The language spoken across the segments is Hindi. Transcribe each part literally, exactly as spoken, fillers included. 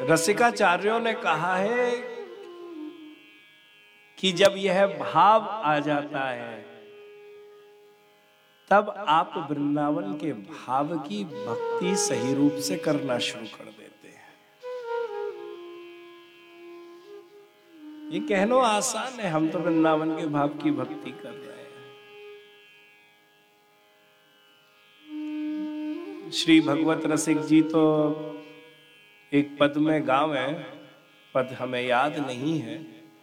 रसिकाचार्यों ने कहा है कि जब यह भाव आ जाता है तब आप वृंदावन के भाव की भक्ति सही रूप से करना शुरू कर देते हैं। ये कहना आसान है, हम तो वृंदावन के भाव की भक्ति कर रहे हैं। श्री भगवत रसिक जी तो एक पद में गावे, पद हमें याद नहीं है,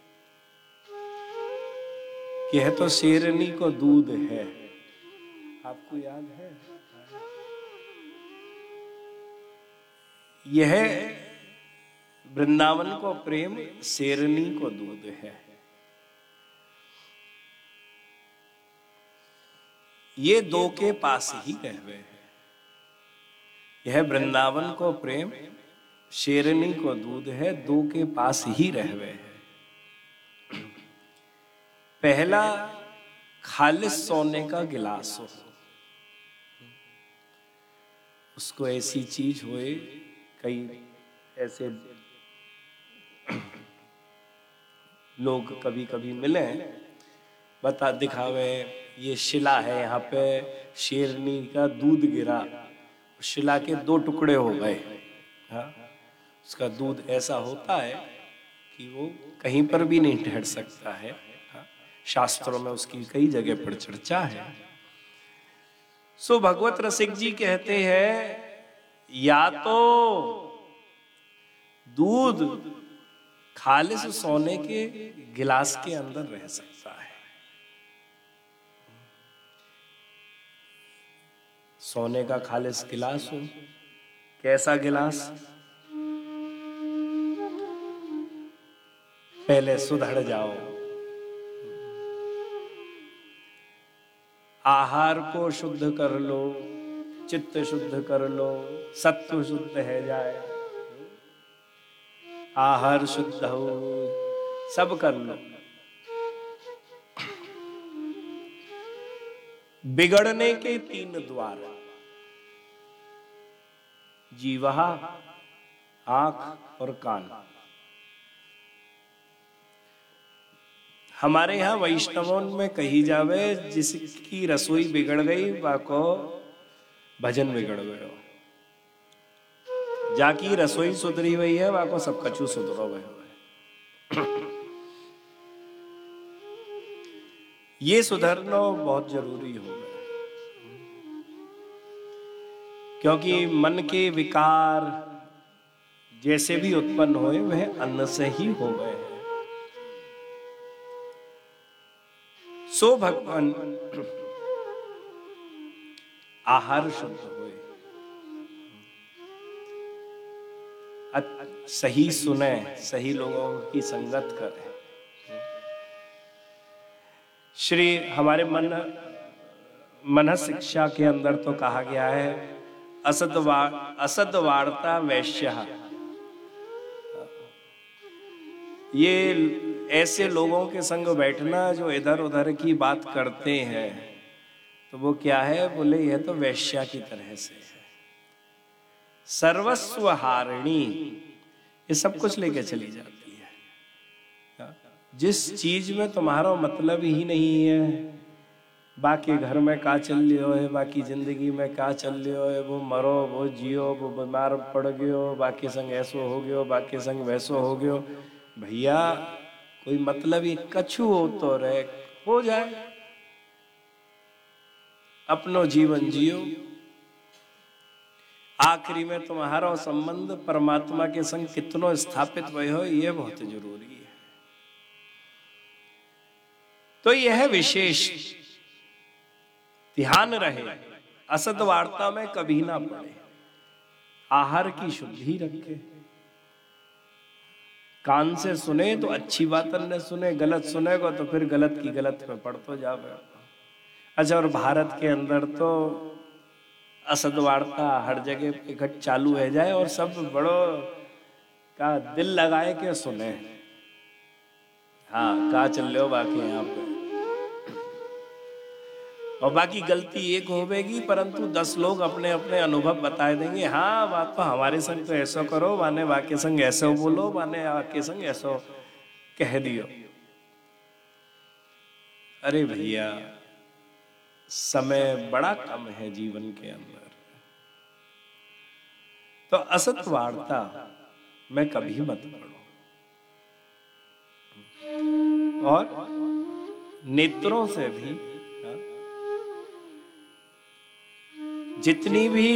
कि है तो शेरनी को दूध है। आपको याद है? यह वृंदावन को प्रेम शेरनी को दूध है। ये दो के पास ही रहवे है। यह वृंदावन को प्रेम शेरनी को दूध है, दो के पास ही रहवे है। पहला खालिस सोने का गिलास हो, उसको ऐसी चीज होए, कई ऐसे लोग कभी कभी मिले, बता दिखावे ये शिला है, यहाँ पे शेरनी का दूध गिरा, शिला के दो टुकड़े हो गए। हाँ, उसका दूध ऐसा होता है कि वो कहीं पर भी नहीं ठहर सकता है। हाँ, शास्त्रों में उसकी कई जगह पर चर्चा है। सो भगवत रसिक जी कहते हैं, या तो दूध खालिस सोने के गिलास के अंदर रह सकता है। सोने का खालिस गिलास हो, कैसा गिलास? पहले सुधर जाओ, आहार को शुद्ध कर लो, चित्त शुद्ध कर लो, सत्व शुद्ध है जाए, आहार शुद्ध हो, सब कर लो। बिगड़ने के तीन द्वार, जीवा, आंख और कान। हमारे यहाँ वैष्णवों में कही जावे, जिसकी रसोई बिगड़ गई वाको भजन बिगड़ गयो, जाकी रसोई सुधरी हुई है वाको सब कछु सुधरो गयो। ये सुधरना बहुत जरूरी हो गया, क्योंकि मन के विकार जैसे भी उत्पन्न हुए वह अन्न से ही हो गए हैं। सो भगवान आहार शुद्ध हुए, सही सुने, सही लोगों की संगत करें। श्री हमारे मन मन शिक्षा के अंदर तो कहा गया है, असद वा असद वार्ता वैश्य। ये ऐसे लोगों के संग बैठना जो इधर उधर की बात करते हैं, तो वो क्या है? बोले यह तो वैश्या की तरह से है, सर्वस्व हारिणी, ये सब कुछ लेके चली जाती है। जिस चीज में तुम्हारा मतलब ही नहीं है, बाकी घर में का चल लियो है, बाकी जिंदगी में का चल लियो है, वो मरो, वो जियो, वो बीमार पड़ गयो, बाकी संग ऐसो हो गयो, बाकी संग वैसो हो गयो। भैया कोई मतलब ही कछु हो तो रहे, हो जाए, अपनो जीवन जियो। आखिरी में तुम्हारा संबंध परमात्मा के संग कितनो स्थापित हुए हो, यह बहुत जरूरी है। तो यह विशेष ध्यान रहे, असद वार्ता में कभी ना पड़े, आहार की शुद्धि रखे, कान से सुने तो अच्छी बात न सुने, गलत सुनेगा तो फिर गलत की गलत में पड़ तो जावे। अच्छा, और भारत के अंदर तो असद वार्ता हर जगह इकट्ठ चालू है जाए, और सब बड़ो का दिल लगाए के सुने। हाँ, का चल लो बाकी यहाँ पे। और बाकी गलती एक होगी, परंतु दस लोग अपने अपने अनुभव बता देंगे। हाँ बात तो हमारे संग तो ऐसा करो, माने वाके संग ऐसा बोलो, माने वाके संग ऐसा कह दियो। अरे भैया, समय बड़ा कम है जीवन के अंदर, तो असत वार्ता में कभी मत पड़ो। और नेत्रों से भी जितनी भी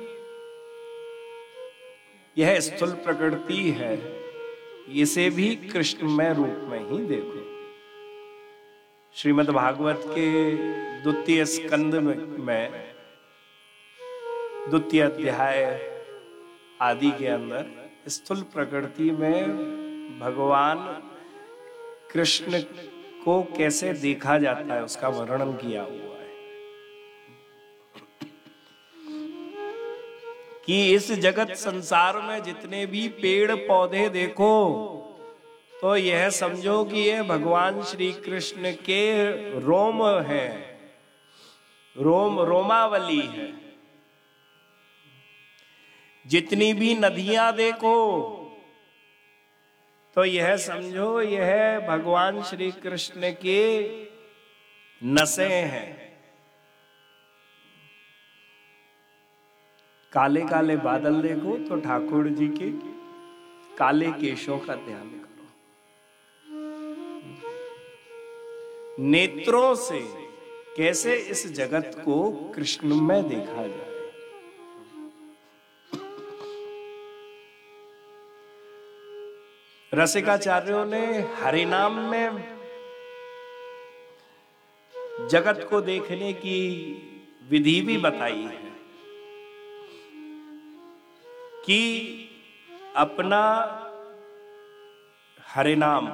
यह स्थूल प्रकृति है, इसे भी कृष्णमय रूप में ही देखो। श्रीमद् भागवत के द्वितीय स्कंद में द्वितीय अध्याय आदि के अंदर स्थूल प्रकृति में भगवान कृष्ण को कैसे देखा जाता है उसका वर्णन किया हुआ है कि इस जगत संसार में जितने भी पेड़ पौधे देखो तो यह समझो कि ये भगवान श्री कृष्ण के रोम है, रोम रोमावली है। जितनी भी नदियां देखो तो यह समझो यह भगवान श्री कृष्ण के नसें हैं। काले काले बादल देखो तो ठाकुर जी के काले केशों का ध्यान करो। नेत्रों से कैसे इस जगत को कृष्णमय देखा जाए। रसिकाचार्यों ने हरिनाम में जगत को देखने की विधि भी बताई है कि अपना हरिनाम,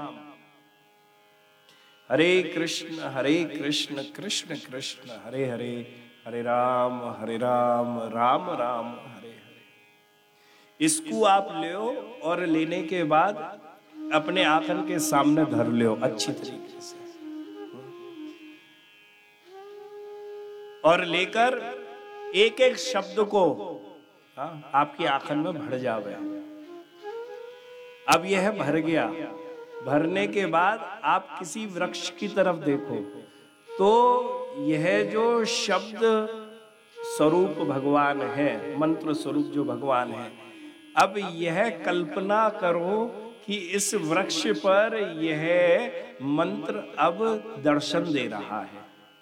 हरे कृष्ण हरे कृष्ण कृष्ण कृष्ण हरे हरे, हरे राम हरे राम राम राम हरे हरे, इसको आप लो और लेने के बाद अपने आंखन के सामने धर लो अच्छी तरीके से, और लेकर एक एक शब्द को हाँ, आपकी आंखन में भर जावे। अब यह भर गया, भरने के बाद आप किसी वृक्ष की तरफ देखो तो यह जो शब्द स्वरूप भगवान है, मंत्र स्वरूप जो भगवान है, अब यह कल्पना करो कि इस वृक्ष पर यह मंत्र अब दर्शन दे रहा है।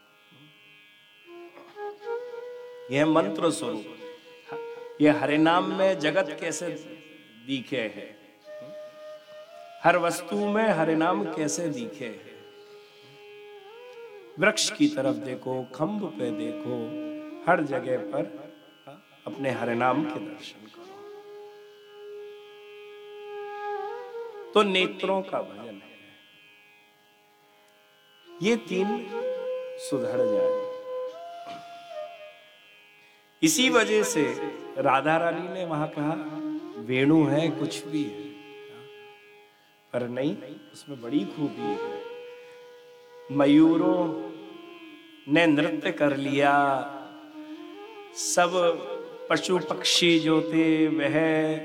यह मंत्र स्वरूप, यह हरिनाम में जगत कैसे दिखे है, हर वस्तु में हरिनाम कैसे दिखे है। वृक्ष की तरफ देखो, खंभ पे देखो, हर जगह पर अपने हरिनाम के दर्शन करो। तो नेत्रों का भजन है, ये तीन सुधर जाए। इसी वजह से राधा रानी ने वहां कहा वेणु है कुछ भी है, पर नहीं, उसमें बड़ी खूबी है। मयूरों ने नृत्य कर लिया, सब पशु पक्षी जो थे वह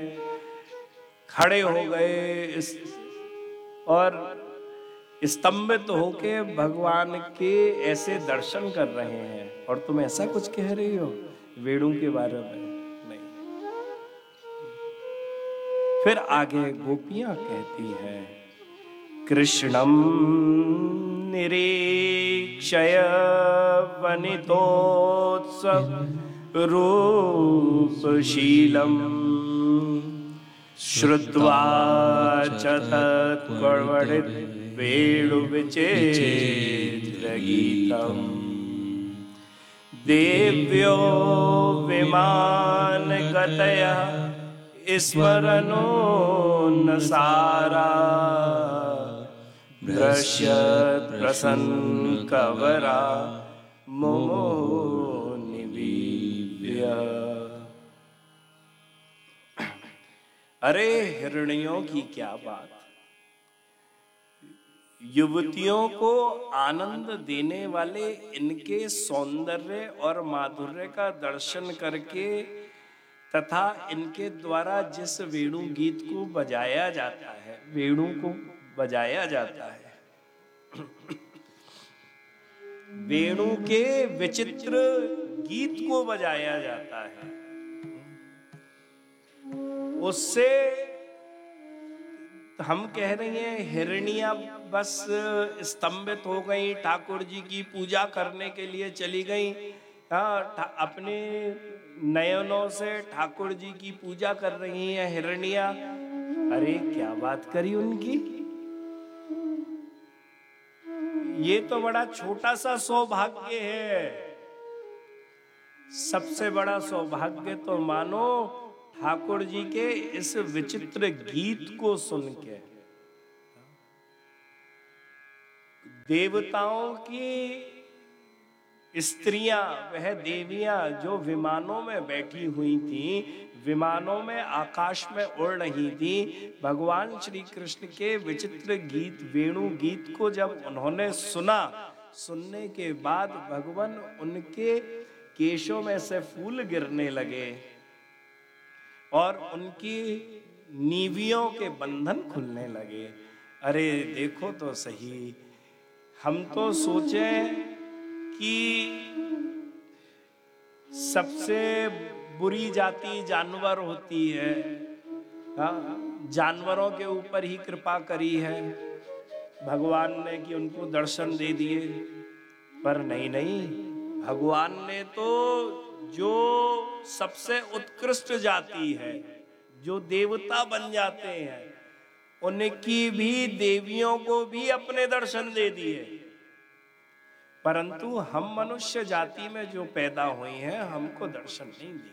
खड़े हो गए और स्तंभित होके भगवान के ऐसे दर्शन कर रहे हैं, और तुम ऐसा कुछ कह रही हो वेणु के बारे में। नहीं। फिर आगे गोपियां कहती हैं कृष्णम निरीक्षय वनितोत्सव रूपशीलम श्रुत्वा च तत्प्रवृत्त वेणु विचित्रगीतम् देव्यो विमान गतयः स्मरनो न सारा दृश्यत प्रसन्न कवरा मोनिवीव्य। अरे हिरणियों की क्या बात, युवतियों को आनंद देने वाले इनके सौंदर्य और माधुर्य का दर्शन करके तथा इनके द्वारा जिस वेणु गीत को बजाया जाता है, वेणु को बजाया जाता है, वेणु के विचित्र गीत को बजाया जाता है, उससे हम कह रहे हैं हिरनिया बस स्तंभित हो गई, ठाकुर जी की पूजा करने के लिए चली गई, अपने नयनों से ठाकुर जी की पूजा कर रही हैं हिरनिया। अरे क्या बात करी उनकी, ये तो बड़ा छोटा सा सौभाग्य है। सबसे बड़ा सौभाग्य तो मानो ठाकुर जी के इस विचित्र गीत को सुन के देवताओं की स्त्रियां, वह देवियां जो विमानों में बैठी हुई थी, विमानों में आकाश में उड़ रही थी, भगवान श्री कृष्ण के विचित्र गीत, वेणु गीत को जब उन्होंने सुना, सुनने के बाद भगवान उनके केशों में से फूल गिरने लगे और उनकी नीवियों के बंधन खुलने लगे। अरे देखो तो सही, हम तो सोचे कि सबसे बुरी जाति जानवर होती है, हाँ, जानवरों के ऊपर ही कृपा करी है भगवान ने कि उनको दर्शन दे दिए, पर नहीं नहीं, भगवान ने तो जो सबसे उत्कृष्ट जाति है, जो देवता बन जाते हैं, उनकी भी, देवियों को भी अपने दर्शन दे दिए, परंतु हम मनुष्य जाति में जो पैदा हुई हैं, हमको दर्शन नहीं दिए।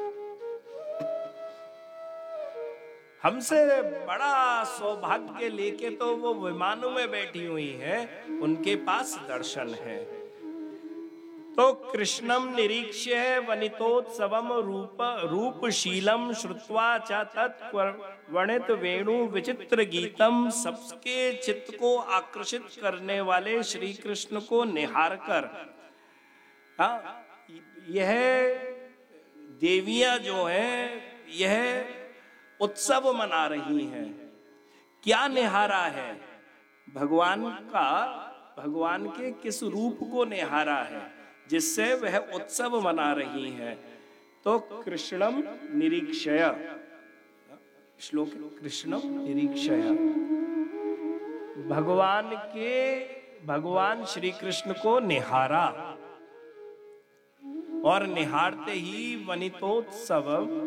हमसे बड़ा सौभाग्य लेके तो वो विमानों में बैठी हुई हैं, उनके पास दर्शन है। तो कृष्णम निरीक्ष्य वनितोत्सवम रूप रूपशीलम श्रुत्वा च तत्वर्णित वेणु विचित्र गीतम, सबके चित्त को आकर्षित करने वाले श्री कृष्ण को निहार कर यह देवियां जो हैं, यह उत्सव मना रही हैं। क्या निहारा है? भगवान का, भगवान के किस रूप को निहारा है जिससे वह उत्सव मना रही हैं? तो कृष्णम निरीक्षय, श्लोक कृष्णम निरीक्षय, भगवान के, भगवान श्री कृष्ण को निहारा, और निहारते ही वनितोत्सव,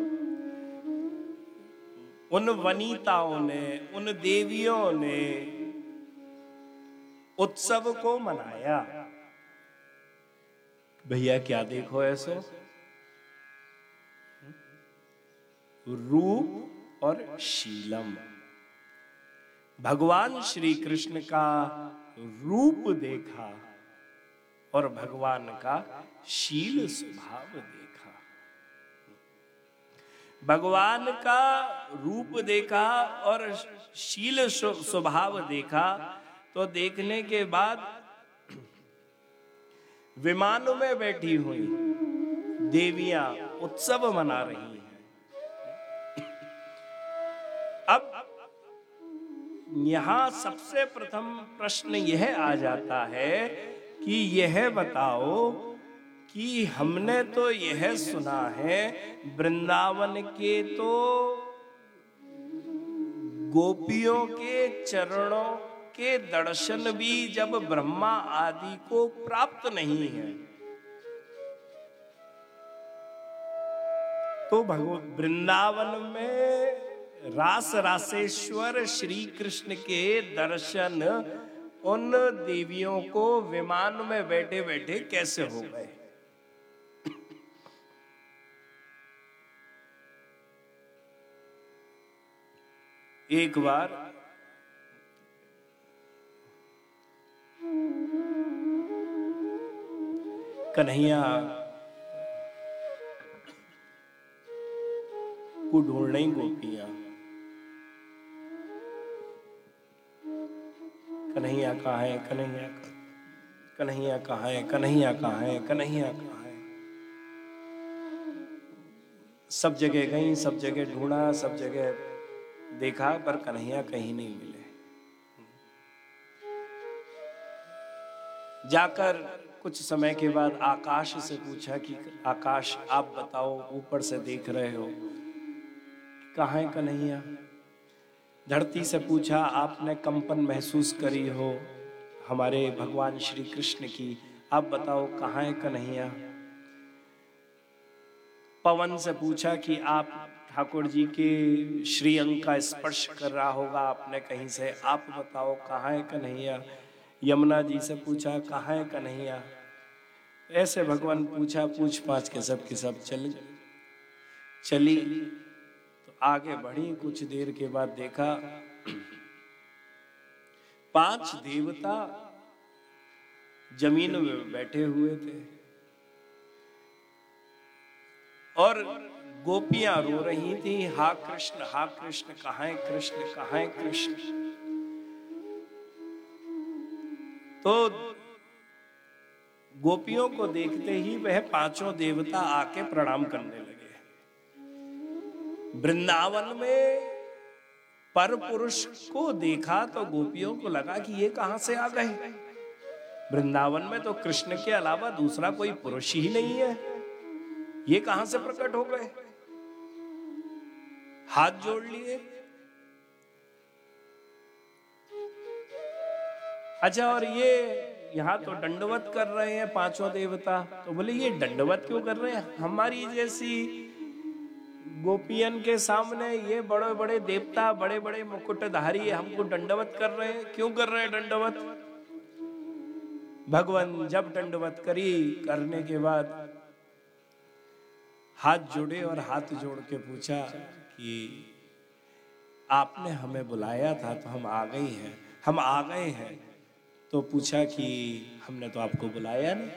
उन वनिताओं ने, उन देवियों ने उत्सव को मनाया। भैया क्या देखो ऐसो, रूप और शीलम, भगवान श्री कृष्ण का रूप देखा और भगवान का शील स्वभाव देखा। भगवान का रूप देखा और शील स्वभाव देखा, तो देखने के बाद विमानों में बैठी हुई देवियां उत्सव मना रही हैं। अब यहां सबसे प्रथम प्रश्न यह आ जाता है कि यह बताओ कि हमने तो यह सुना है वृंदावन के तो गोपियों के चरणों के दर्शन भी जब ब्रह्मा आदि को प्राप्त नहीं है, तो भगवान वृंदावन में रास रासेश्वर श्री कृष्ण के दर्शन उन देवियों को विमान में बैठे बैठे कैसे हो गए? एक बार कन्हैया को ढूंढ रही गोपियां, कन्हैया कहाँ है, कन्हैया कन्हैया कहाँ है, कन्हैया कहाँ है, कन्हैया कहाँ है। सब जगह गई, सब जगह ढूंढा, सब जगह देखा, पर कन्हैया कहीं नहीं मिले। जाकर कुछ समय के बाद आकाश से पूछा कि आकाश आप बताओ, ऊपर से देख रहे हो, कहाँ है कन्हैया। धरती से पूछा, आपने कंपन महसूस करी हो हमारे भगवान श्री कृष्ण की, आप बताओ कहाँ है कन्हैया। पवन से पूछा कि आप ठाकुर जी के श्रीअंग का स्पर्श कर रहा होगा आपने कहीं से, आप बताओ कहाँ है कन्हैया। यमुना जी से पूछा, कहाँ है कन्हैया। ऐसे भगवान पूछा पूछ पाछ के सब के सब चल चली। तो आगे बढ़ी, कुछ देर के बाद देखा पांच देवता जमीन में बैठे हुए थे और गोपियां रो रही थी, हा कृष्ण हा कृष्ण, कहाँ है कृष्ण, कहाँ है कृष्ण। तो गोपियों को देखते ही वह पांचों देवता आके प्रणाम करने लगे। वृंदावन में पर पुरुष को देखा तो गोपियों को लगा कि ये कहां से आ गए। वृंदावन में तो कृष्ण के अलावा दूसरा कोई पुरुष ही नहीं है, ये कहां से प्रकट हो गए। हाथ जोड़ लिए। अच्छा, और ये यहाँ तो दंडवत कर रहे हैं पांचों देवता। तो बोले ये दंडवत क्यों कर रहे हैं, हमारी जैसी गोपियन के सामने ये बड़े बड़े देवता, बड़े बड़े मुकुटधारी हमको दंडवत कर रहे हैं, क्यों कर रहे हैं दंडवत। भगवान जब दंडवत करी, करने के बाद हाथ जोड़े और हाथ जोड़ के पूछा कि आपने हमें बुलाया था तो हम आ गए हैं, हम आ गए हैं। तो पूछा कि हमने तो आपको बुलाया नहीं।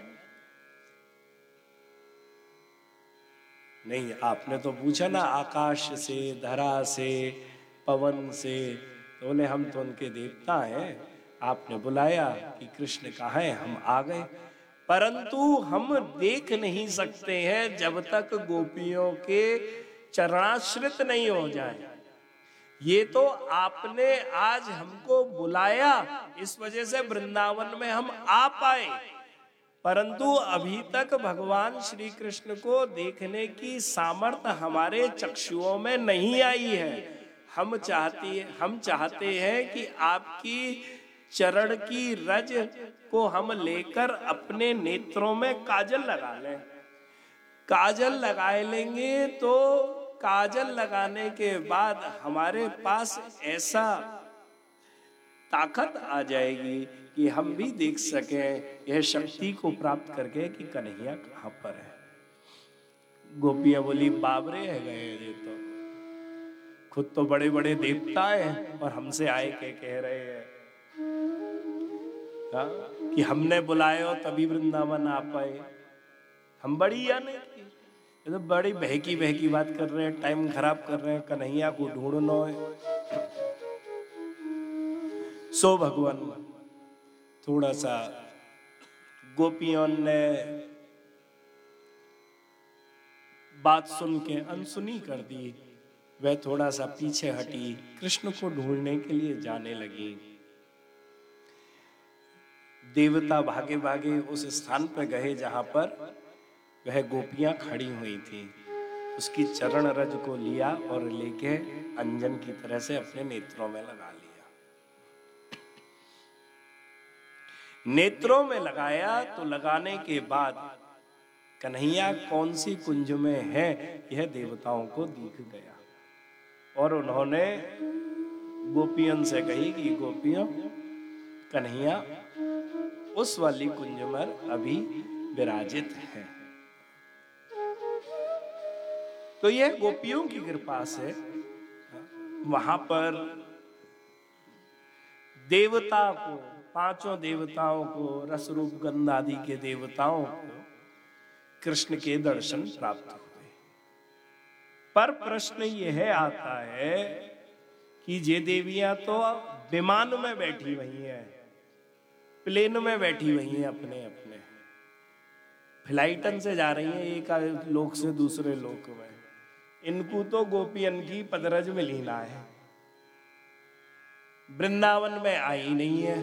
नहीं, आपने तो पूछा ना आकाश से, धरा से, पवन से। तो बोले हम तो उनके देवता हैं, आपने बुलाया कि कृष्ण कहाँ है, हम आ गए। परंतु हम देख नहीं सकते हैं जब तक गोपियों के चरणाश्रित नहीं हो जाए। ये तो आपने आज हमको बुलाया, इस वजह से वृंदावन में हम आ पाए, परंतु अभी तक भगवान श्री कृष्ण को देखने की सामर्थ्य हमारे चक्षुओं में नहीं आई है। हम चाहती हम चाहते हैं कि आपकी चरण की रज को हम लेकर अपने नेत्रों में काजल लगा लें। काजल लगाए लेंगे तो काजल लगाने के बाद हमारे पास ऐसा ताकत आ जाएगी कि हम भी देख सकें, यह शक्ति को प्राप्त करके कि कन्हैया कहाँ पर है। गोपियां बोली बाबरे है गए, ये तो खुद तो बड़े बड़े देवता हैं और हमसे आए के कह रहे हैं हा? कि हमने बुलाए हो तभी वृंदावन आ पाए। हम बड़ी या नहीं, ये तो बड़ी बहकी बहकी बात कर रहे हैं, टाइम खराब कर रहे हैं, कन्हैया को ढूंढना है। सो भगवान थोड़ा सा गोपियों ने बात सुन के अनसुनी कर दी, वह थोड़ा सा पीछे हटी, कृष्ण को ढूंढने के लिए जाने लगी। देवता भागे भागे उस स्थान पर गए जहां पर वह गोपियां खड़ी हुई थी। उसकी चरण रज को लिया और लेके अंजन की तरह से अपने नेत्रों में लगा लिया। नेत्रों में लगाया तो लगाने के बाद कन्हैया कौन सी कुंज में है यह देवताओं को दिख गया और उन्होंने गोपियन से कही कि गोपियों, कन्हैया उस वाली कुंज में अभी विराजित है। तो यह गोपियों की कृपा से वहां पर देवता को, पांचों देवताओं को, रस रूप गंध आदि के देवताओं को कृष्ण के दर्शन प्राप्त हुए। पर प्रश्न यह आता है कि ये देवियां तो विमान में बैठी हुई हैं, प्लेन में बैठी हुई हैं, अपने अपने फ्लाइटन से जा रही हैं एक लोक से दूसरे लोक में। इनको तो गोपियन की पदरज मिली ना है, वृंदावन में आई नहीं है,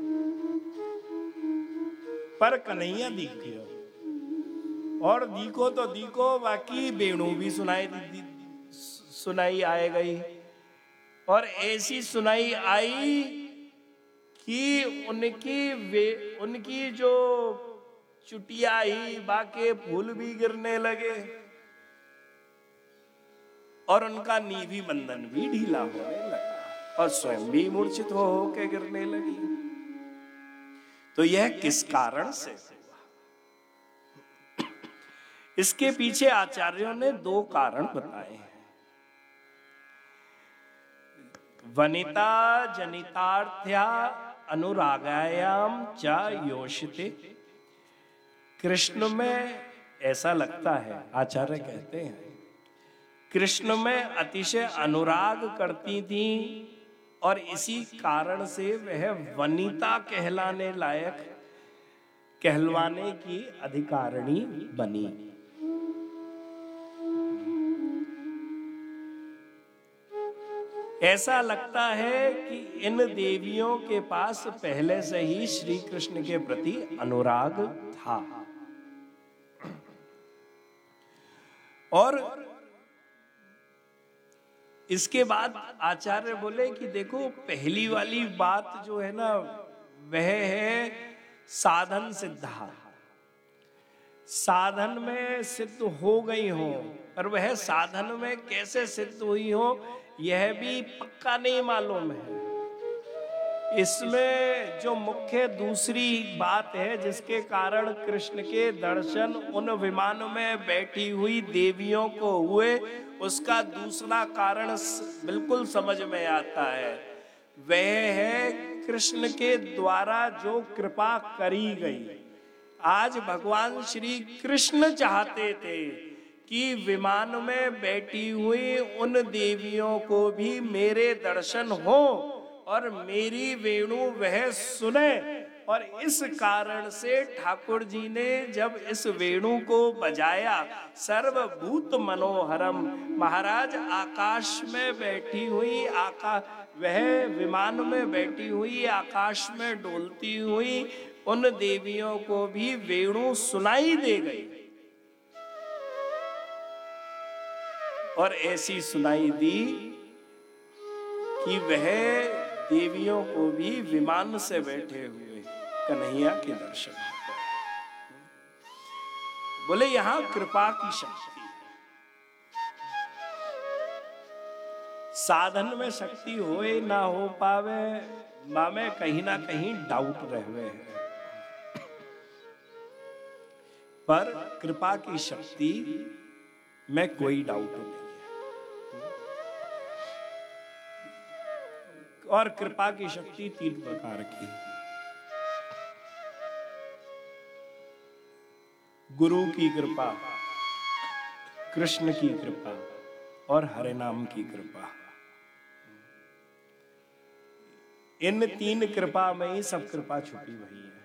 पर कन्हैया दिख गया। और दीको तो दीको, बाकी वेणु भी सुनाई सुनाई आए गई। और ऐसी सुनाई आई कि उनकी वे उनकी जो चुटिया ही बाके फूल भी गिरने लगे और उनका नीवी बंधन भी ढीला होने लगा और स्वयं भी मूर्छित हो के गिरने लगी। तो यह किस कारण से हुआ? इसके पीछे आचार्यों ने दो कारण बताए हैं। वनिता जनितार्थ्या अनुरागायाम च योषिते। कृष्ण में ऐसा लगता है, आचार्य कहते हैं, कृष्ण में अतिशय अनुराग करती थी और इसी कारण से वह वनिता कहलाने लायक कहलवाने की अधिकारिणी बनी। ऐसा लगता है कि इन देवियों के पास पहले से ही श्री कृष्ण के प्रति अनुराग था। और इसके बाद आचार्य बोले कि देखो, पहली वाली बात जो है ना, वह है साधन सिद्धा। साधन में सिद्ध हो गई हो, और वह साधन में कैसे सिद्ध हुई हो यह भी पक्का नहीं मालूम है। इसमें जो मुख्य दूसरी बात है जिसके कारण कृष्ण के दर्शन उन विमान में बैठी हुई देवियों को हुए, उसका दूसरा कारण बिल्कुल समझ में आता है। वह है कृष्ण के द्वारा जो कृपा करी गई। आज भगवान श्री कृष्ण चाहते थे कि विमान में बैठी हुई उन देवियों को भी मेरे दर्शन हो और मेरी वेणु वह सुने। और इस कारण से ठाकुर जी ने जब इस वेणु को बजाया, सर्वभूत मनोहरम, महाराज आकाश में बैठी हुई आकाश वह विमान में बैठी हुई आकाश में डोलती हुई उन देवियों को भी वेणु सुनाई दे गई। और ऐसी सुनाई दी कि वह देवियों को भी विमान से बैठे हुए कन्हैया के दर्शन हो गए। बोले यहां कृपा की शक्ति है। साधन में शक्ति होए ना हो पावे, मां में कहीं ना कहीं डाउट रहे हैं, पर कृपा की शक्ति में कोई डाउट नहीं है। और कृपा की शक्ति तीन प्रकार की, गुरु की कृपा, कृष्ण की कृपा और हरे नाम की कृपा। इन तीन कृपा में ही सब कृपा छुपी हुई है।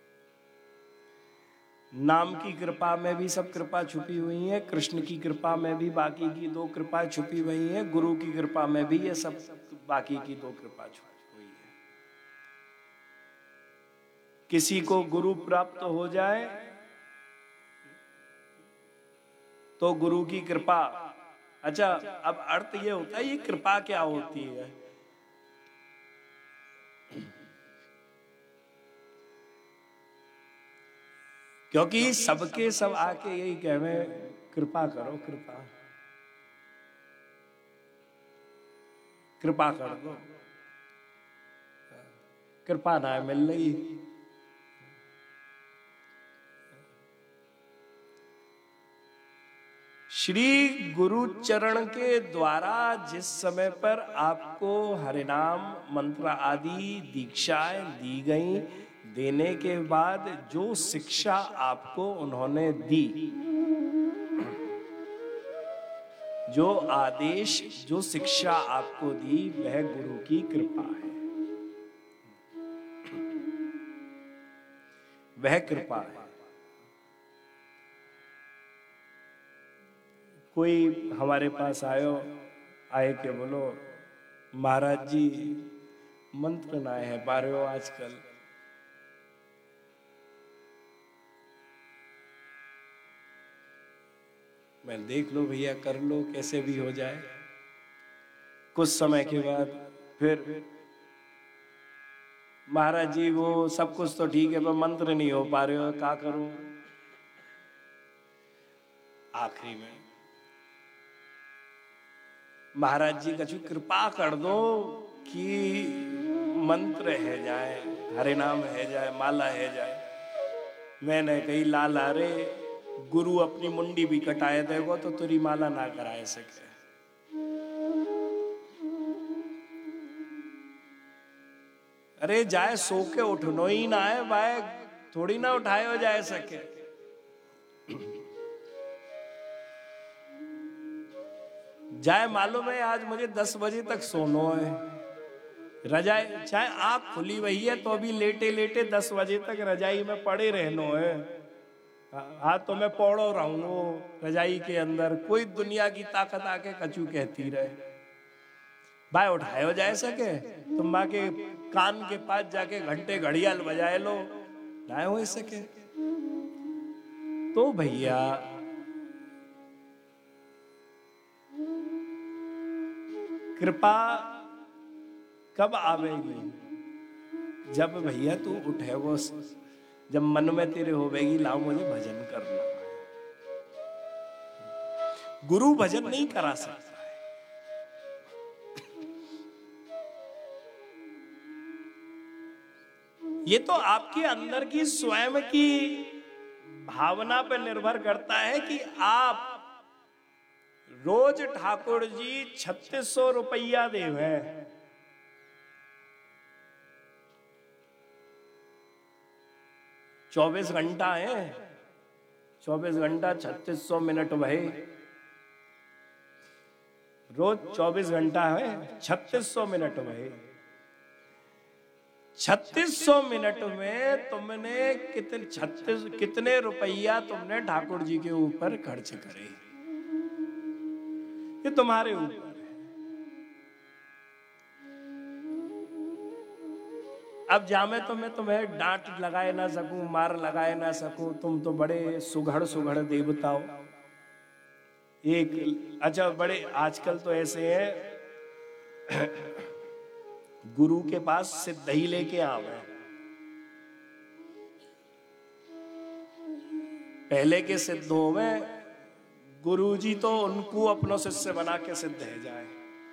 नाम की कृपा में भी सब कृपा छुपी हुई है, कृष्ण की कृपा में भी बाकी की दो कृपा छुपी हुई है, गुरु की कृपा में भी ये सब बाकी की दो कृपा छुपी हुई है। किसी को गुरु प्राप्त हो जाए तो गुरु की कृपा। अच्छा, अब अर्थ ये होता है, ये कृपा क्या होती है? क्योंकि सबके सब आके यही कहे कृपा करो, कृपा कृपा कर दो, कृपा ना मिल रही। श्री गुरु चरण के द्वारा जिस समय पर आपको हरिनाम मंत्र आदि दीक्षाएं दी गई, देने के बाद जो शिक्षा आपको उन्होंने दी, जो आदेश, जो शिक्षा आपको दी, वह गुरु की कृपा है। वह कृपा है। कोई हमारे पास आयो आए के बोलो महाराज जी मंत्र ना है पा रहे हो आजकल, मैं देख लो भैया कर लो कैसे भी हो जाए। कुछ समय के बाद फिर महाराज जी वो सब कुछ तो ठीक है पर मंत्र नहीं हो पा रहे हो, क्या करूं। आखिरी में महाराज जी कछु कृपा कर दो कि मंत्र है जाए, हरे नाम है जाए, माला है जाए। मैंने कही लाल अरे गुरु अपनी मुंडी भी कटाए देगो तो तेरी माला ना कराए सके। अरे जाए सो के उठनो ही ना है भाई, थोड़ी ना उठाए हो जाए सके। जाए मालूम है आज मुझे दस बजे तक सोनो है, रजाई चाहे आंख खुली हुई है तो भी लेटे लेटे दस बजे तक रजाई में पड़े रहनो है। हाँ तो मैं पौड़ो रहूंगा रजाई के अंदर, कोई दुनिया की ताकत आके कचू कहती रहे। भाई उठाए हो जाए सके तुम माँ के कान के पास जाके घंटे घड़ियाल बजाए लो, ना हो सके। तो भैया कृपा कब आवेगी? जब भैया तू उठे वो, जब मन में तेरे होवेगी लाओ मुझे भजन करना है। गुरु भजन नहीं करा सकता है। ये तो आपके अंदर की स्वयं की भावना पर निर्भर करता है कि आप रोज ठाकुर जी छत्तीस सौ रुपया देवे, चौबीस घंटा है, चौबीस घंटा छत्तीस सौ मिनट वही, रोज चौबीस घंटा है छत्तीस सौ मिनट वही। छत्तीस सौ मिनट में तुमने कितने छत्तीस कितने रुपया तुमने ठाकुर जी के ऊपर खर्च करे, ये तुम्हारे ऊपर है। अब जामे तो मैं तुम्हें डांट लगाए ना सकूं, मार लगाए ना सकूं, तुम तो बड़े सुघड़ सुघड़ देवता हो। एक अच्छा बड़े आजकल तो ऐसे हैं गुरु के पास सिद्ध ही लेके आवे। पहले के सिद्धों में गुरु जी तो उनको अपनों शिष्य बना के सिद्ध है जाए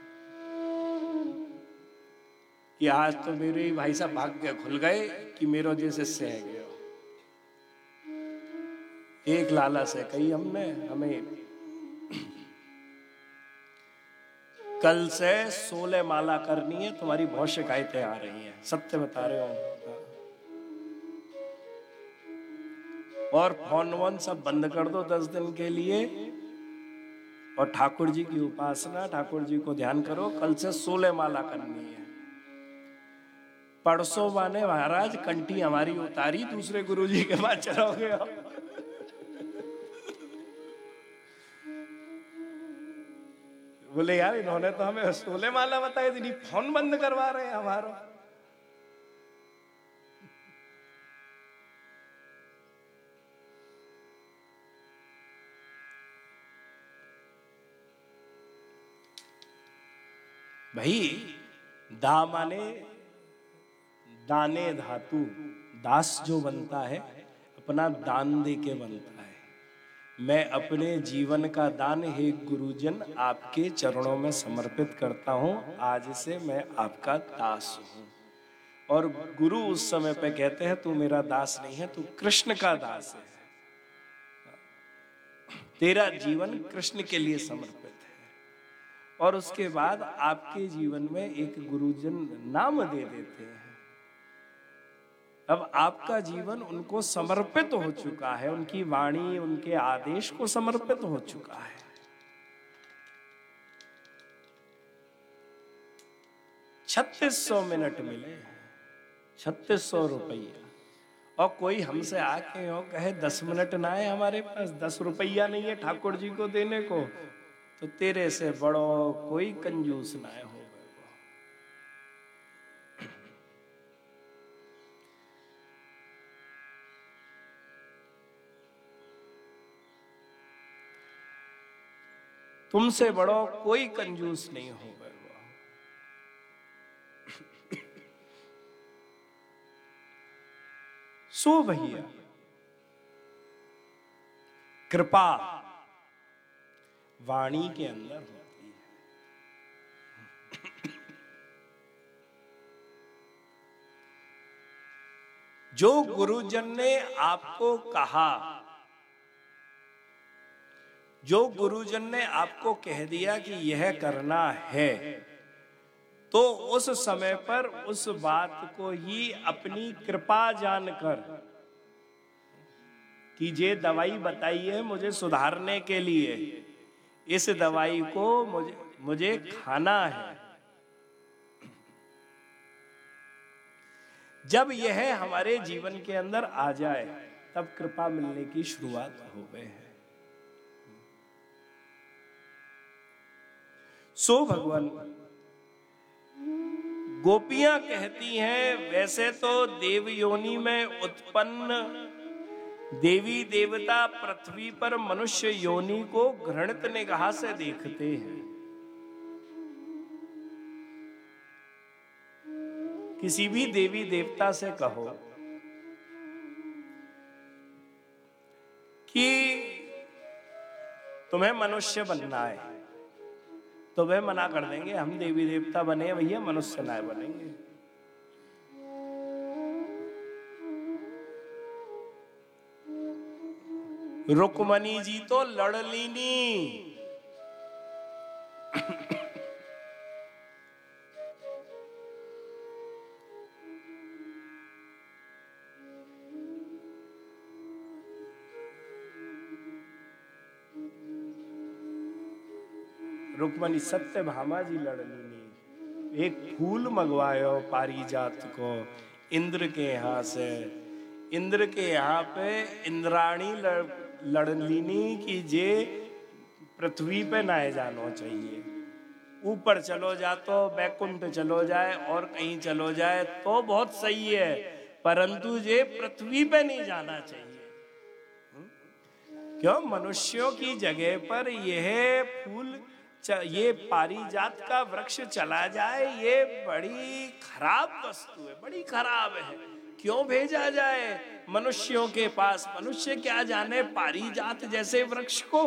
कि आज तो मेरे भाई साहब भाग्य खुल गए कि मेरे जैसे शिष्य है गए। एक लाला से कही हमने, हमें कल से सोलह माला करनी है, तुम्हारी बहुत शिकायतें आ रही हैं, सत्य बता रहे हो। और फोन वोन सब बंद कर दो दस दिन के लिए और ठाकुर जी की उपासना, ठाकुर जी को ध्यान करो। कल से सोलह माला करनी है। परसों माने महाराज कंठी हमारी उतारी, दूसरे गुरु जी के पास चलोगे। बोले यार इन्होंने तो हमें सोलह माला बताई थी, फोन बंद करवा रहे हैं हमारा। भाई दा माने दाने धातु, दास जो बनता है अपना दान दे के बनता है। मैं अपने जीवन का दान हे गुरुजन आपके चरणों में समर्पित करता हूं, आज से मैं आपका दास हूं। और गुरु उस समय पे कहते हैं तू मेरा दास नहीं है, तू कृष्ण का दास है, तेरा जीवन कृष्ण के लिए समर्पित है। और उसके बाद आपके जीवन में एक गुरुजन नाम दे देते हैं। अब आपका जीवन उनको समर्पित हो चुका है, उनकी वाणी उनके आदेश को समर्पित हो चुका है। छत्तीस सौ मिनट मिले, छत्तीस सौ रुपया, और कोई हमसे आके हो कहे दस मिनट ना है हमारे पास, दस रुपया नहीं है ठाकुर जी को देने को, तो तेरे से बड़ो कोई कंजूस ना हो। तुमसे बड़ो कोई कंजूस नहीं हो गए। सो भैया कृपा वाणी के अंदर होती है। जो गुरुजन ने आपको कहा, जो गुरुजन ने आपको कह दिया कि यह करना है, तो उस समय पर उस बात को ही अपनी कृपा जानकर कि ये दवाई बताई है मुझे सुधारने के लिए, इस दवाई को मुझे मुझे खाना है, जब यह हमारे जीवन के अंदर आ जाए तब कृपा मिलने की शुरुआत हो गई है। सो भगवान गोपियां कहती हैं, वैसे तो देव योनि में उत्पन्न देवी देवता पृथ्वी पर मनुष्य योनि को घृणित निगाह से देखते हैं। किसी भी देवी देवता से कहो कि तुम्हें मनुष्य बनना है, तो वे मना कर देंगे, हम देवी देवता बने भैया, मनुष्य ना बनेंगे। रुक्मणी जी तो लड़लीनी, रुक्मणी सत्यभामा जी लड़लीनी। एक फूल मंगवायो पारिजात को इंद्र के यहाँ से, इंद्र के यहाँ पे इंद्राणी लड़, लड़लीनी की जे पृथ्वी पे ना जानो चाहिए, ऊपर चलो जा तो बैकुंठ चलो जाए और कहीं चलो जाए तो बहुत सही है, परंतु ये पृथ्वी पे नहीं जाना चाहिए। क्यों? मनुष्यों की जगह पर यह फूल, ये पारिजात का वृक्ष चला जाए, ये बड़ी खराब वस्तु है, बड़ी खराब है। क्यों भेजा जाए मनुष्यों के पास? मनुष्य क्या जाने पारिजात जैसे वृक्ष को।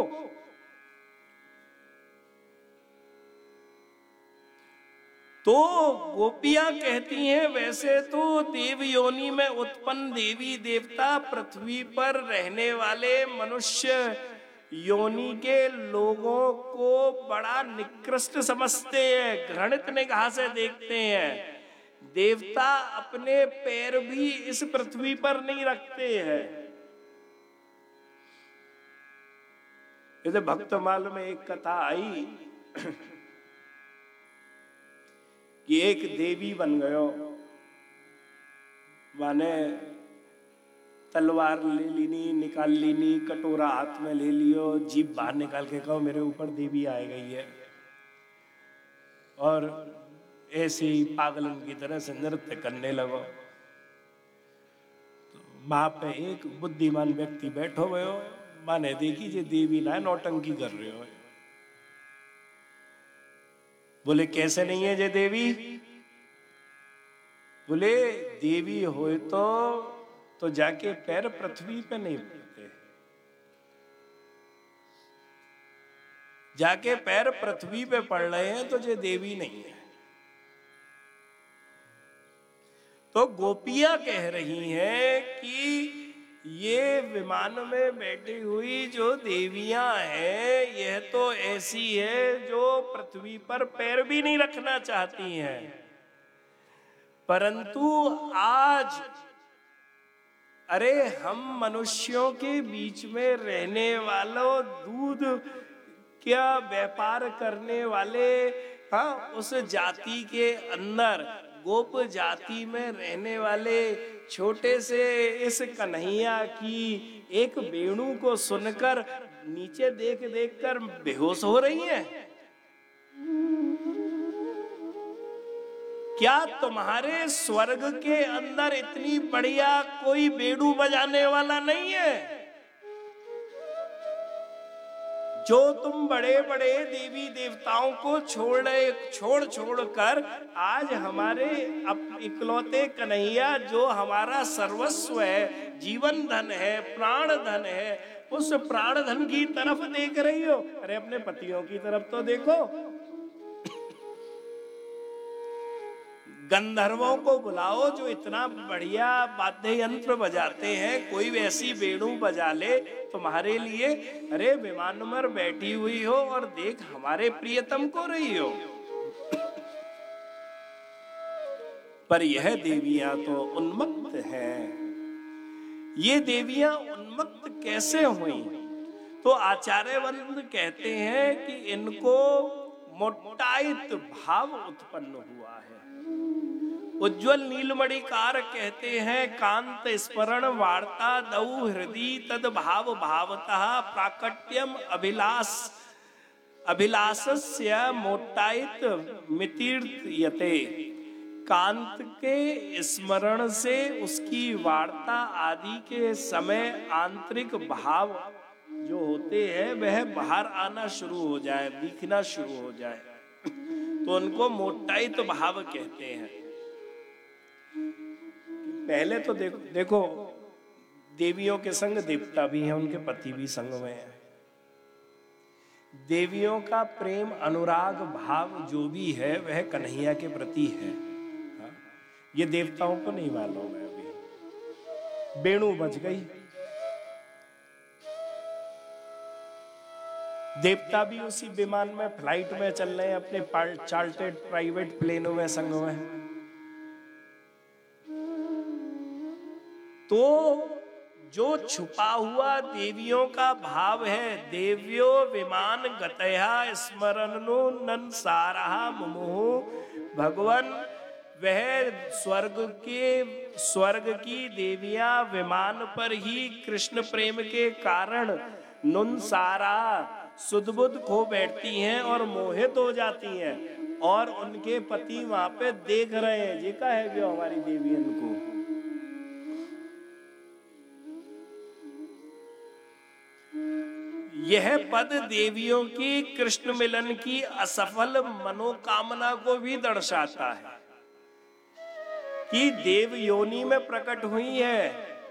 तो गोपियां कहती हैं, वैसे तो देव योनि में उत्पन्न देवी देवता पृथ्वी पर रहने वाले मनुष्य योनि के लोगों को बड़ा निकृष्ट समझते हैं, घृणित निगाह से देखते हैं। देवता अपने पैर भी इस पृथ्वी पर नहीं रखते हैं। जैसे भक्तमाल में एक कथा आई कि एक देवी बन गयो, माने तलवार ले लीनी, निकाल लीनी, कटोरा हाथ में ले लियो, जीभ बाहर निकाल के कहो मेरे ऊपर देवी आ गई है, और ऐसे ही पागलन की तरह से नृत्य करने लगो। तो वहां पे एक बुद्धिमान व्यक्ति बैठो गयो, माने देखी जे देवी ना नौटंकी कर रहे हो। बोले कैसे नहीं है जे देवी? बोले देवी होए तो तो जाके पैर पृथ्वी पे नहीं पड़ते, जाके पैर पृथ्वी पे पड़ रहे हैं तो ये देवी नहीं है। तो गोपियां कह रही हैं कि ये विमान में बैठी हुई जो देवियां हैं, यह तो ऐसी है जो पृथ्वी पर पैर भी नहीं रखना चाहती हैं, परंतु आज अरे हम मनुष्यों के बीच में रहने वालों, दूध क्या व्यापार करने वाले, हाँ, उस जाति के अंदर गोप जाति में रहने वाले छोटे से इस कन्हैया की एक वेणु को सुनकर नीचे देख देख कर बेहोश हो रही हैं? क्या तुम्हारे स्वर्ग के अंदर इतनी बढ़िया कोई वेणु बजाने वाला नहीं है? जो तुम बड़े बड़े देवी देवताओं को छोड़ छोड़ छोड़ कर आज हमारे इकलौते कन्हैया जो हमारा सर्वस्व है, जीवन धन है, प्राण धन है, उस प्राण धन की तरफ देख रही हो? अरे अपने पतियों की तरफ तो देखो। गंधर्वों को बुलाओ जो इतना बढ़िया वाद्य यंत्र बजाते हैं, कोई वैसी वेणु बजा ले तुम्हारे लिए। अरे विमान में बैठी हुई हो और देख हमारे प्रियतम को रही हो। पर यह देवियां तो उन्मत्त हैं। ये देवियां उन्मत्त कैसे हुई? तो आचार्यवंद कहते हैं कि इनको मोटाइत भाव उत्पन्न हुआ है। उज्ज्वल नीलमणिकार कहते हैं कांत स्मरण वार्ता दौ हृदय तद भाव भावतः प्राकट्यम अभिलाष अभिलाषस्य मोटाइत मितीर्थयते। कांत के स्मरण से उसकी वार्ता आदि के समय आंतरिक भाव जो होते हैं वह बाहर आना शुरू हो जाए, दिखना शुरू हो जाए, तो उनको मोटाइत भाव कहते हैं। पहले तो देखो देखो देवियों के संग देवता भी हैं, उनके पति भी संग में हैं। देवियों का प्रेम अनुराग भाव जो भी है वह कन्हैया के प्रति है। हाँ? ये देवताओं को नहीं मालूम है। अभी वेणु बज गई, देवता भी उसी विमान में फ्लाइट में चल रहे हैं, अपने चार्टर्ड प्राइवेट प्लेनों में संग में। तो जो छुपा हुआ देवियों का भाव है, देव्यो विमान गतया स्मरणो नंसारा मुमुः भगवान, वह स्वर्ग के स्वर्ग की देवियां विमान पर ही कृष्ण प्रेम के कारण नुनसारा सुधबुद्ध खो बैठती हैं और मोहित हो जाती हैं, और उनके पति वहां पे देख रहे हैं। ये का है जो हमारी देवियन को यह पद देवियों की कृष्ण मिलन की असफल मनोकामना को भी दर्शाता है कि देव योनि में प्रकट हुई है,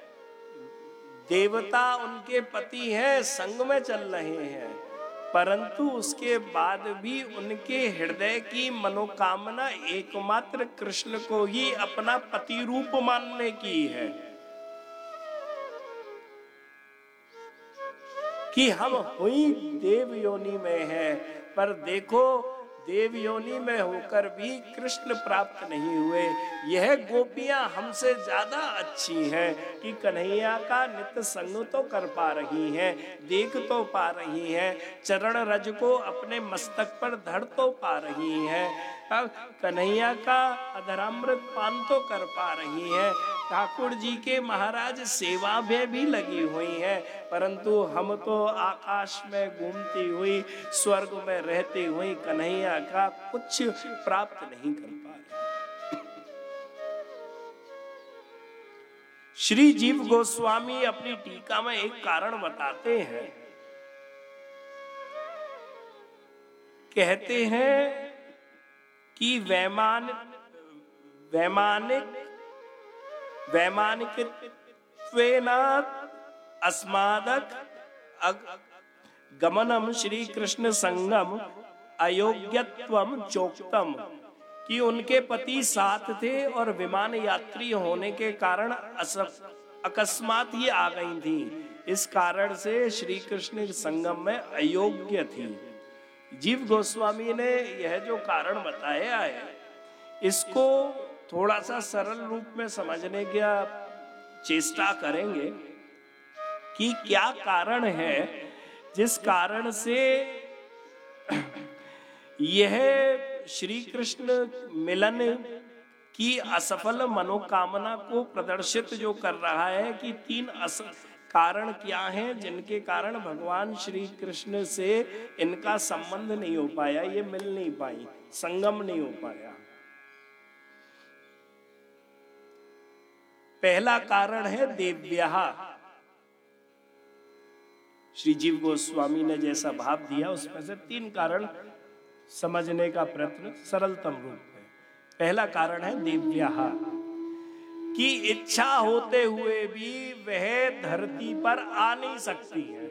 देवता उनके पति हैं, संग में चल रहे हैं, परंतु उसके बाद भी उनके हृदय की मनोकामना एकमात्र कृष्ण को ही अपना पति रूप मानने की है कि हम हुई देव योनि में हैं। पर देखो देव योनि में होकर भी कृष्ण प्राप्त नहीं हुए। यह गोपियां हमसे ज्यादा अच्छी हैं कि कन्हैया का नित्य संग तो कर पा रही हैं, देख तो पा रही हैं, चरण रज को अपने मस्तक पर धर तो पा रही हैं, कन्हैया का अधरामृत पान तो कर पा रही हैं, ठाकुर जी के महाराज सेवा में भी लगी हुई हैं, परंतु हम तो आकाश में घूमती हुई, स्वर्ग में रहती हुई कन्हैया का कुछ प्राप्त नहीं कर पा रहे। श्री जीव गोस्वामी अपनी टीका में एक कारण बताते हैं, कहते हैं कि वैमान वैमानिक वैमानिकत्वेन अस्मादक गमनम श्री कृष्ण संगम अयोग्यत्वम चोक्तम, कि उनके पति साथ थे और विमान यात्री होने के कारण अकस्मात ही आ गई थी, इस कारण से श्री कृष्ण संगम में अयोग्य थी। जीव गोस्वामी ने यह जो कारण बताया है इसको थोड़ा सा सरल रूप में समझने की चेष्टा करेंगे कि क्या कारण है जिस कारण से यह श्री कृष्ण मिलन कि असफल मनोकामना को प्रदर्शित जो कर रहा है कि तीन अस कारण क्या हैं जिनके कारण भगवान श्री कृष्ण से इनका संबंध नहीं हो पाया, ये मिल नहीं पाई, संगम नहीं हो पाया। पहला कारण है देव्यः। श्री जीव गोस्वामी ने जैसा भाव दिया उसमें से तीन कारण समझने का प्रयत्न सरलतम रूप में। पहला कारण है देव्यः, कि इच्छा होते हुए भी वह धरती पर आ नहीं सकती है,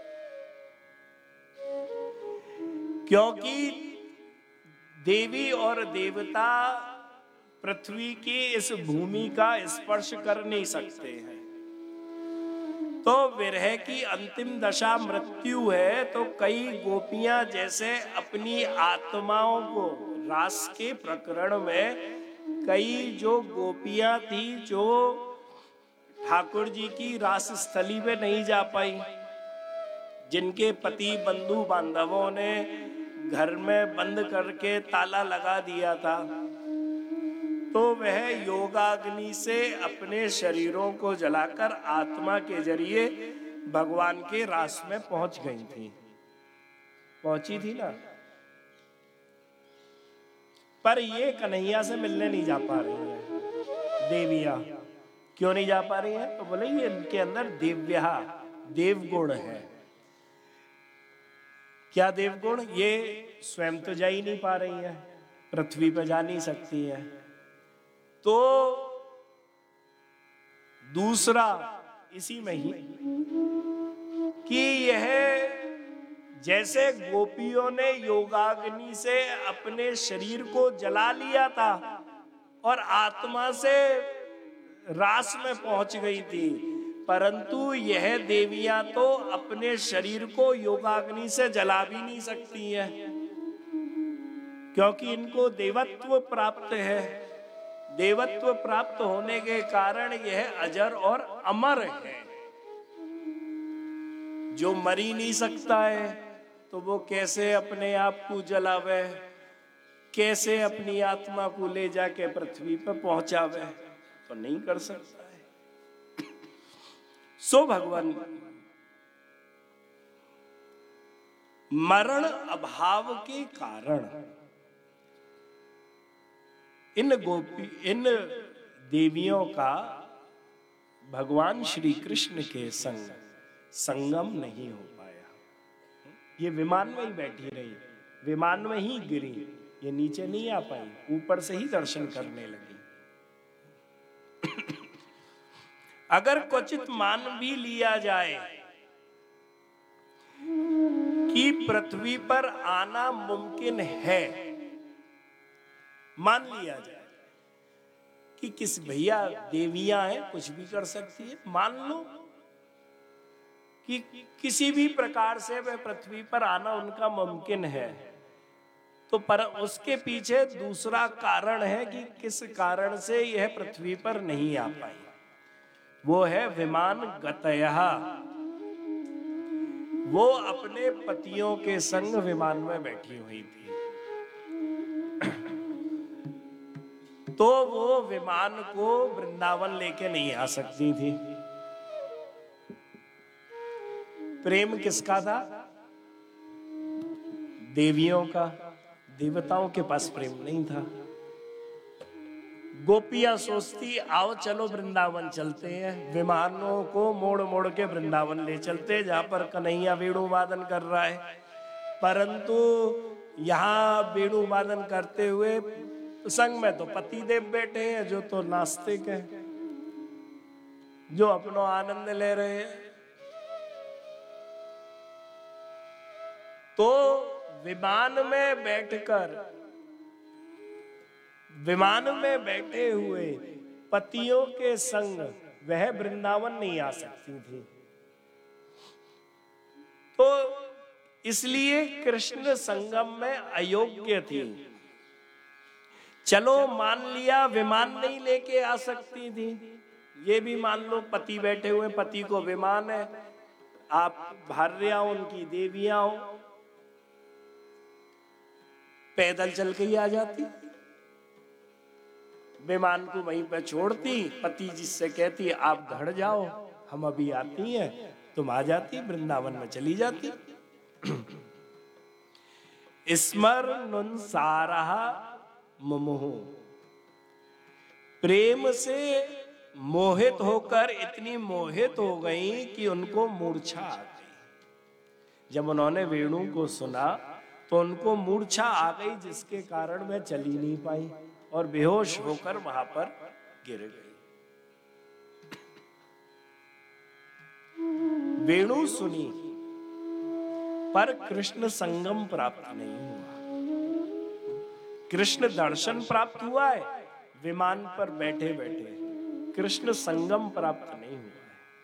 क्योंकि देवी और देवता पृथ्वी की इस भूमि का स्पर्श कर नहीं सकते हैं। तो विरह की अंतिम दशा मृत्यु है। तो कई गोपियां जैसे अपनी आत्माओं को, रास के प्रकरण में कई जो गोपियां थी जो ठाकुर जी की रास स्थली में नहीं जा पाई, जिनके पति बंधु बांधवों ने घर में बंद करके ताला लगा दिया था, तो वह योगाग्नि से अपने शरीरों को जलाकर आत्मा के जरिए भगवान के रास में पहुंच गई थी, पहुंची थी ना। पर ये कन्हैया से मिलने नहीं जा पा रही है देवियां। क्यों नहीं जा पा रही है? तो बोले ये इनके अंदर देव्यः, देवगुण है। क्या देवगुण? ये स्वयं तो जा ही नहीं पा रही है, पृथ्वी पर जा नहीं सकती है। तो दूसरा इसी में ही कि यह जैसे गोपियों ने योगाग्नि से अपने शरीर को जला लिया था और आत्मा से रास में पहुंच गई थी, परंतु यह देवियां तो अपने शरीर को योगाग्नि से जला भी नहीं सकती है, क्योंकि इनको देवत्व प्राप्त है। देवत्व प्राप्त होने के कारण यह अजर और अमर है। जो मर ही नहीं सकता है तो वो कैसे अपने आप को जलावे, कैसे अपनी आत्मा को ले जाके पृथ्वी पर पहुंचावे? तो नहीं कर सकता है। सो भगवान मरण अभाव के कारण इन गोपी इन देवियों का भगवान श्री कृष्ण के संग संगम नहीं हो पाया। ये विमान में ही बैठी रही, विमान में ही गिरी, ये नीचे नहीं आ पाई, ऊपर से ही दर्शन करने लगी। अगर क्वचित मान भी लिया जाए कि पृथ्वी पर आना मुमकिन है, मान लिया जाए कि किस भैया देवियां हैं, कुछ भी कर सकती है, मान लो कि किसी भी प्रकार से वह पृथ्वी पर आना उनका मुमकिन है, तो पर उसके पीछे दूसरा कारण है कि किस कारण से यह पृथ्वी पर नहीं आ पाई। वो है विमान गतयः। वो अपने पतियों के संग विमान में बैठी हुई थी, तो वो विमान को वृंदावन लेके नहीं आ सकती थी। प्रेम किसका था? देवियों का। देवताओं के पास प्रेम नहीं था। गोपियां सोचती आओ चलो वृंदावन चलते हैं, विमानों को मोड़ मोड़ के वृंदावन ले चलते जहां पर कन्हैया वेणु वादन कर रहा है, परंतु यहाँ वेणु वादन करते हुए संग में तो पति देव बैठे हैं जो तो नास्तिक हैं, जो अपनो आनंद ले रहे हैं। तो विमान में बैठकर, विमान में बैठे हुए पतियों के संग वह वृंदावन नहीं आ सकती थी। तो इसलिए कृष्ण संगम में अयोग्य थी। चलो मान लिया विमान नहीं लेके आ सकती थी, ये भी मान लो पति बैठे हुए, पति को विमान है, आप भार्या उनकी देवियां हो, पैदल चल के ही आ जाती, विमान को वहीं पे छोड़ती, पति जी से कहती आप घर जाओ, हम अभी आती हैं, तुम आ जाती, वृंदावन में चली जाती। स्मरनुसारः मुमुहु, प्रेम से मोहित होकर इतनी मोहित हो गई कि उनको मूर्छा आ गई। जब उन्होंने वेणु को सुना तो उनको मूर्छा आ गई, जिसके कारण वह चली नहीं पाई और बेहोश होकर वहां पर गिर गई। वेणु सुनी पर कृष्ण संगम प्राप्त नहीं हुआ। कृष्ण दर्शन प्राप्त हुआ है, विमान पर बैठे बैठे कृष्ण संगम प्राप्त नहीं हुआ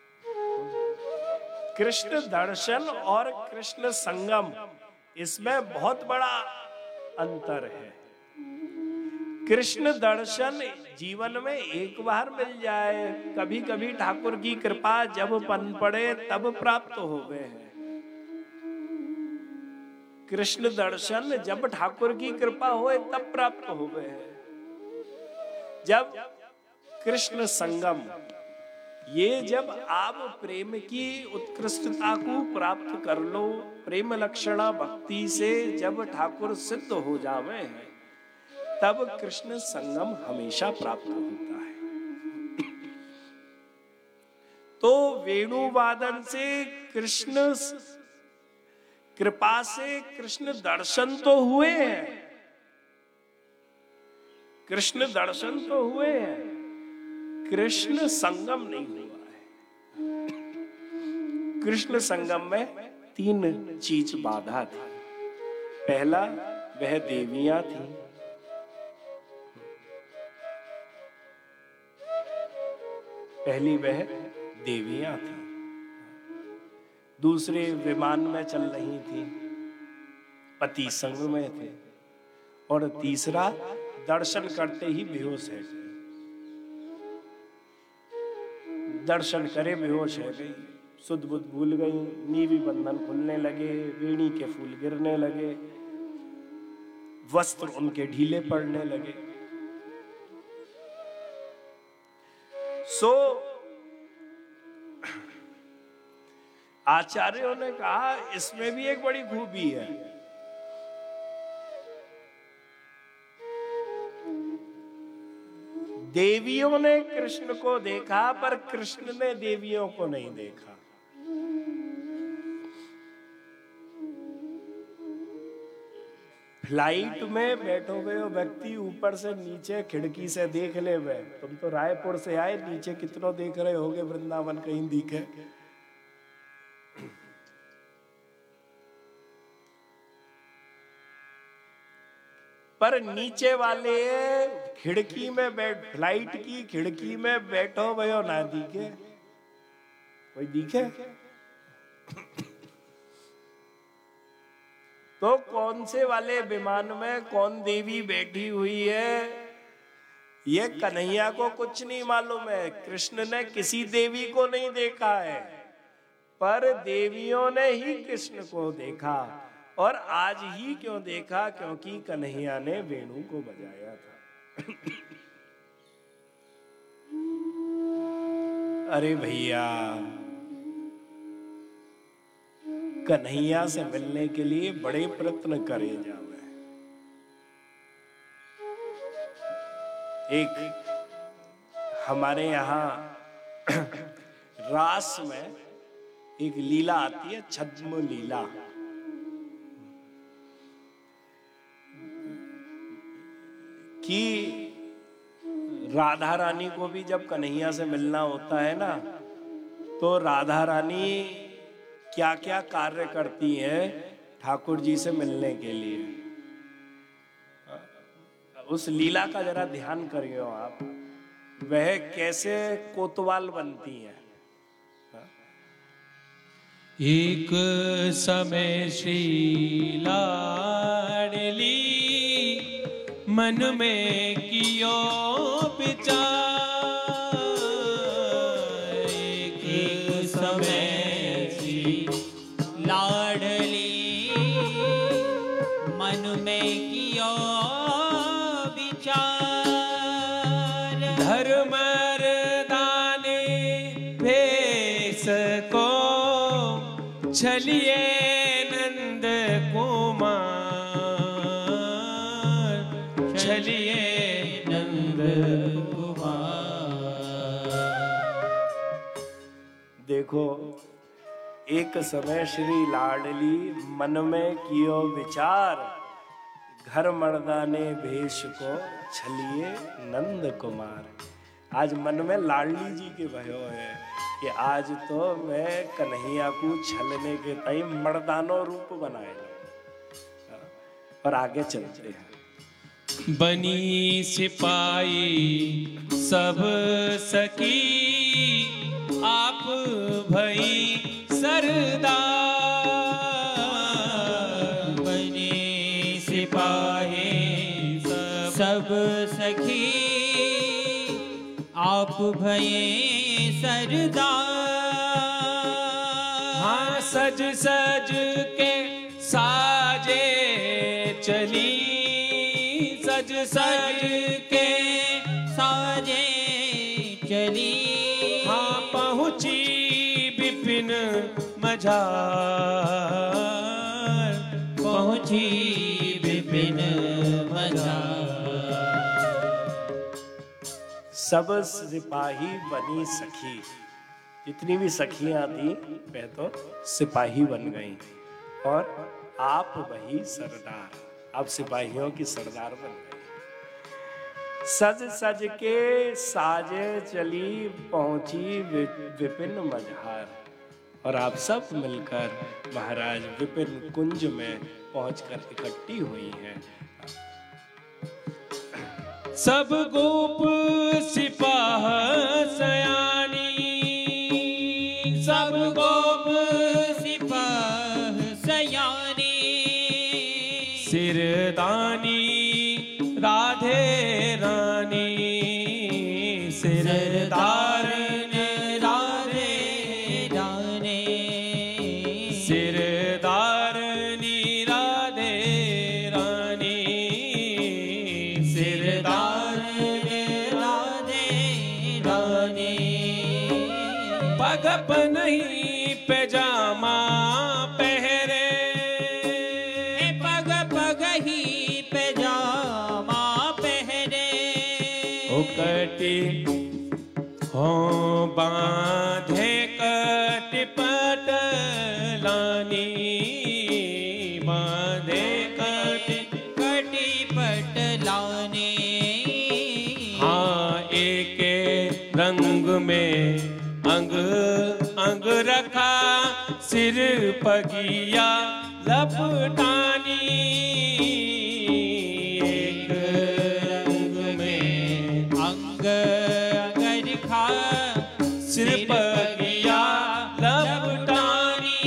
है। कृष्ण दर्शन और कृष्ण संगम, इसमें बहुत बड़ा अंतर है। कृष्ण दर्शन जीवन में एक बार मिल जाए, कभी कभी ठाकुर की कृपा जब पन पड़े तब प्राप्त हो गए हैं। कृष्ण दर्शन जब ठाकुर की कृपा होए तब प्राप्त हो गए हैं। जब कृष्ण संगम, ये जब आप प्रेम की उत्कृष्टता को प्राप्त कर लो, प्रेम लक्षणा भक्ति से जब ठाकुर सिद्ध हो जावे हैं, तब कृष्ण संगम हमेशा प्राप्त होता है। तो वेणुवादन से कृष्ण कृपा से कृष्ण दर्शन तो हुए हैं, कृष्ण दर्शन तो हुए हैं, कृष्ण संगम नहीं हुआ है। कृष्ण संगम में तीन चीज बाधा थी। पहला, वह देवियां थी। पहली वह देवियां थी। दूसरे, विमान में चल रही थी, पति संग में थे। और तीसरा, दर्शन करते ही बेहोश है गई। दर्शन करे बेहोश है गई, सुध बुध भूल गई, नीवी बंधन खुलने लगे, वेणी के फूल गिरने लगे, वस्त्र उनके ढीले पड़ने लगे। सो आचार्यों ने कहा इसमें भी एक बड़ी खूबी है। देवियों ने कृष्ण को देखा पर कृष्ण ने देवियों को नहीं देखा। फ्लाइट में बैठो गए हो व्यक्ति, ऊपर से नीचे खिड़की से देख ले वे। तुम तो रायपुर से आए, नीचे कितनों देख रहे होगे, वृंदावन कहीं दिखे? पर नीचे वाले खिड़की में बैठ, फ्लाइट की खिड़की में बैठो भयो ना दिखे, कोई दिखे? तो कौन से वाले विमान में कौन देवी बैठी हुई है, ये कन्हैया को कुछ नहीं मालूम है। कृष्ण ने किसी देवी को नहीं देखा है, पर देवियों ने ही कृष्ण को देखा। और आज ही क्यों देखा? क्योंकि कन्हैया ने वेणु को बजाया था। अरे भैया, कन्हैया से मिलने के लिए बड़े प्रयत्न करे जावे। एक हमारे यहाँ रास में एक लीला आती है, छद्म लीला। कि राधा रानी को भी जब कन्हैया से मिलना होता है ना, तो राधा रानी क्या क्या कार्य करती हैं ठाकुर जी से मिलने के लिए, उस लीला का जरा ध्यान करिए आप। वह कैसे कोतवाल बनती हैं। एक समय श्री लाडली मन में कियो विचार, एक समय श्री लाडली मन में कियो विचार, एक समय श्री लाडली मन में कियो विचार, घर मर्दाने भेष को छलिए नंद कुमार। आज मन में लाडली जी के भयो है कि आज तो मैं कन्हैया को छलने के तई मर्दानो रूप बनाए। और आगे चलते हैं। बनी सिपाही सब सखी, आप भई सरदार। बनी सिपाही सब, सब सखी, आप भये सरदार। हाँ सज सज के साजे चली, सज सज के साजे चली। हाँ पहुँची विपिन मझार, पहुँची विपिन मझार। सब सिपाही बनी सखी, जितनी भी सखियां थी वह तो सिपाही बन गई। और आप वही सरदार, आप सिपाहियों की सरदार बन गई। सज सज के साजे चली, पहुंची विपिन मझार। और आप सब मिलकर महाराज विपिन कुंज में पहुंचकर इकट्ठी हुई हैं। सब गोप सिपाह सयानी, सब गोप सिपाह सयानी। सिरदानी राधे रानी, सिरदारन राधे रानी। सिरदारनी राधे रानी, सिरदारन राधे रानी। पग नहीं पैजामा पहरे, पग पग ही पैजामा पहरे। कटी हो बांधे कटी पटलानी, बांधे कटी कटी पटलानी। हाँ एक रंग में अंग अंग रखा, सिर पगिया लपटानी। एक रंग में अंग अंग रखा, सिर पगिया लपटानी।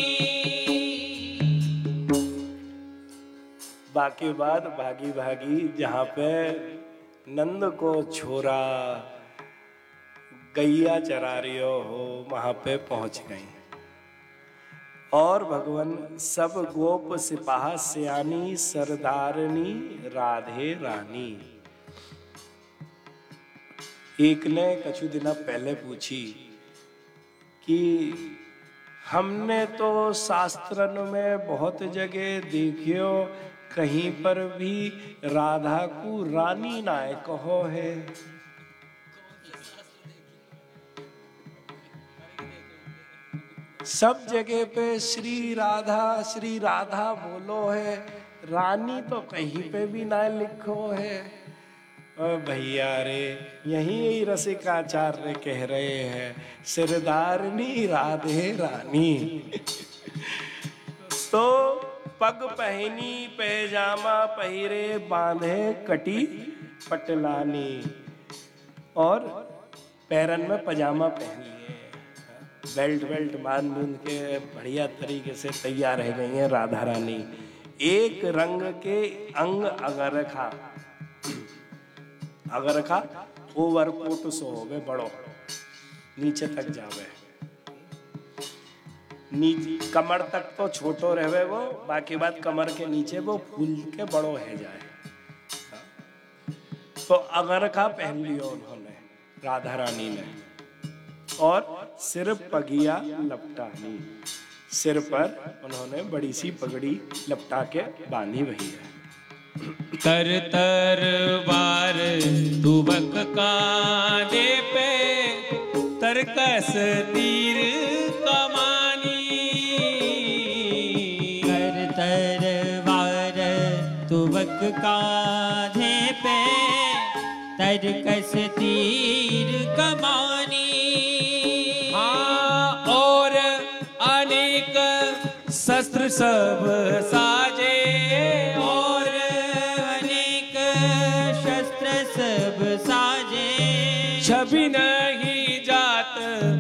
बाकी बात भागी भागी जहाँ पे नंद को छोरा गैया चरा रही हो वहां पे पहुंच गई। और भगवान सब गोप सिपाह सयानी, सरदारनी राधे रानी। एक ने कछु दिना पहले पूछी कि हमने तो शास्त्रन में बहुत जगह देखियो, कहीं पर भी राधा को रानी नाय कहो है। सब जगह पे श्री राधा श्री राधा बोलो है, रानी तो कहीं पे भी ना लिखो है। और भैया रे यही यही रसिकाचार्य कह रहे हैं, सिरदारनी राधे रानी। तो पग पहनी पैजामा पहिरे, बांधे कटी पटलानी। और पैरन में पजामा पहन लिए, बेल्ट बेल्ट बांध बूंद के बढ़िया तरीके से तैयार रह गई हैं राधा रानी। एक रंग के अंग अगर रखा अगर रखा ओवरकोट सो होवे बड़ो, नीचे तक जावे, नीचे कमर तक तो छोटो रहे वो, बाकी बात कमर के नीचे वो फूल के बड़ो है जाए। तो अगर का पहन लियो उन्होंने राधा रानी ने। और सिर पगिया लपटानी, सिर पर उन्होंने बड़ी सी पगड़ी लपटा के बांधी हुई है। तर तर बार दुबक कांधे पे, तरकस तीर कमानी। तुवक कांधे पे तरकस तीर कमानी। हाँ और अनेक शस्त्र सब साजे, और अनेक शस्त्र सब साजे। छवि नहीं जात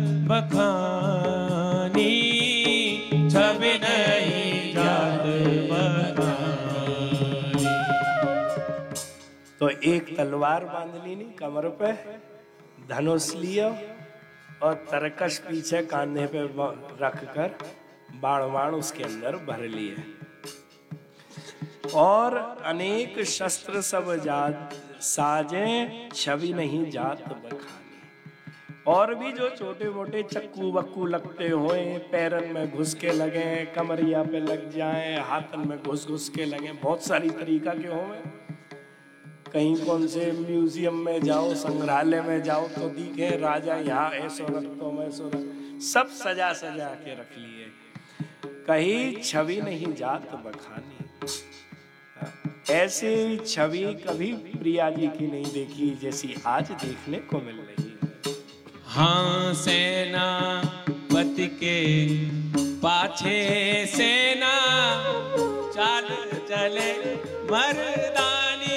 बखानी, छवि नहीं जात बखानी। तो एक तलवार बांध ली नी कमर पे, धनुष लिया और तरकश पीछे कांधे पे रख कर बाण बाण उसके अंदर भर लिए। और अनेक शस्त्र सब जात साजे, छवि नहीं जात बखानी। और भी जो छोटे मोटे चक्कू बक्कू लगते हुए पैरन में घुस के लगे, कमरिया पे लग जाए, हाथन में घुस घुस के लगे, बहुत सारी तरीका के होवे। कहीं कौन से म्यूजियम में जाओ, संग्रहालय में जाओ तो दिखे राजा यहाँ ऐसो रखतो वैसो रख, सब सजा सजा के रख लिए। कहीं छवि नहीं जात बखानी। ऐसी छवि कभी प्रिया जी की नहीं देखी जैसी आज देखने को मिल रही है। हाँ सेनापति के पाछे सेना, चाल चले मर्दानी।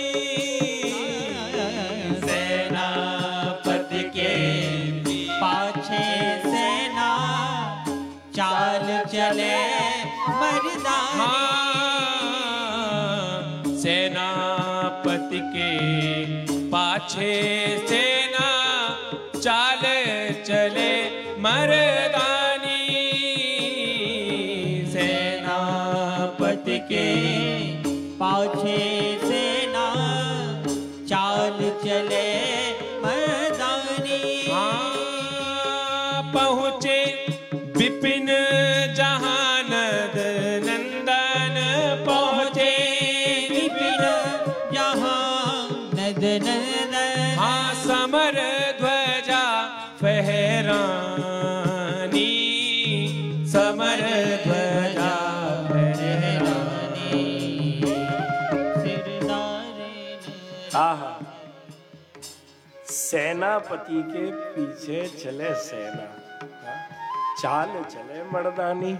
सेनापति के पाछे सेना, चाल चले मर्दानी। हाँ सेनापति के पाछे सेना, चाल चले मर्दानी। सेनापति के पाछे सेना, चाल चले मर्दानी। हाँ पहुँचे विपिन जहानद नंदन, पहुँचे विपिन जहानद नंदन। हाँ समर ध्वजा फहरानी, समर ध्वजा फहरानी। आहा, सेनापति के पीछे चले सेना, चाल चले मर्दानी।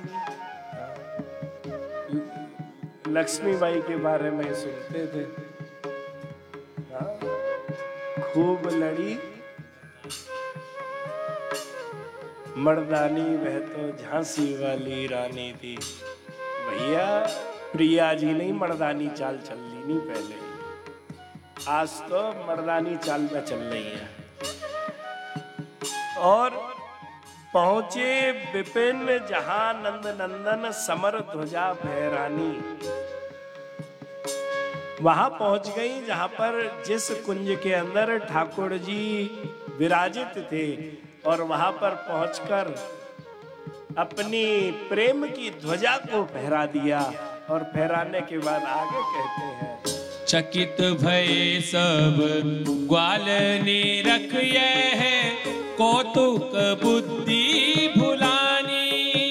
लक्ष्मीबाई के बारे में सुनते थे, खूब लड़ी मर्दानी, वह तो झांसी वाली रानी थी। भैया प्रिया जी नहीं मर्दानी चाल चल ली नहीं पहले, आज तो मर्दानी चाल में चल रही है। और पहुंचे विपिन जहां नंद नंदन, समर ध्वजा फहरानी। वहां पहुंच गई जहां पर जिस कुंज के अंदर ठाकुर जी विराजित थे, और वहां पर पहुंचकर अपनी प्रेम की ध्वजा को फहरा दिया। और फहराने के बाद आगे कहते हैं, चकित भय सब ग्वाल निरख है, कौतुक बुद्धि भुलानी।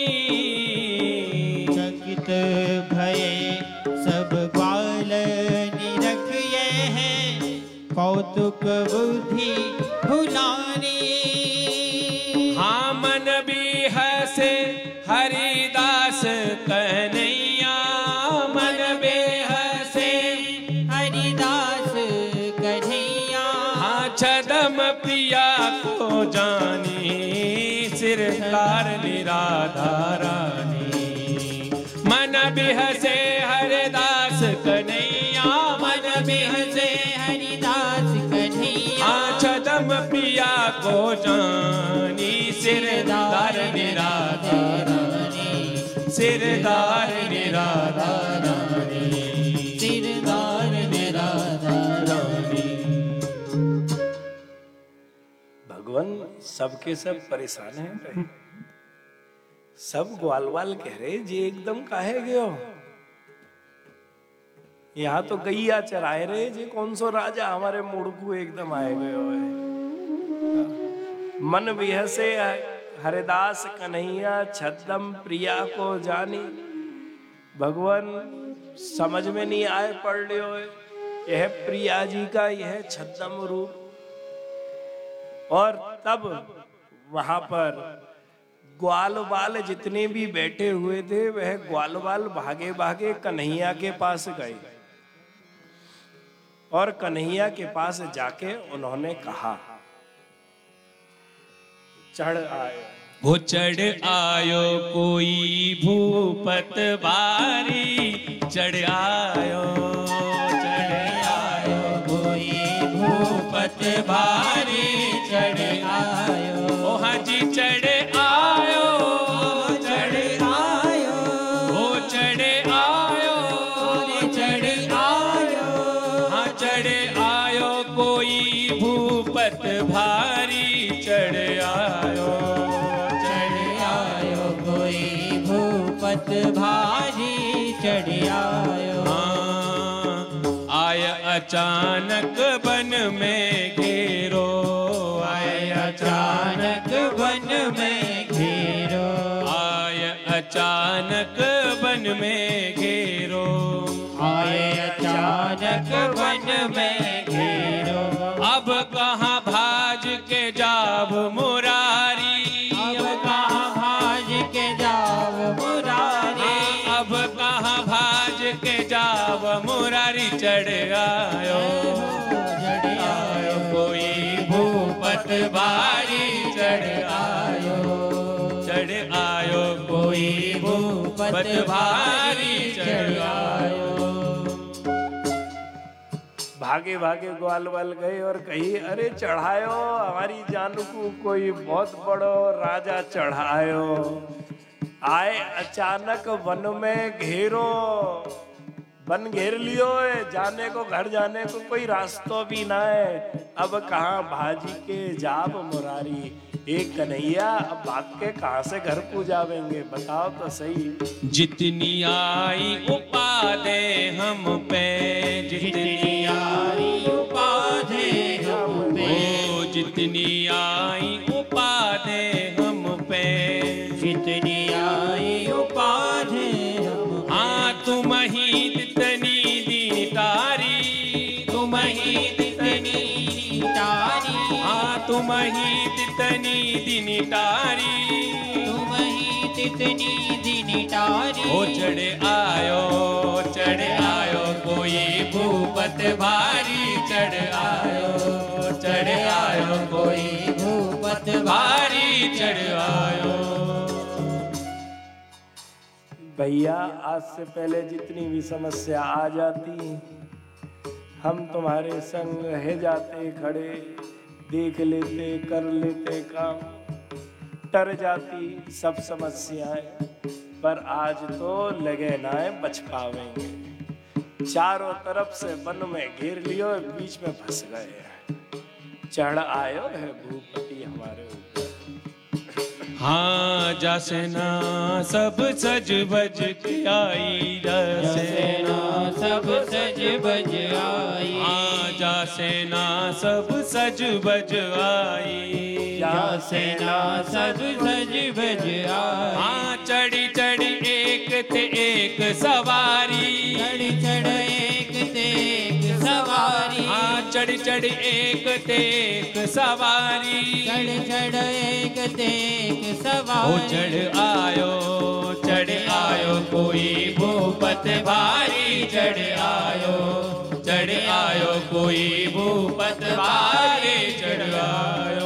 चकित भय सब ग्वाल निरख है, कौतुक बुद्धि भुलानी। हाँ मन भी हसे हरिदास कन्हैया, मन भी हसे हरिदास कन्हैया। हाँ छदम प्रिया को जानी, सिरकार निराधा रानी। मन भी हसे हरिदास कन्हैया, मन भी हसे हरिदास कन्हैया। हाँ छदम प्रिया को जानी, सिरदार निराधा रानी, सिरदार निराधा रानी, सिरदार निराधा रानी। भगवान सबके सब परेशान हैं, सब ग्वाल वाल कह रहे जी एकदम काहे गयो, यहाँ तो गैया चराए रहे जी, कौन सो राजा हमारे मुड़कू एकदम आए गयो है। मन विहसे हरिदास कन्हैया, छद्दम प्रिया को जानी। भगवान समझ में नहीं आए पढ़ लियो। यह प्रिया जी का यह छद्म रूप। और तब वहां पर ग्वाल बाल जितने भी बैठे हुए थे वह ग्वाल बाल भागे भागे कन्हैया के पास गए और कन्हैया के पास जाके उन्होंने कहा, चढ़ आए वो चढ़ आयो कोई भूपत बारी, चढ़ आयो चढ़ आयो कोई भूपत बारी, चढ़ आयो ओ हाँ जी चढ़ आयो चढ़ आयो ओ चढ़ आयो चढ़ आयो हाँ चढ़ आयो कोई भूपत भारी, चढ़ आयो भूपत भारी, चढ़ आयो। हाँ, आय अचानक बन में घेरो, आय अचानक बन में घेरो, आय अचानक बन में घेरो, आय अचानक बन में घेरो। अब कहाँ भाज के जाब मुरारी, अब कहाँ भाज के जाब मुरारी, अब कहाँ भाज के जाब मुरारी, चढ़ आयो चढ़ आयो कोई भूपत भारी, चढ़ आयो चढ़ आयो कोई भूपत भारी, चढ़ आयो। भागे भागे ग्वाल बाल गए और कही, अरे चढ़ायो हमारी जान को कोई बहुत बड़ो राजा चढ़ायो। आए अचानक वन में घेरो, वन घेर लियो है, जाने को घर जाने को कोई रास्ता भी ना है। अब कहाँ भाजी के जाब मुरारी, एक कन्हैया अब भाग के कहाँ से घर पूजावेंगे, बताओ तो सही। जितनी आई उपाधे हम पे, जितनी आई उपाधे हम पे, ओ जितनी आई उपाधे हम पे, जितनी आई उपाधे हम, हाँ तुम ही तितनी दी तारी, तुम ही तितनी तारी, हाँ तुम ही तितनी दिनी तारी, तुम ही तितनी दिनी तारी। ओ चढ़ आयो चढ़ आयो कोई भूपत भारी, चढ़ आयो चढ़ आयो कोई भूपत भारी, चढ़ आयो। भैया आज से पहले जितनी भी समस्या आ जाती, हम तुम्हारे संग रह जाते खड़े, देख लेते कर लेते काम, टर जाती सब समस्याएं। पर आज तो लगे ना है बच पावेंगे, चारों तरफ से वन में घेर लियो, बीच में फंस गए। चढ़ आयो है भूपति हमारे ऊपर। हाँ जासेना सब सज बज के आई, जासेना सब सज बज आई, हाँ जासेना सब सज बज आई, जासेना सब सज बज आई। हाँ चढ़ी चढ़ी एक ते एक सवारी, चढ़ी चढ़ एक ते एक सवारी, हाँ चढ़ी चढ़ी एक ते एक सवारी, चढ़ चढ़ एक ते एक सवारी। ओ चढ़ आयो चढ़ आयो कोई भूपत भारी, चढ़ आयो चढ़ आयो कोई भूपत भारी, चढ़ आयो।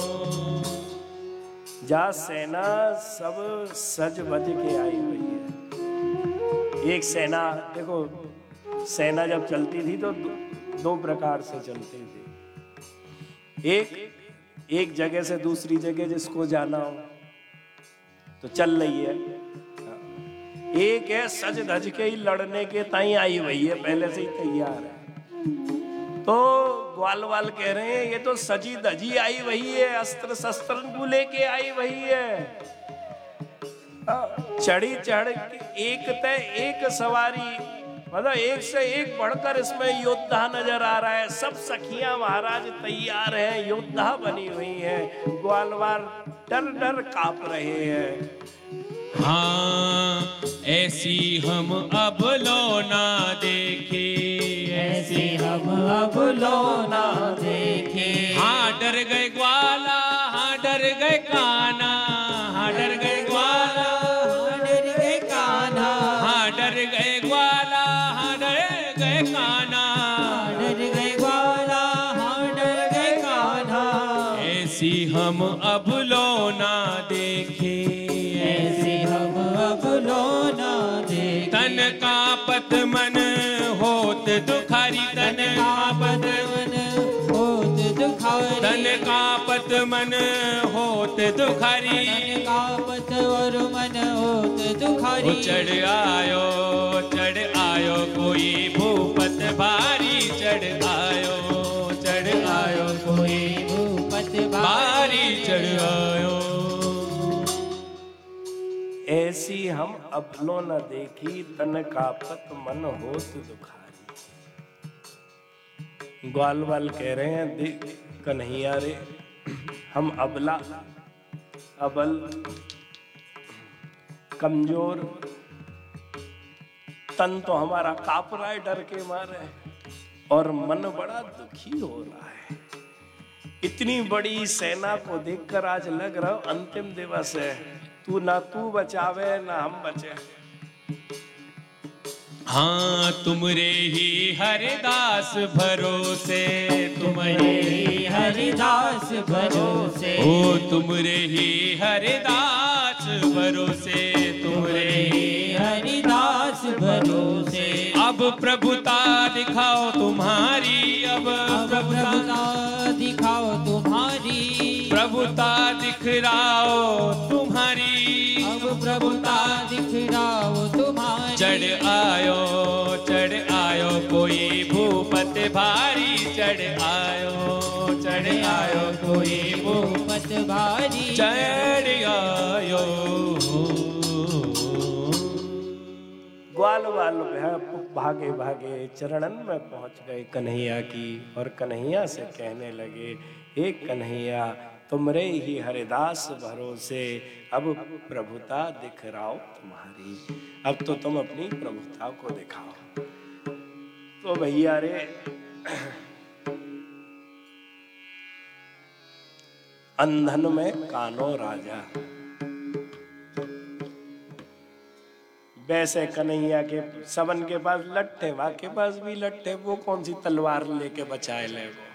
जा सेना सब सज बज के आई हुई है। एक सेना, देखो सेना जब चलती थी तो दो, दो प्रकार से चलती थी। एक एक जगह से दूसरी जगह जिसको जाना हो तो चल रही है, एक है सज धज के ही लड़ने के ताई आई हुई है, पहले से ही तैयार है। तो ग्वाल वाल कह रहे हैं ये तो सजी धजी आई वही है, अस्त्र शस्त्र को लेके आई वही है। चढ़ी चढ़ एक तय एक सवारी, मतलब एक से एक बढ़कर इसमें योद्धा नजर आ रहा है। सब सखियां महाराज तैयार हैं, योद्धा बनी हुई हैं। ग्वालवार डर डर कांप रहे हैं। हाँ ऐसी हम अब लो ना देखे, ऐसे हम अब लो ना देखे। हाँ डर गए ग्वाला, हाँ डर गए कान्हा, हाँ डर गए ग्वाला, हाँ डर गए कान्हा, हाँ डर गए ग्वाला, हाँ डर गए कान्हा, हाँ डर गए ग्वाला, हाँ डर गए कान्हा। ऐसी हम अब लो ना देखे, ऐसे हम अब लो ना देखे। तन कांपत मन होत दुखारी, तन कांपत मन होत दुखारी, तन कांपत मन होत दुखारी, तन कांपत और मन होत दुखारी। ओ चढ़ आयो चढ़ आयो कोई भूपत भारी, चढ़ आयो चढ़ आयो कोई भूपत भारी, चढ़ आयो। ऐसी हम अबलो न देखी, तन कापत मन होत दुखारी। ग्वाल वाल कह रहे हैं, देख कन्हैया रे, हम अबला अबल कमजोर, तन तो हमारा कांप रहा है डर के मारे, और मन बड़ा दुखी हो रहा है। इतनी बड़ी सेना को देखकर आज लग रहा अंतिम दिवस है, तू ना तू बचावे ना हम बचे। हाँ तुमरे ही हरिदास भरोसे, तुमरे ही हरिदास भरोसे, ओ तुमरे ही हरिदास भरोसे, तुमरे ही हरिदास भरोसे। अब प्रभुता दिखाओ तुम्हारी, अब प्रभुता दिखाओ तुम्हारी, प्रभुता दिखराओ तुम्हारी, अब प्रभुता दिखराओ तुम्हारी। चढ़ आयो चढ़ आयो कोई भूपत भारी, चढ़ आयो चढ़ आयो कोई भूपत भारी, चढ़ आयो। ग्वाल वाल भागे भागे चरणन में पहुंच गए कन्हैया की, और कन्हैया से कहने लगे, हे कन्हैया तुमरे ही हरिदास भरोसे, अब प्रभुता दिखराओ तुम्हारी, अब तो तुम अपनी प्रभुता को दिखाओ। तो भैया रे अंधन में कानो राजा, वैसे कन्हैया के सबन के पास लट्ठे, वहां के पास भी लट्ठे, वो कौन सी तलवार लेके बचाए ले वो।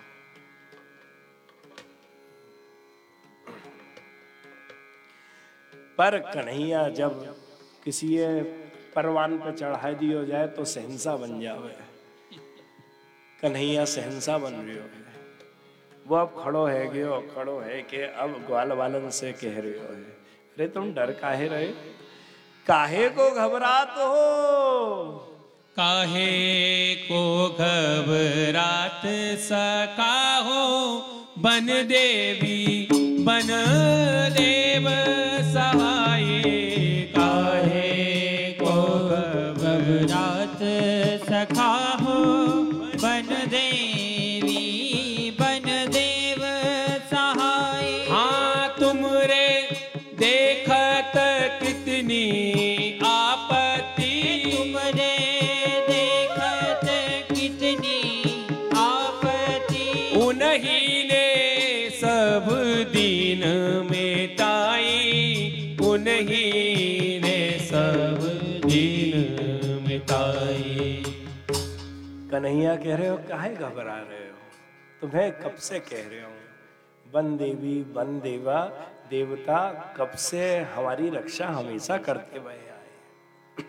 पर कन्हैया जब किसी परवान पे चढ़ा दियो जाए तो सहनसा बन जावे। कन्हैया सहनसा बन रही हो, वो अब खड़ो है गयो, खड़ो है कि अब ग्वाल वालन से कह रहे हो, अरे तुम डर काहे रहे, काहे को घबरात हो, काहे को घबरात सका हो, बन देवी बन देव सहाय, काहे को घबरात सखा हो, बन देवी बन देव सहाय। हाँ तुमरे देखत कितनी आपत्ति, तुमरे देखत कितनी आपत्ति, उन्हीं ने सब दीन मिटाई, उन्हीं ने सब दीन मिटाई। कन्हैया कह रहे हो काहे घबरा रहे हो, तुम्हें कब से कह रहे हो, बन देवी बन देवा, देवता कब से हमारी रक्षा हमेशा करते हुए आए।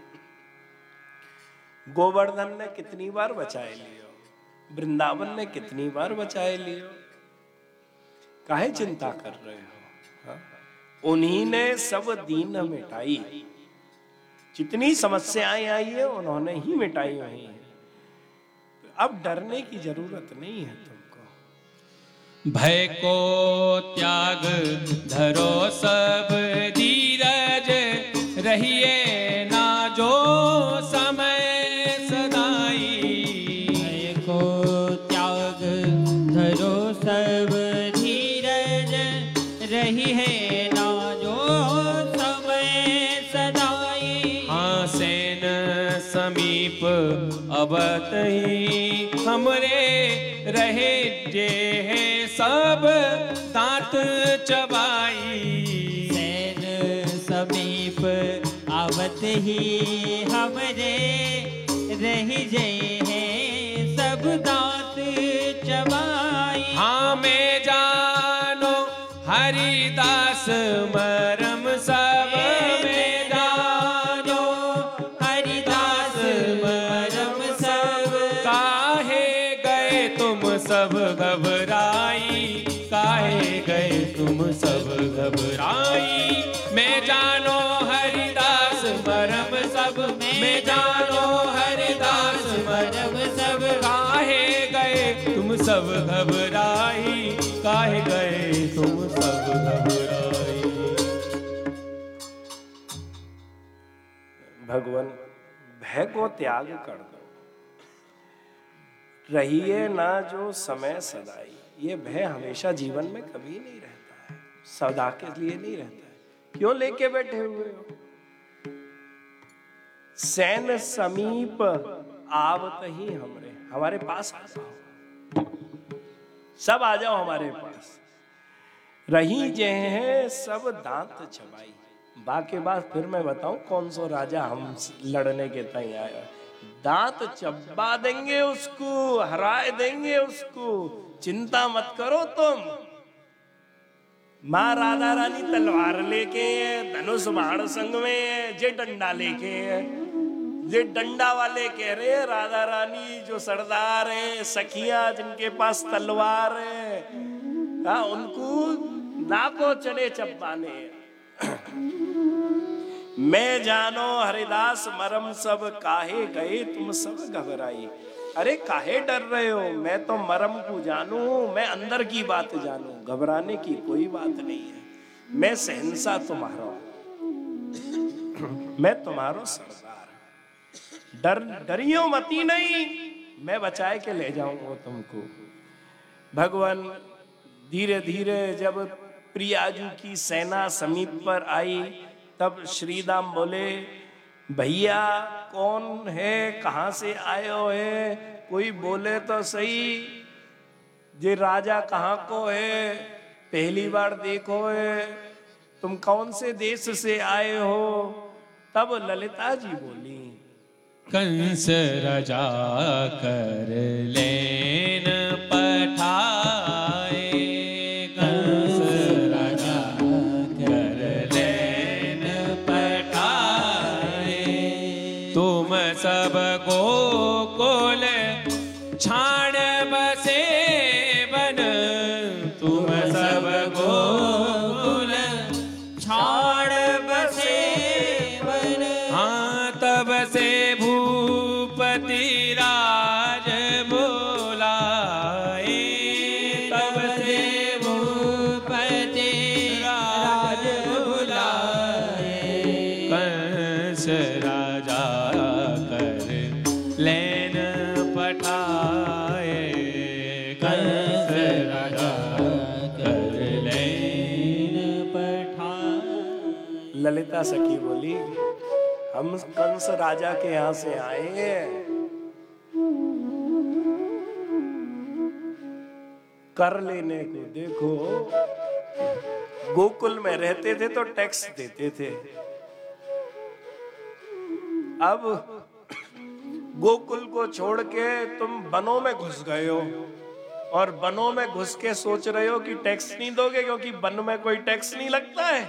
गोवर्धन ने कितनी बार बचाए लियो, वृंदावन ने कितनी बार बचाए लियो, काहे चिंता कर रहे हो, हा? उन्हीं ने सब दीन मिटाई, जितनी समस्याएं आई है उन्होंने ही मिटाई हुई है, अब डरने की जरूरत नहीं है तुमको। भय को त्याग धरो सब धीरज, रहिए ना जो समय सदाई। भय को त्याग धरो सब धीरज, रही है ना जो समय आवत ही हमरे रहे जे है सब दांत चबाई। सैन समीप आवत ही हमरे रह जे हैं सब दांत चबाई। हाँ मैं जानो हरिदास मरम सब में जानो हरिदास मरम सब। काहे गए तुम सब घबराई, काहे गए तुम सब घबराई। मैं जानो हरिदास मरम सब, मैं जानो हरिदास मरम सब। काहे गए तुम सब घबराई, काहे गए तुम सब घबराई। भगवान भय को त्याग कर दो, रहिए ना जो समय सदाई। ये भय हमेशा जीवन में कभी नहीं रहता है, सदा के लिए नहीं रहता है। क्यों लेके बैठे हुए हो? सैन समीप आवत ही हमरे, हमारे पास आ जाओ, सब आ जाओ हमारे पास। रही जे हैं सब दांत चबाई। बाकी बात फिर मैं बताऊं कौन सो राजा हम लड़ने के तय आया। दांत चबा देंगे उसको, हराए देंगे उसको, चिंता मत करो तुम। माँ राधा रानी तलवार लेके, धनुष बाण संग में, जे डंडा लेके, जे डंडा वाले कह रहे हैं राधा रानी जो सरदार है, सखियां जिनके पास तलवार है, हाँ उनको नाको चले चबाने। मैं जानो हरिदास मरम सब, काहे गए तुम सब घबराई। अरे काहे डर रहे हो? मैं तो मरम को जानू, मैं अंदर की बात जानू, घबराने की कोई बात नहीं है। मैं सहनसा तुम्हारा, मैं तुम्हारो सरदार, डर डरियो मती नहीं, मैं बचाए के ले जाऊंगा तुमको। भगवान धीरे धीरे जब प्रियाजू की सेना समीप पर आई, तब श्रीदाम बोले, भैया कौन है, कहाँ से आए हो है? कोई बोले तो सही, जे राजा कहाँ को है, पहली बार देखो है, तुम कौन से देश से आए हो? तब ललिता जी बोली, कंस राजा कर लेन पठाए, कंस राजा कर लेन पठाए। तुम सब गोकुल छाण बसे बन, तुम सब गोकुल छाड़ बसे बन। हाँ तब से भूपति राज बुलाए, तब से भूपति राज बुलाए। कंस राजा कर लेन पठाए, कंस राजा कर लेन पठाए। ललिता सखी बोली, हम कंस राजा के यहाँ से आए हैं, कर लेने को। देखो गोकुल में रहते थे तो टैक्स देते थे, अब गोकुल को छोड़ के तुम वनों में घुस गए हो, और वनों में घुस के सोच रहे हो कि टैक्स नहीं दोगे, क्योंकि वन में कोई टैक्स नहीं लगता है।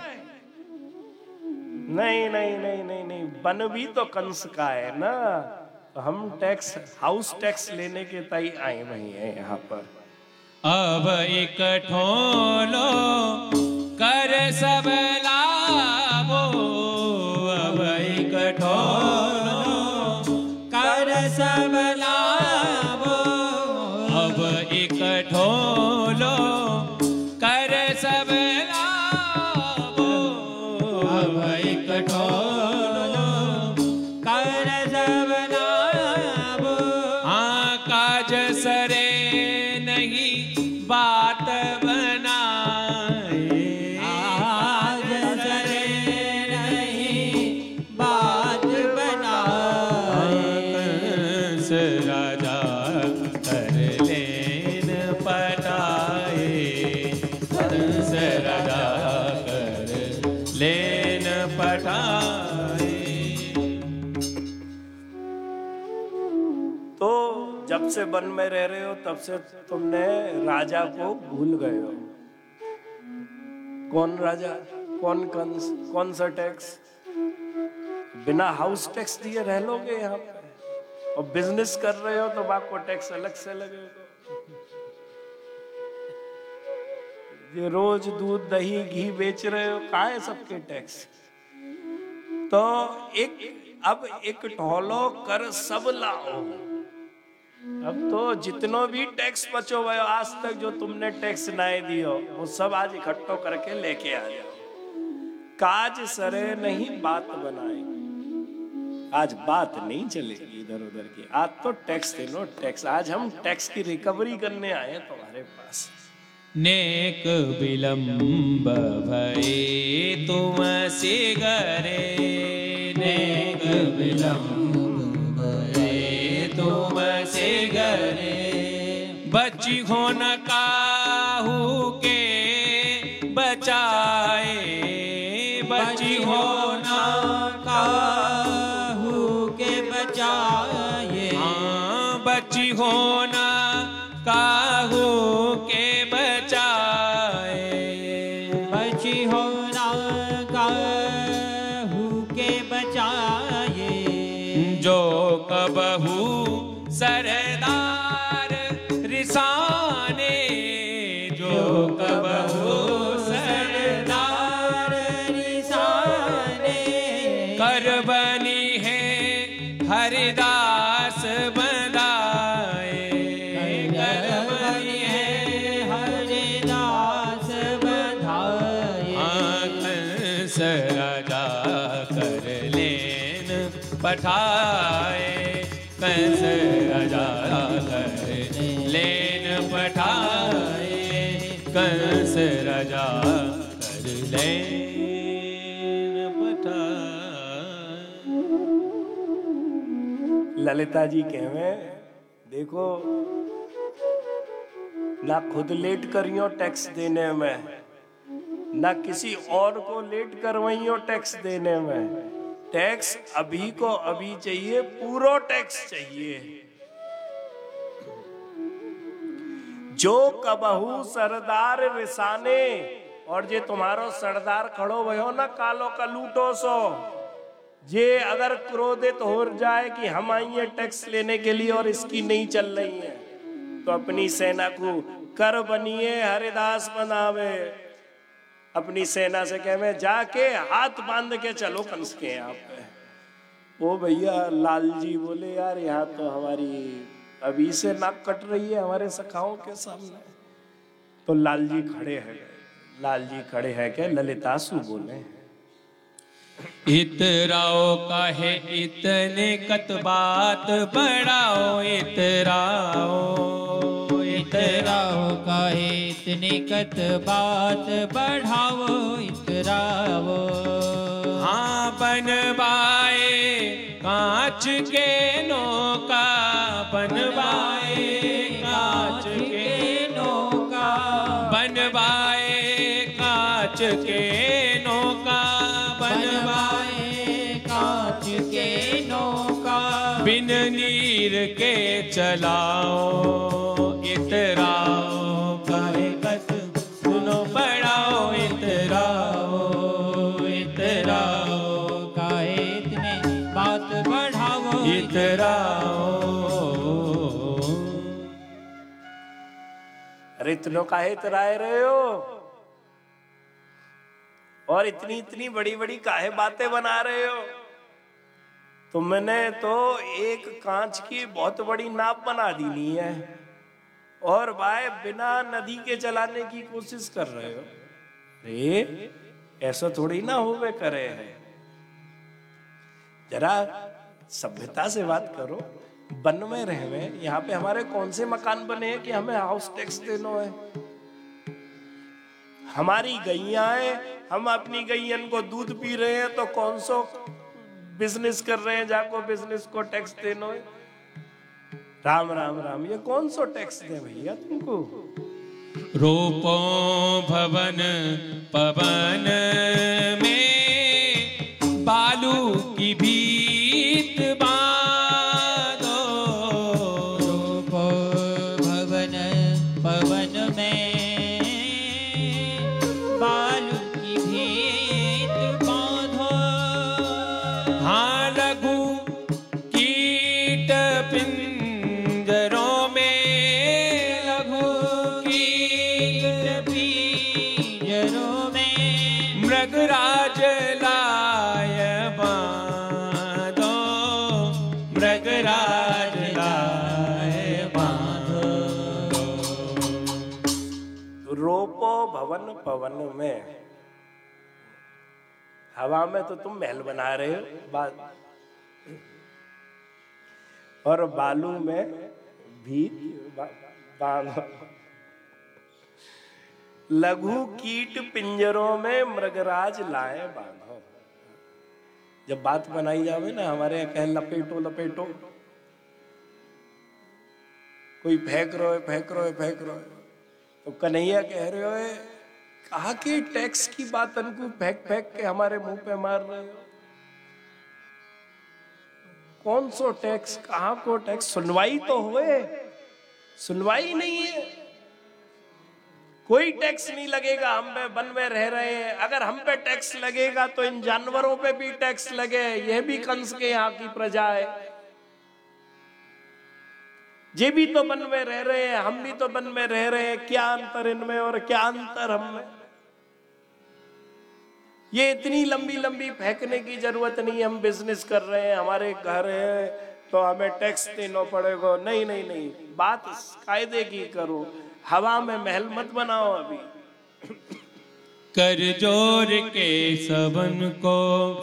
नहीं नहीं नहीं नहीं नहीं, वन भी तो कंस का है ना, तो हम टैक्स, हाउस टैक्स लेने के तय आए वही हैं यहाँ पर। अब एक ठोलो कर सब लाभो, अब एक ठोलो कर सब लाभो, अब एक ठोलो कर सब लाभो, अब एक ठोलो कर सब लाभो। हाँ काज सरे नहीं बात बनाए, आज सरे नहीं बात बनाए। कंस राजा कर लेन पटाए, कंस राजा कर लेन पटाए। तो जब से वन में रह रहे हो तब से तुमने राजा को भूल गए हो। कौन राजा, कौन कंस, कौन सा टैक्स? बिना हाउस टैक्स दिए रह लोगे यहाँ पे? और बिजनेस कर रहे हो तो आपको टैक्स अलग से लगेगा। ये रोज दूध दही घी बेच रहे हो, कहाँ है सबके टैक्स? तो एक अब एक ढोलो कर सब लाओ। अब तो जितनो भी टैक्स बचो हुए आज तक जो तुमने टैक्स नाए दियो वो सब आज इकट्ठो करके लेके आ जाओ। काज सरे नहीं बात बनाए, आज बात नहीं चलेगी इधर उधर की। आज तो टैक्स दे लो टैक्स। आज हम टैक्स की रिकवरी करने आए हैं तुम्हारे पास। नेक विलंब भये तुम सिगरे, नेक विलंब भये तुम सिगरे, बची हो न काहू के बचाए, बची हो न काहू के बचाए, हाँ बची हो न काहू के बचाए, बची हो न काहू के बचाए, जो कबहू सरदार रिसाने, जो कबहू सरदार रिसाने, कर बनी है हरिदास बंधाए, कर बनी है हरिदास बंधाए, कंस राजा कर लेन पठाए, कंस राजा कर लेन पठाए, कंस राजा कर लेन पठाए। ललिता जी कहवे देखो ना खुद लेट करियो टैक्स देने में, ना किसी और को लेट करवाइयो टैक्स देने में। टैक्स अभी को अभी चाहिए, पूरा टैक्स चाहिए। जो कबहू सरदार रिसाने, और जे तुम्हारो सरदार खड़ो भयो ना कालो का लूटो सो, जे अगर क्रोधित हो जाए कि हम आइए टैक्स लेने के लिए और इसकी नहीं चल रही है, तो अपनी सेना को कर बनिए हरिदास बनावे। अपनी सेना से कहे जाके हाथ बांध के चलो कंस के यहाँ पे। ओ भैया लाल जी बोले यार यहाँ तो हमारी अभी से नाक कट रही है हमारे सखाओं के सामने। तो लाल जी खड़े हैं, लाल जी खड़े हैं के ललितासु बोले इतराओ काहे इतने कत बात बढ़ाओ, इतराओ इतराओ काहे इतने कत बात बढ़ाओ, इतराओ। हाँ बनवाए कांच के नौका, बनवाए कांच के नौका, बनवाए कांच के नौका, बनवाए कांच के नौका, बिन नीर के चलाओ, इतराओ काहे कत सुनो बढ़ाओ, इतराओ इतराओ काहे इतने बात बढ़ाओ, इतराओ। अरे इतनों काहे इतराए रहे हो, और इतनी इतनी बड़ी बड़ी काहे बातें बना रहे हो। तुमने तो एक कांच की बहुत बड़ी नाव बना दी नहीं है, और भाई बिना नदी के चलाने की कोशिश कर रहे हो। अरे ऐसा थोड़ी ना होवे करे है, जरा सभ्यता से बात करो। वन में रहवे, यहाँ पे हमारे कौन से मकान बने हैं कि हमें हाउस टैक्स देना है। हमारी गैया है, हम अपनी गैयन को दूध पी रहे हैं तो कौन सो बिजनेस कर रहे हैं जाको बिजनेस को टैक्स देना है। राम राम राम, ये कौन सो टैक्स दे भैया तुमको? रूपो भवन पवन में बालू की भीत बांधो। रूपो भवन पवन में बालू की भीत बांधो। हाँ लघु कीट पिंजरों में, लघु कीट पिंजरों में मृगराज लाय बांधो। मृगराज लाय बांधो। रोपो भवन पवन में, हवा में तो तुम महल बना रहे हो बा, और बालू में भीत बा, बांधो। लघु कीट पिंजरों में मृगराज लाए बांधो। जब बात बनाई जावे ना, हमारे यहाँ कहे लपेटो लपेटो, कोई फेंक रहे फेंक रहे फेंक रहे, तो कन्हैया कह रहे हो कहा कि टैक्स की बात अनको फेंक फेंक के हमारे मुंह पे मार रहे हो। कौन सो टैक्स, कहाँ को टैक्स? सुनवाई तो हुए, सुनवाई नहीं है। कोई टैक्स नहीं लगेगा, हम पे वन में रह रहे हैं। अगर हम पे टैक्स लगेगा तो इन जानवरों पे भी टैक्स लगे। यह भी कंस के यहाँ की प्रजा है, ये भी तो वन में रह रहे हैं, हम भी तो वन में रह रहे हैं। क्या अंतर इनमें और क्या अंतर हम में? ये इतनी लंबी लंबी फेंकने की जरूरत नहीं है। हम बिजनेस कर रहे हैं, हमारे घर है तो हमें टैक्स देना पड़ेगा। नहीं नहीं नहीं, बात कायदे की करो। हवा में महल मत बनाओ। अभी कर जोर के सबन को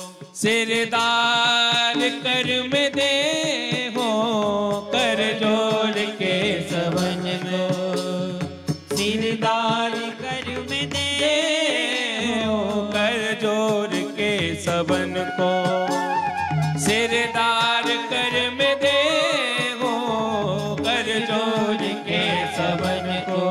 सिरदार कर में दे हो। कर जोर के सबन को सिरदार कर में दे हो। कर जोर के सबन को सिरदार कर में दे हो। कर जोर के सबन को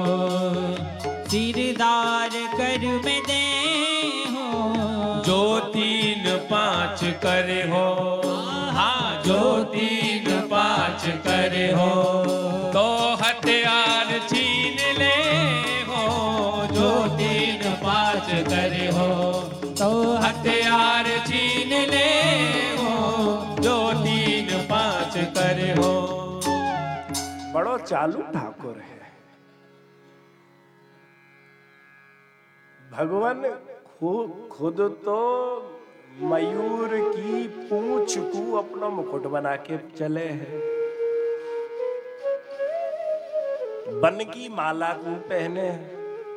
सिरदार कर में दे हो। जो तीन पाँच करे हो। हाँ जो तीन पाँच करे हो तो हथियार छीन ले हो। जो तीन पाँच करे हो तो हथियार छीन ले हो। जो तीन पाँच करे हो। बड़ो चालू ठाकुर है भगवान। खुद खुद तो मयूर की पूंछ को अपना मुकुट बना के चले हैं। बन की माला को पहने हैं।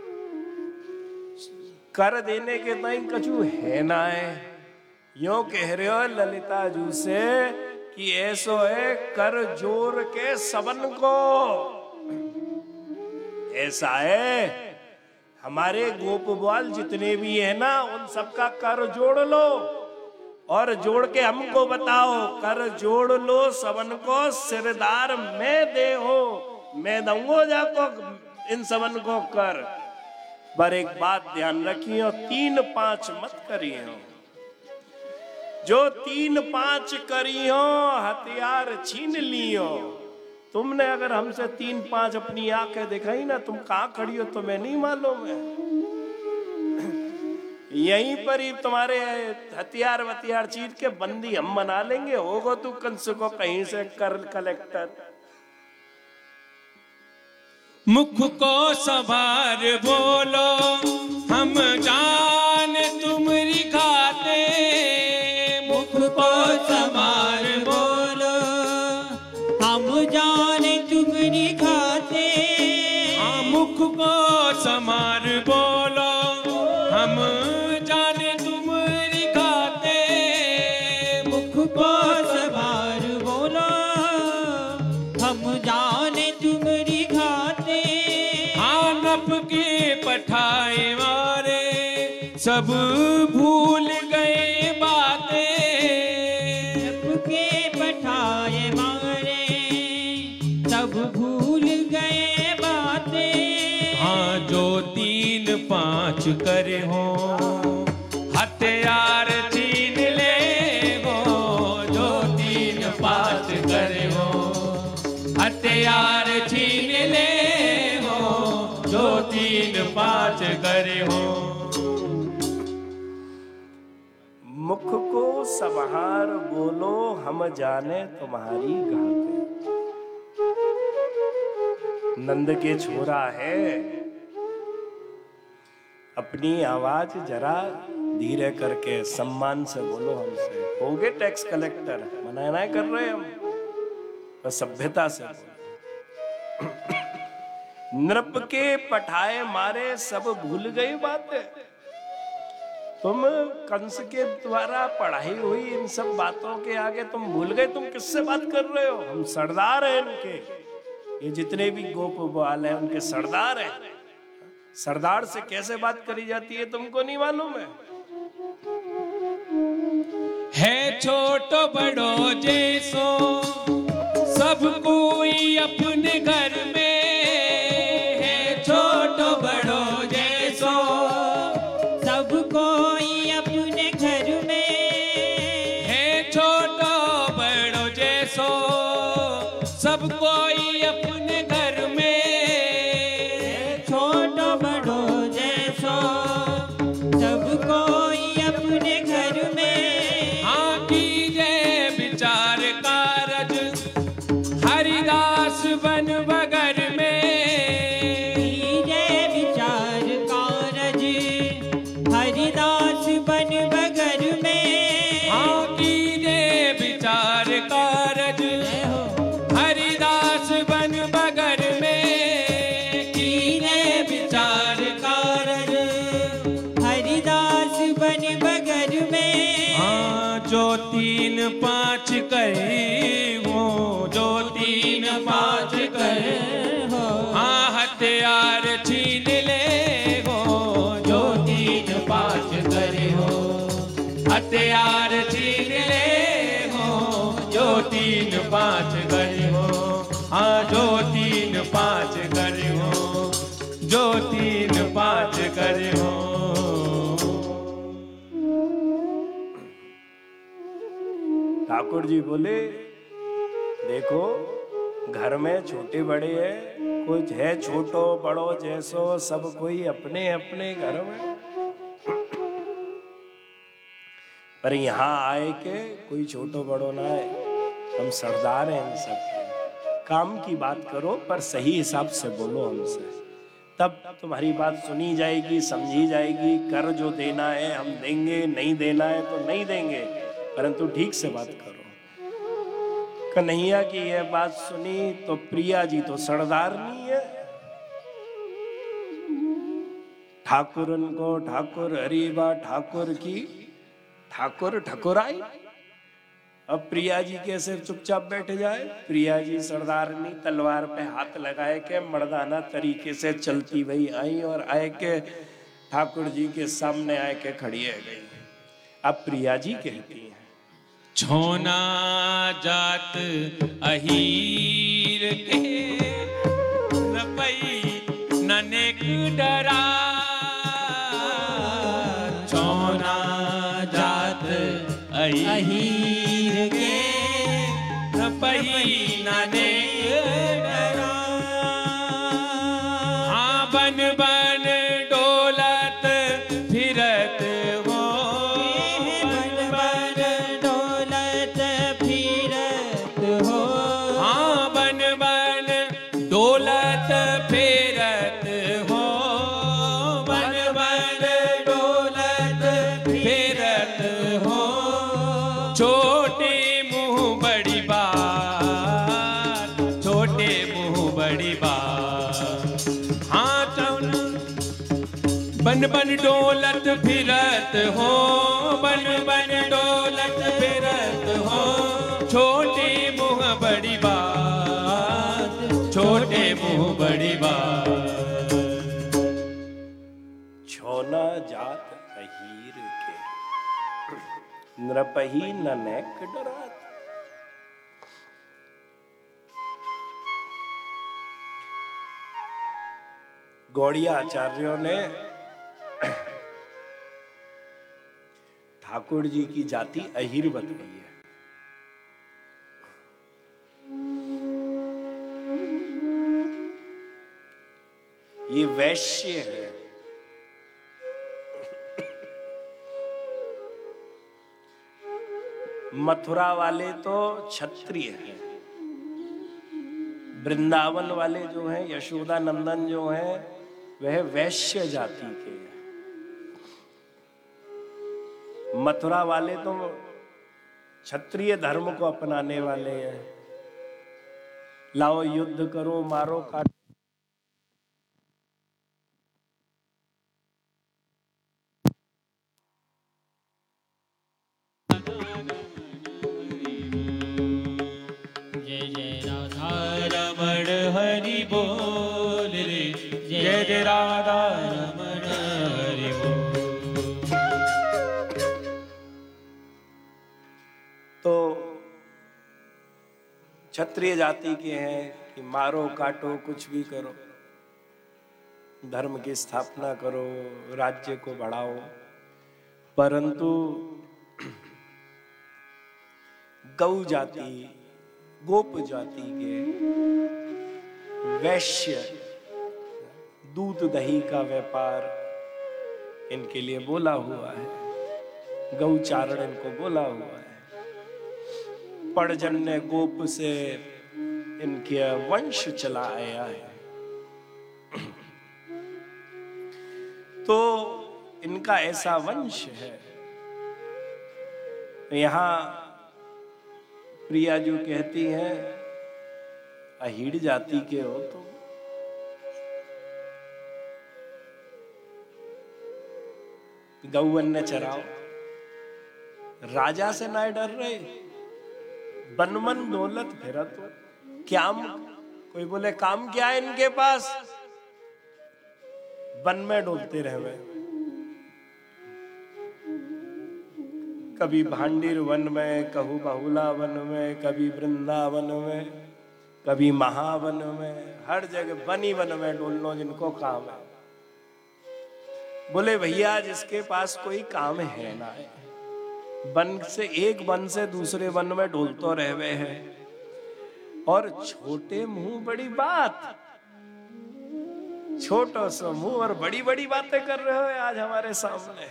कर देने के टाइम कछु है ना है। यो कह रहे हो ललिता जू से कि ऐसो है कर जोर के सबन को। ऐसा है हमारे गोपबाल जितने भी है ना, उन सबका कर जोड़ लो और जोड़ के हमको बताओ। कर जोड़ लो सबन को सिरदार मैं दे हो। मैं दूंगो जाको इन सबन को कर। पर एक बात ध्यान रखियो, तीन पांच मत करियो। जो तीन पांच करियो हथियार छीन लियो। तुमने अगर हमसे तीन पांच अपनी आंखें दिखाई ना, तुम कहाँ खड़ी हो तुम्हें नहीं मालूम है। यहीं पर ही तुम्हारे हथियार वथियार चीर के बंदी हम बना लेंगे। होगा तू कंस को कहीं से कर कलेक्टर। मुख को संभार बोलो हम जान तुमरी खाते। मुख को संभार बोलो हम जाने तुमरी खाते। हाँ मुख को संभार बोलो हम जाने तुमरी खाते। मुख को संभार बोलो हम जाने तुमरी खाते। हाँ नप के पठाए मारे सब भूल गए बातें। नप के पठाए मारे भूल गए बातें। हाँ जो तीन पाँच करे हो हथियार छीन ले हो, जो तीन पाँच करे हो हथियार छीन ले हो, जो तीन पाँच करे हो। मुख को संभार बोलो हम जाने तुम्हारी गाते। नंद के छोरा है, अपनी आवाज जरा धीरे करके सम्मान से बोलो हमसे। हो गए टैक्स कलेक्टर, मना ना कर रहे हम, बस सभ्यता से बोलो। नृप के पठाए मारे सब भूल गई बातें। तुम कंस के द्वारा पढ़ाई हुई इन सब बातों के आगे तुम भूल गए। तुम किससे बात कर रहे हो? हम सरदार हैं इनके, ये जितने भी गोप बाल हैं उनके सरदार हैं। सरदार से कैसे बात करी जाती है तुमको नहीं मालूम है? है छोटो बड़ो जैसो सब कोई अपने घर में, है छोटो बड़ो जैसो सब कोई अपने घर में। है छोटो बड़ो जैसो सब कोई अपने घर में। छोटो बड़ो जैसो सब कोई अपने घर में। हाँ कीजिए विचार कारज हरिदास बन बगर में। कीजिए विचार कारज हरिदास बन बगर में। हाँ कीजिए विचार कारज हरिदास बन बगर में। कीजिए विचार कारज हरिदास बन बगर में। हाँ जो तीन पाँच करे हो, जो तीन पाँच करे हो। हाँ हथियार छीन ले हो, जो तीन पाँच करे हो हथियार छीन ले हो, जो तीन पाँच करे हो। हाँ जो तीन पाँच करे हो, जो तीन पाँच करे हो। ठाकुर जी बोले देखो घर में छोटे बड़े हैं, कुछ है छोटो बड़ो जैसो सब कोई अपने अपने घर में। पर यहाँ आए के कोई छोटो बड़ो ना है, हम सरदार हैं इन सब के। काम की बात करो पर सही हिसाब से बोलो हमसे, तब तुम्हारी बात सुनी जाएगी, समझी जाएगी। कर जो देना है हम देंगे, नहीं देना है तो नहीं देंगे, परंतु ठीक से बात करो। कन्हैया की यह बात सुनी तो प्रिया जी तो सरदार नहीं है। ठाकुरन को ठाकुर हरीबा ठाकुर की ठाकुर ठकुराई। अब प्रिया जी कैसे चुपचाप बैठ जाए? प्रिया जी सरदारनी तलवार पे हाथ लगाए के मर्दाना तरीके से चलती वही आई और आए के ठाकुर जी के सामने आए के खड़ी है गई। अब प्रिया जी कहती हैं छोना जात अहीर के रपई ननेक डरा। छोना जात अहीर के रपई ननेक डरा। हाँ बन बन डोलत फिरत हो, डोलत फेरत हो, बन बन डोलत फेरत हो। छोटे मुंह बड़ी बात, छोटे मुंह बड़ी बात। हाँ चौना बन बन डोलत फिरत हो, बन बन डोलत फिरत हो। छोटे मुंह बड़ी बात, छोटे मुंह बड़ी बात। छोना जात अहीर के नृपही ननेक डरात। गौड़िया आचार्यों ने ठाकुर जी की जाति अहिर बताई है। ये वैश्य है। मथुरा वाले तो क्षत्रिय हैं, वृंदावन वाले जो हैं, यशोदा नंदन जो हैं, वह वैश्य जाति के हैं। मथुरा वाले तो क्षत्रिय धर्म को अपनाने वाले हैं। लाओ युद्ध करो, मारो काटो। जय जय राधा रमण हरि बोल रे, जय जय राधा रमण हरि बोल। तो क्षत्रिय जाति के हैं कि मारो काटो कुछ भी करो, धर्म की स्थापना करो, राज्य को बढ़ाओ। परंतु गौ जाति, गोप जाति के वैश्य, दूध दही का व्यापार इनके लिए बोला हुआ है। गौचारण इनको बोला हुआ है। पड़जन्य गोप से इनके वंश चला आया है। तो इनका ऐसा वंश है। यहां प्रिया जो कहती हैं अहीड़ जाति के हो तो गौवन ने चराओ, राजा से ना डर रहे, बनमन दौलत फिरा तो क्या। कोई बोले काम क्या है इनके पास, वन में डोलते रहे। कभी भांडीर वन में, कहू बहुला वन में, कभी वृंदावन में, कभी महावन में, हर जगह वन ही वन में डोलना जिनको काम है। बोले भैया जिसके पास कोई काम है ना है, वन से एक वन से दूसरे वन में डोलतो रहवे हैं। और छोटे मुंह बड़ी बात, छोटा सा मुंह और बड़ी बड़ी बातें कर रहे हो आज हमारे सामने।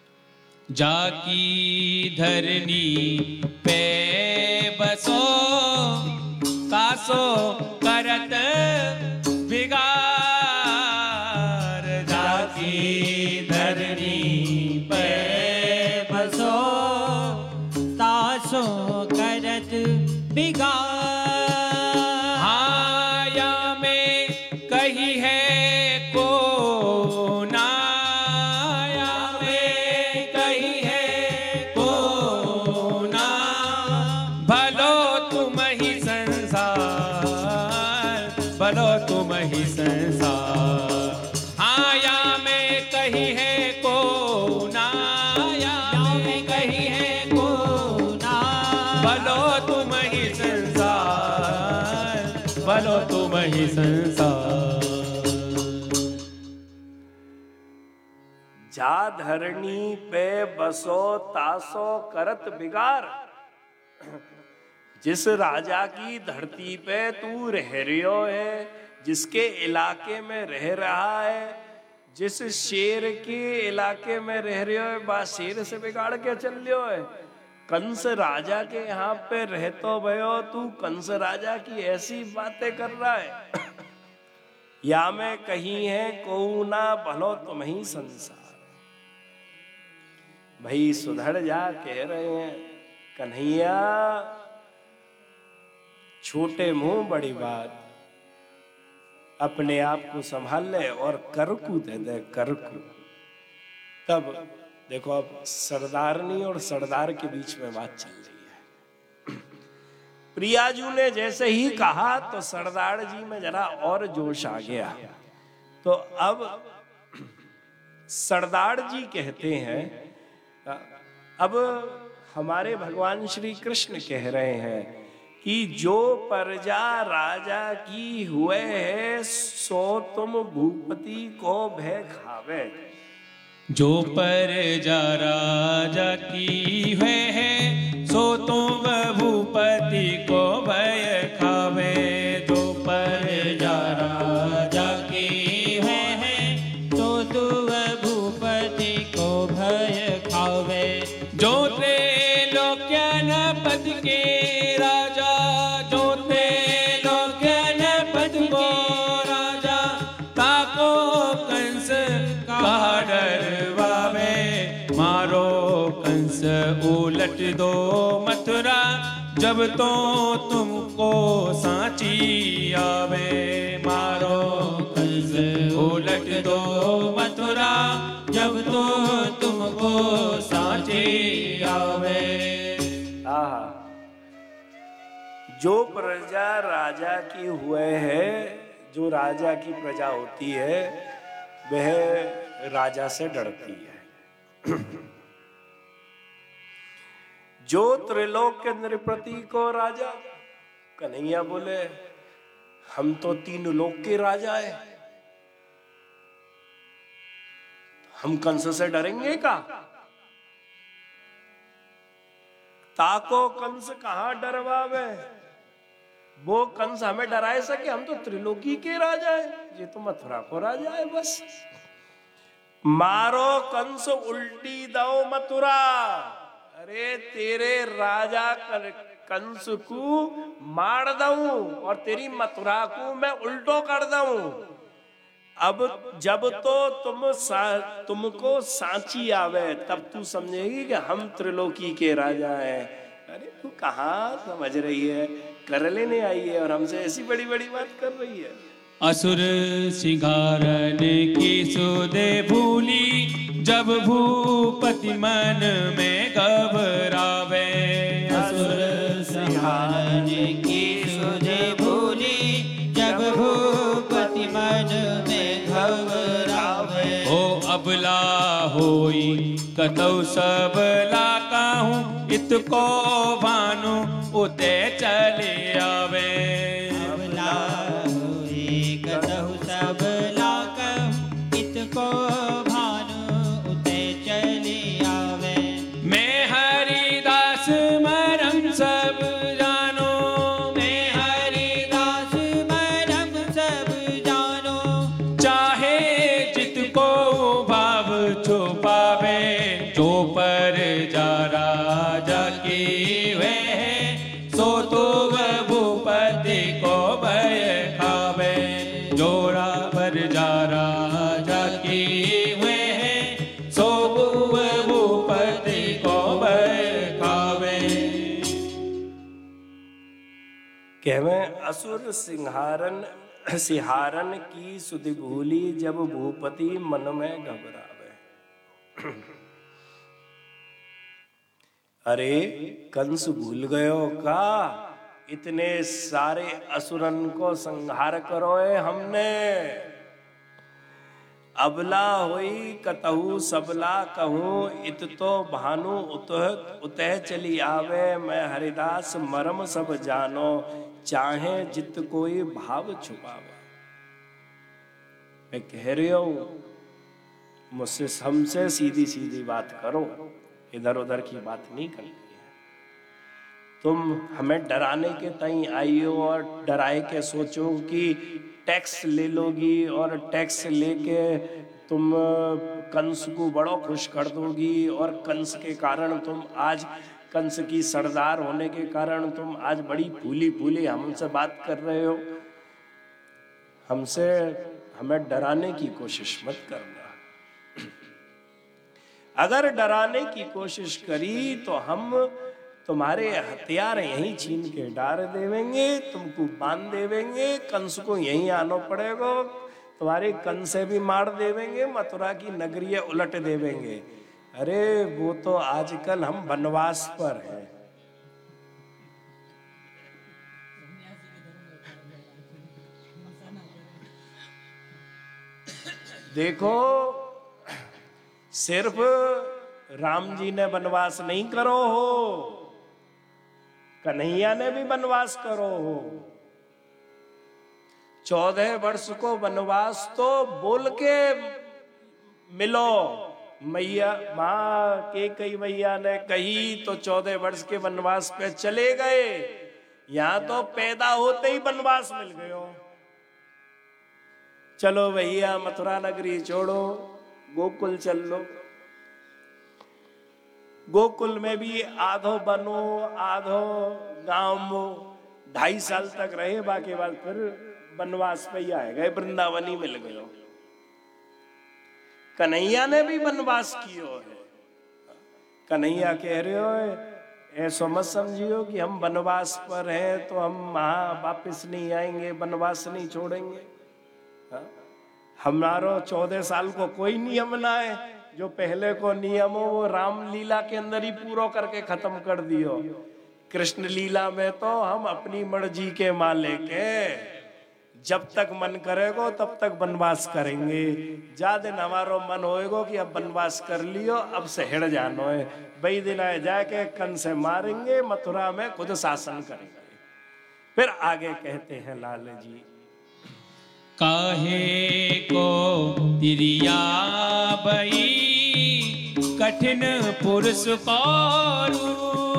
जाकी धरनी पे बसो, कासो करत बिगार। जाकी धरनी पे बसो, तासो करत बिगार। हाया में कही है को नाया में कही है को ना, भलो तुम ही संसार, भलो तुम ही संसार। हाया में कही है को नाया में कही है को ना, भलो तुम ही संसार, भलो तुम ही संसार। जा धरनी पे बसो तासो करत बिगार। जिस राजा की धरती पे तू रह रियो है, जिसके इलाके में रह रहा है, जिस शेर के इलाके में रह रहे हो, बा शेर से बिगाड़ के चल लियो है। कंस राजा के यहाँ पे रहतो भयो, तू कंस राजा की ऐसी बातें कर रहा है। या में कहीं है को ना, भलो तुम ही संसार। भाई सुधर जा कह रहे हैं कन्हैया, छोटे मुंह बड़ी बात, अपने आप को संभाल ले और करकू दे दे करकू। तब देखो अब सरदारनी और सरदार के बीच में बात चल रही है। प्रियाजू ने जैसे ही कहा तो सरदार जी में जरा और जोश आ गया। तो अब सरदार जी कहते हैं, अब हमारे भगवान श्री कृष्ण कह रहे हैं कि जो प्रजा राजा की हुए है सो तुम भूपति को भय खावे। जो पर जा राजा की हुए है, सो तुम भूपति को भय खावे। जो पर जा राजा की हुए है, तो तुम भूपति को भय खावे। जो त्रैलोक्यन पद के राजा, जो त्रैलोक्यन पद को राजा, ताको कंस का डरवावे। मारो कंस उलट दो मथुरा, जब तो तुमको सांची आवे। मारो कंस उलट दो मथुरा, जब तो तुमको सांची आवे। आहा, जो प्रजा राजा की हुए है, जो राजा की प्रजा होती है, वह राजा से डरती है। जो त्रिलोक्य नृपति को राजा, कन्हैया बोले हम तो तीन लोक के राजा है, हम कंस से डरेंगे का? ताको कंस कहां डरवावे, वो कंस हमें डराए सके? हम तो त्रिलोकी के राजा है, ये तो मथुरा को राजा है बस। मारो कंस उल्टी दो मथुरा, अरे तेरे राजा कंस को मार दूं और तेरी मथुरा को मैं उल्टो कर दूं। अब जब तो तुम सा, तुमको सांची आवे, तब तू समझेगी कि हम त्रिलोकी के राजा हैं। अरे तू कहाँ समझ रही है, कर लेने आई है और हमसे ऐसी बड़ी बड़ी बात कर रही है। असुर सिंगारन की सुधे भूली, जब भूपति मन में घबरावे। असुर सिंगारन की सुधे भूली, जब भूपति मन में घबरावे। हो अबला होई कतौ सबला कहूँ, इतको भानु उते चले आवे। अबला होई कतौ सबला कहूँ, इतको भानु उते चले आवे। मैं हरिदास मरम सब जानो, मैं हरिदास मरम सब जानो। चाहे जितको भाव छुपावे। जो पर जा राजा की वे है, सो तो भूपति को भय खावे। जोड़ा पर जा राजा की वे है, सो भूपति को भय खावे। कहवे असुर सिंहारन सिहारन की सुधि भूली, जब भूपति मन में घबरावे। अरे कंस भूल गयो का, इतने सारे असुरन को संहार करो है हमने। अबला होई कतहु सबला कहूँ, इत तो भानु उतह उतह चली आवे। मैं हरिदास मरम सब जानो, चाहे जित कोई भाव छुपावे। मैं कह रही हूं, मुझसे हमसे सीधी सीधी बात करो, इधर उधर की बात नहीं करनी है। तुम हमें डराने के तई आई हो और डराए के सोचो कि टैक्स ले लोगी और टैक्स लेके तुम कंस को बड़ो खुश कर दोगी, और कंस के कारण तुम आज, कंस की सरदार होने के कारण तुम आज बड़ी फूली फूली हमसे बात कर रहे हो। हमसे हमें डराने की कोशिश मत करना। अगर डराने की कोशिश करी तो हम तुम्हारे हथियार यहीं छीन के डाल देवेंगे, तुमको बांध देवेंगे, कंस को यहीं आना पड़ेगा, तुम्हारे कंस से भी मार देवेंगे, मथुरा की नगरी उलट देवेंगे। अरे वो तो आजकल हम वनवास पर हैं। देखो, सिर्फ राम जी ने वनवास नहीं करो हो, कन्हैया ने भी वनवास करो हो। चौदह वर्ष को वनवास तो बोल के मिलो, मैया माँ के कई मैया ने कही तो चौदह वर्ष के वनवास पे चले गए। यहाँ तो पैदा होते ही वनवास मिल गयो। चलो भैया मथुरा नगरी छोड़ो, गोकुल चल लो। गोकुल में भी आधो बनो आधो गांव ढाई साल तक रहे, बाकी बाद फिर वनवास पे ही आए गए, वृंदावनी मिल गयो। कन्हैया ने भी वनवास कियो है। कन्हैया कह रहे हो ऐसा मत समझियो कि हम वनवास पर हैं तो हम वहां वापिस नहीं आएंगे, वनवास नहीं छोड़ेंगे। हमारो चौदह साल को कोई नियम ना है, जो पहले को नियम हो वो रामलीला के अंदर ही पूरा करके खत्म कर दियो। कृष्ण लीला में तो हम अपनी मर्जी के मालिक हैं, जब तक मन करेगो तब तक वनवास करेंगे। जा दिन हमारो मन होएगो कि अब वनवास कर लियो, अब से हिड़ जानो है, वही दिन आए जाके कन से मारेंगे, मथुरा में खुद शासन करेंगे। फिर आगे कहते हैं लाल जी, काहे को तिरिया बई कठिन पुरुष पारू,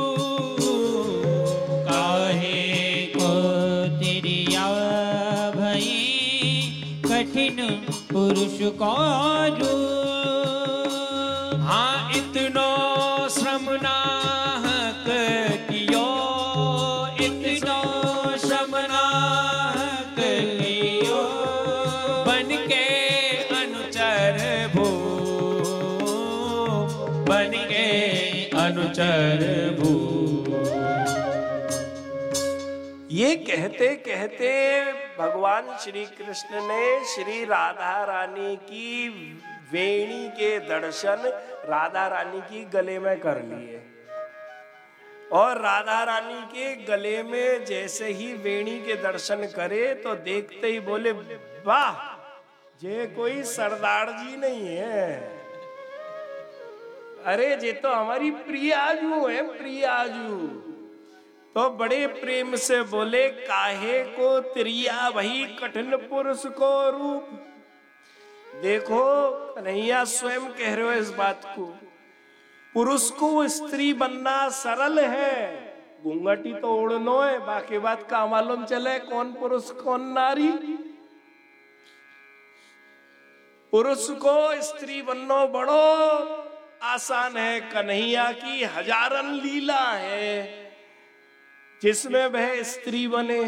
काहे को तिरिया भई कठिन पुरुष कारू। हाँ इतनो श्रम नाहक कियो, इतनो श्रम नाहक कियो, बन के अनुचर भू, बन के अनुचर भू। ये कहते कहते भगवान श्री कृष्ण ने श्री राधा रानी की वेणी के दर्शन राधा रानी की गले में कर लिए। और राधा रानी के गले में जैसे ही वेणी के दर्शन करे तो देखते ही बोले, वाह ये कोई सरदार जी नहीं है, अरे ये तो हमारी प्रियाजू है, प्रियाजू। तो बड़े प्रेम से बोले, काहे को तिरिया वही कठिन पुरुष को रूप। देखो कन्हैया स्वयं कह रहे हो इस बात को, पुरुष को स्त्री बनना सरल है, घूंघटी तो उड़नो है, बाकी बात का मालूम चले कौन पुरुष कौन नारी। पुरुष को स्त्री बनना बड़ो आसान है, कन्हैया की हजारन लीला है जिसमें वह स्त्री बने।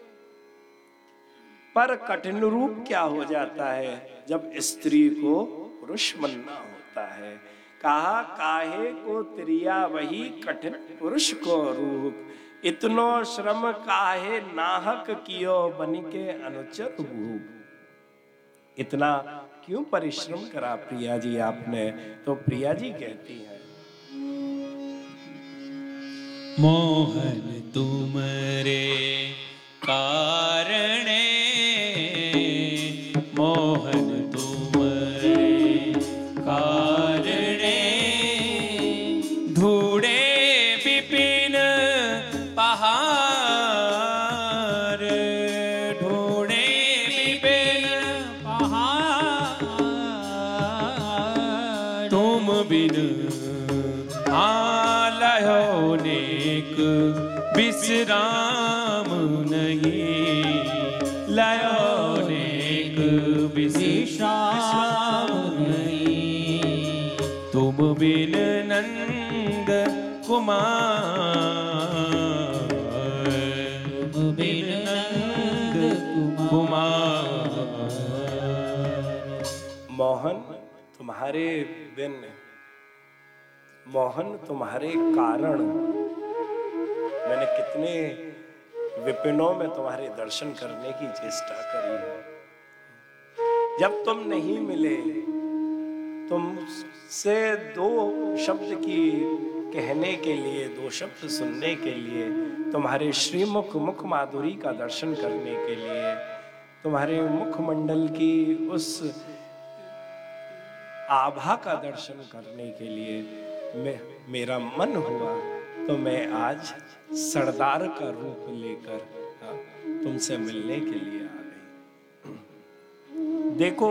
पर कठिन रूप क्या हो जाता है जब स्त्री को पुरुष बनना होता है। कहा काहे को तिरिया वही कठिन पुरुष को रूप, इतनो श्रम काहे नाहक कियो बन के अनुचर भूप। इतना क्यों परिश्रम करा प्रिया जी आपने। तो प्रिया जी कहती है, मोहन तुमरे कारणे, मोहन तुमरे कारणे, धूड़े विपिन पहाड़, ढूंढे विपिन पहाड़। तुम बिन आलयो नेक विश्राम नहीं, लयो नेक विश्राम नहीं। तुम बिन नंद कुमार, तुम बिन नंद कुमार। मोहन तुम्हारे बिन, मोहन तुम्हारे कारण मैंने कितने विपिनों में तुम्हारे दर्शन करने की चेष्टा करी है। जब तुम नहीं मिले, तुमसे दो शब्द की कहने के लिए, दो शब्द सुनने के लिए, तुम्हारे श्रीमुख मुख माधुरी का दर्शन करने के लिए, तुम्हारे मुखमंडल की उस आभा का दर्शन करने के लिए मैं मेरा मन हुआ, तो मैं आज सरदार का रूप लेकर तुमसे मिलने के लिए आ गई। देखो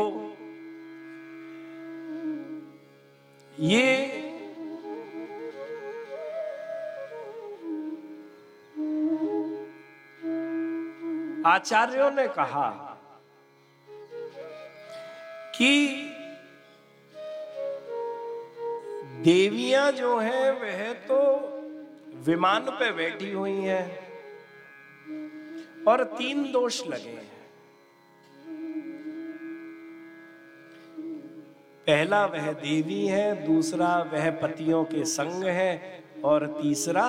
ये आचार्यों ने कहा कि देवियां जो हैं वह तो विमान पे बैठी हुई हैं और तीन दोष लगे हैं। पहला वह देवी है, दूसरा वह पतियों के संग है और तीसरा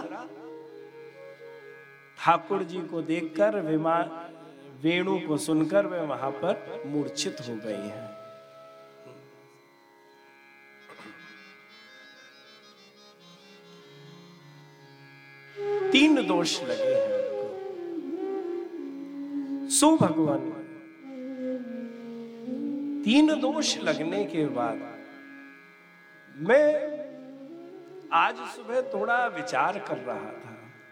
ठाकुर जी को देखकर विमान वेणु को सुनकर वे वहां पर मूर्छित हो गई हैं। तीन दोष लगे हैं उनको। सो भगवान तीन दोष लगने के बाद मैं आज सुबह थोड़ा विचार कर रहा था।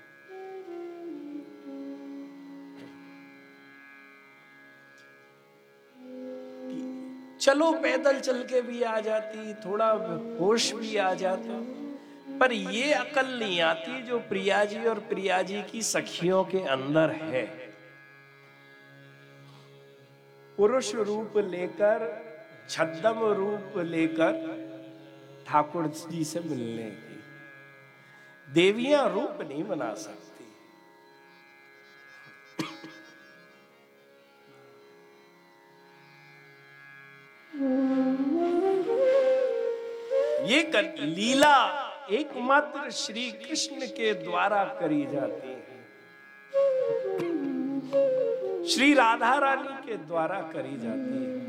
चलो पैदल चल के भी आ जाती, थोड़ा होश भी आ जाता, पर ये अकल नहीं आती जो प्रिया जी और प्रिया जी की सखियों के अंदर है। पुरुष रूप लेकर, छद्म रूप लेकर ठाकुर जी से मिलने की। देवियां रूप नहीं बना सकती। ये लीला एकमात्र श्री कृष्ण के द्वारा करी जाती है, श्री राधा रानी के द्वारा करी जाती है।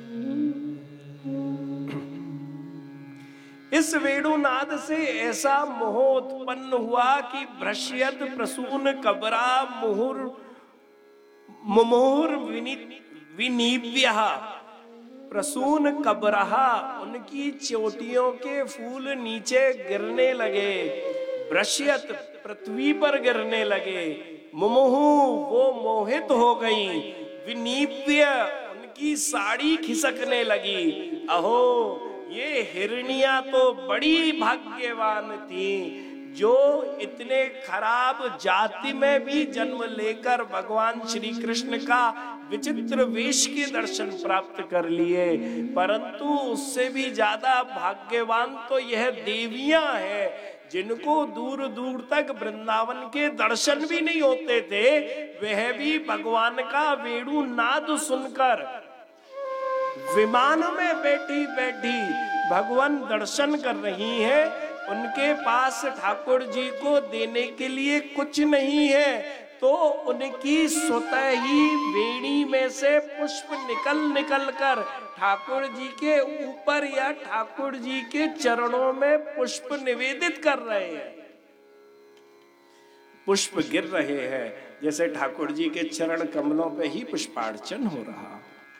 इस वेणुनाद से ऐसा मोह उत्पन्न हुआ कि भ्रश्यत प्रसून कबरा मुहुर मुमुहुर विनिव्यः। प्रसून कबरहा, उनकी चोटियों के फूल नीचे गिरने लगे। भ्रश्यत, पृथ्वी पर गिरने लगे। मुमुहु, वो मोहित हो गई। विनिव्य, उनकी साड़ी खिसकने लगी। अहो, ये हिरनियां तो बड़ी भाग्यवान थी जो इतने खराब जाति में भी जन्म लेकर भगवान श्री कृष्ण का विचित्र वेश के दर्शन प्राप्त कर लिए। परंतु उससे भी ज्यादा भाग्यवान तो यह देवियां हैं जिनको दूर दूर तक वृंदावन के दर्शन भी नहीं होते थे, वह भी भगवान का वेणु नाद सुनकर विमान में बैठी बैठी भगवान दर्शन कर रही हैं। उनके पास ठाकुर जी को देने के लिए कुछ नहीं है, तो उनकी स्वतः ही वेणी में से पुष्प निकल निकल कर ठाकुर जी के ऊपर या ठाकुर जी के चरणों में पुष्प निवेदित कर रहे हैं। पुष्प गिर रहे हैं जैसे ठाकुर जी के चरण कमलों पे ही पुष्पार्चन हो रहा।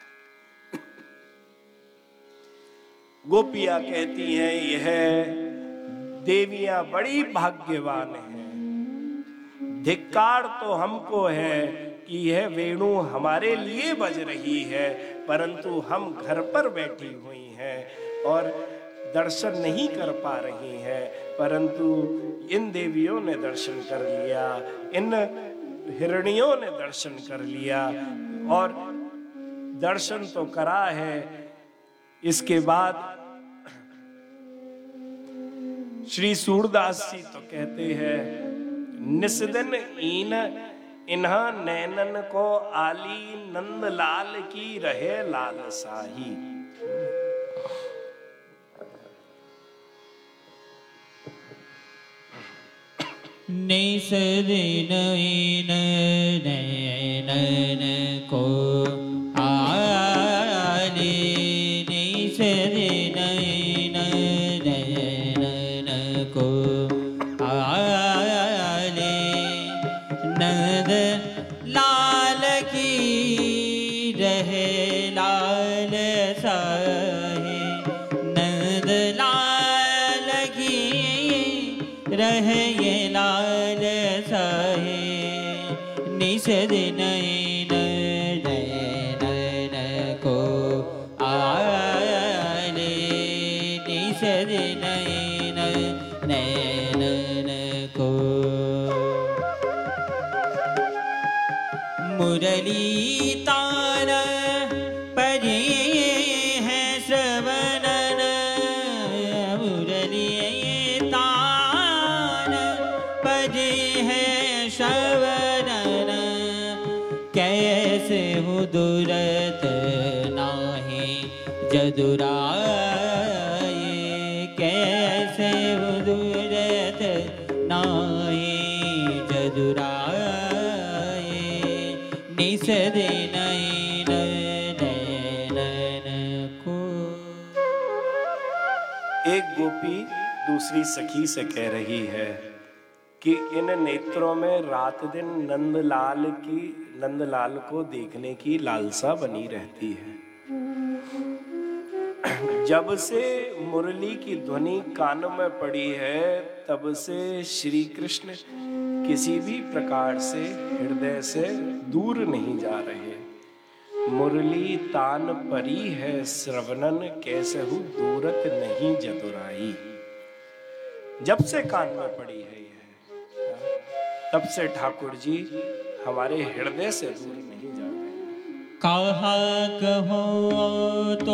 गोपियां कहती हैं यह देवियां बड़ी भाग्यवान हैं। धिक्कार तो हमको है कि यह वेणु हमारे लिए बज रही है, परंतु हम घर पर बैठी हुई हैं और दर्शन नहीं कर पा रही हैं। परंतु इन देवियों ने दर्शन कर लिया, इन हिरणियों ने दर्शन कर लिया और दर्शन तो करा है। इसके बाद श्री सूरदास जी तो कहते हैं, निस्दिन इन इन्हा नैनन को आली नंद लाल की रहे लाल साही। निस्दिन इन नैनन को आली, निस्दिन इन नैनन को आली, नंद लाल की रहे लाल साही। नंद लाल की रहे ये लाल साही। निस्दिन इन नैनन को मुरली तान परी है श्रवणन, मुरली तान परी है श्रवणन। कैसे हो दुरत नाही जदुराए, कैसे हो दुरत नाही जदुराए। निस दिन को। एक गोपी दूसरी सखी से कह रही है कि इन नेत्रों में रात दिन नंदलाल की नंदलाल को देखने की लालसा बनी रहती है। जब से मुरली की ध्वनि कान में पड़ी है तब से श्री कृष्ण किसी भी प्रकार से हृदय से दूर नहीं जा रहे। मुरली तान परी है श्रवणन, कैसे हूँ दूरत नहीं जदुराई। जब से कान में पड़ी है यह, तब से ठाकुर जी हमारे हृदय से दूर नहीं जा रहे। कहा कहो तो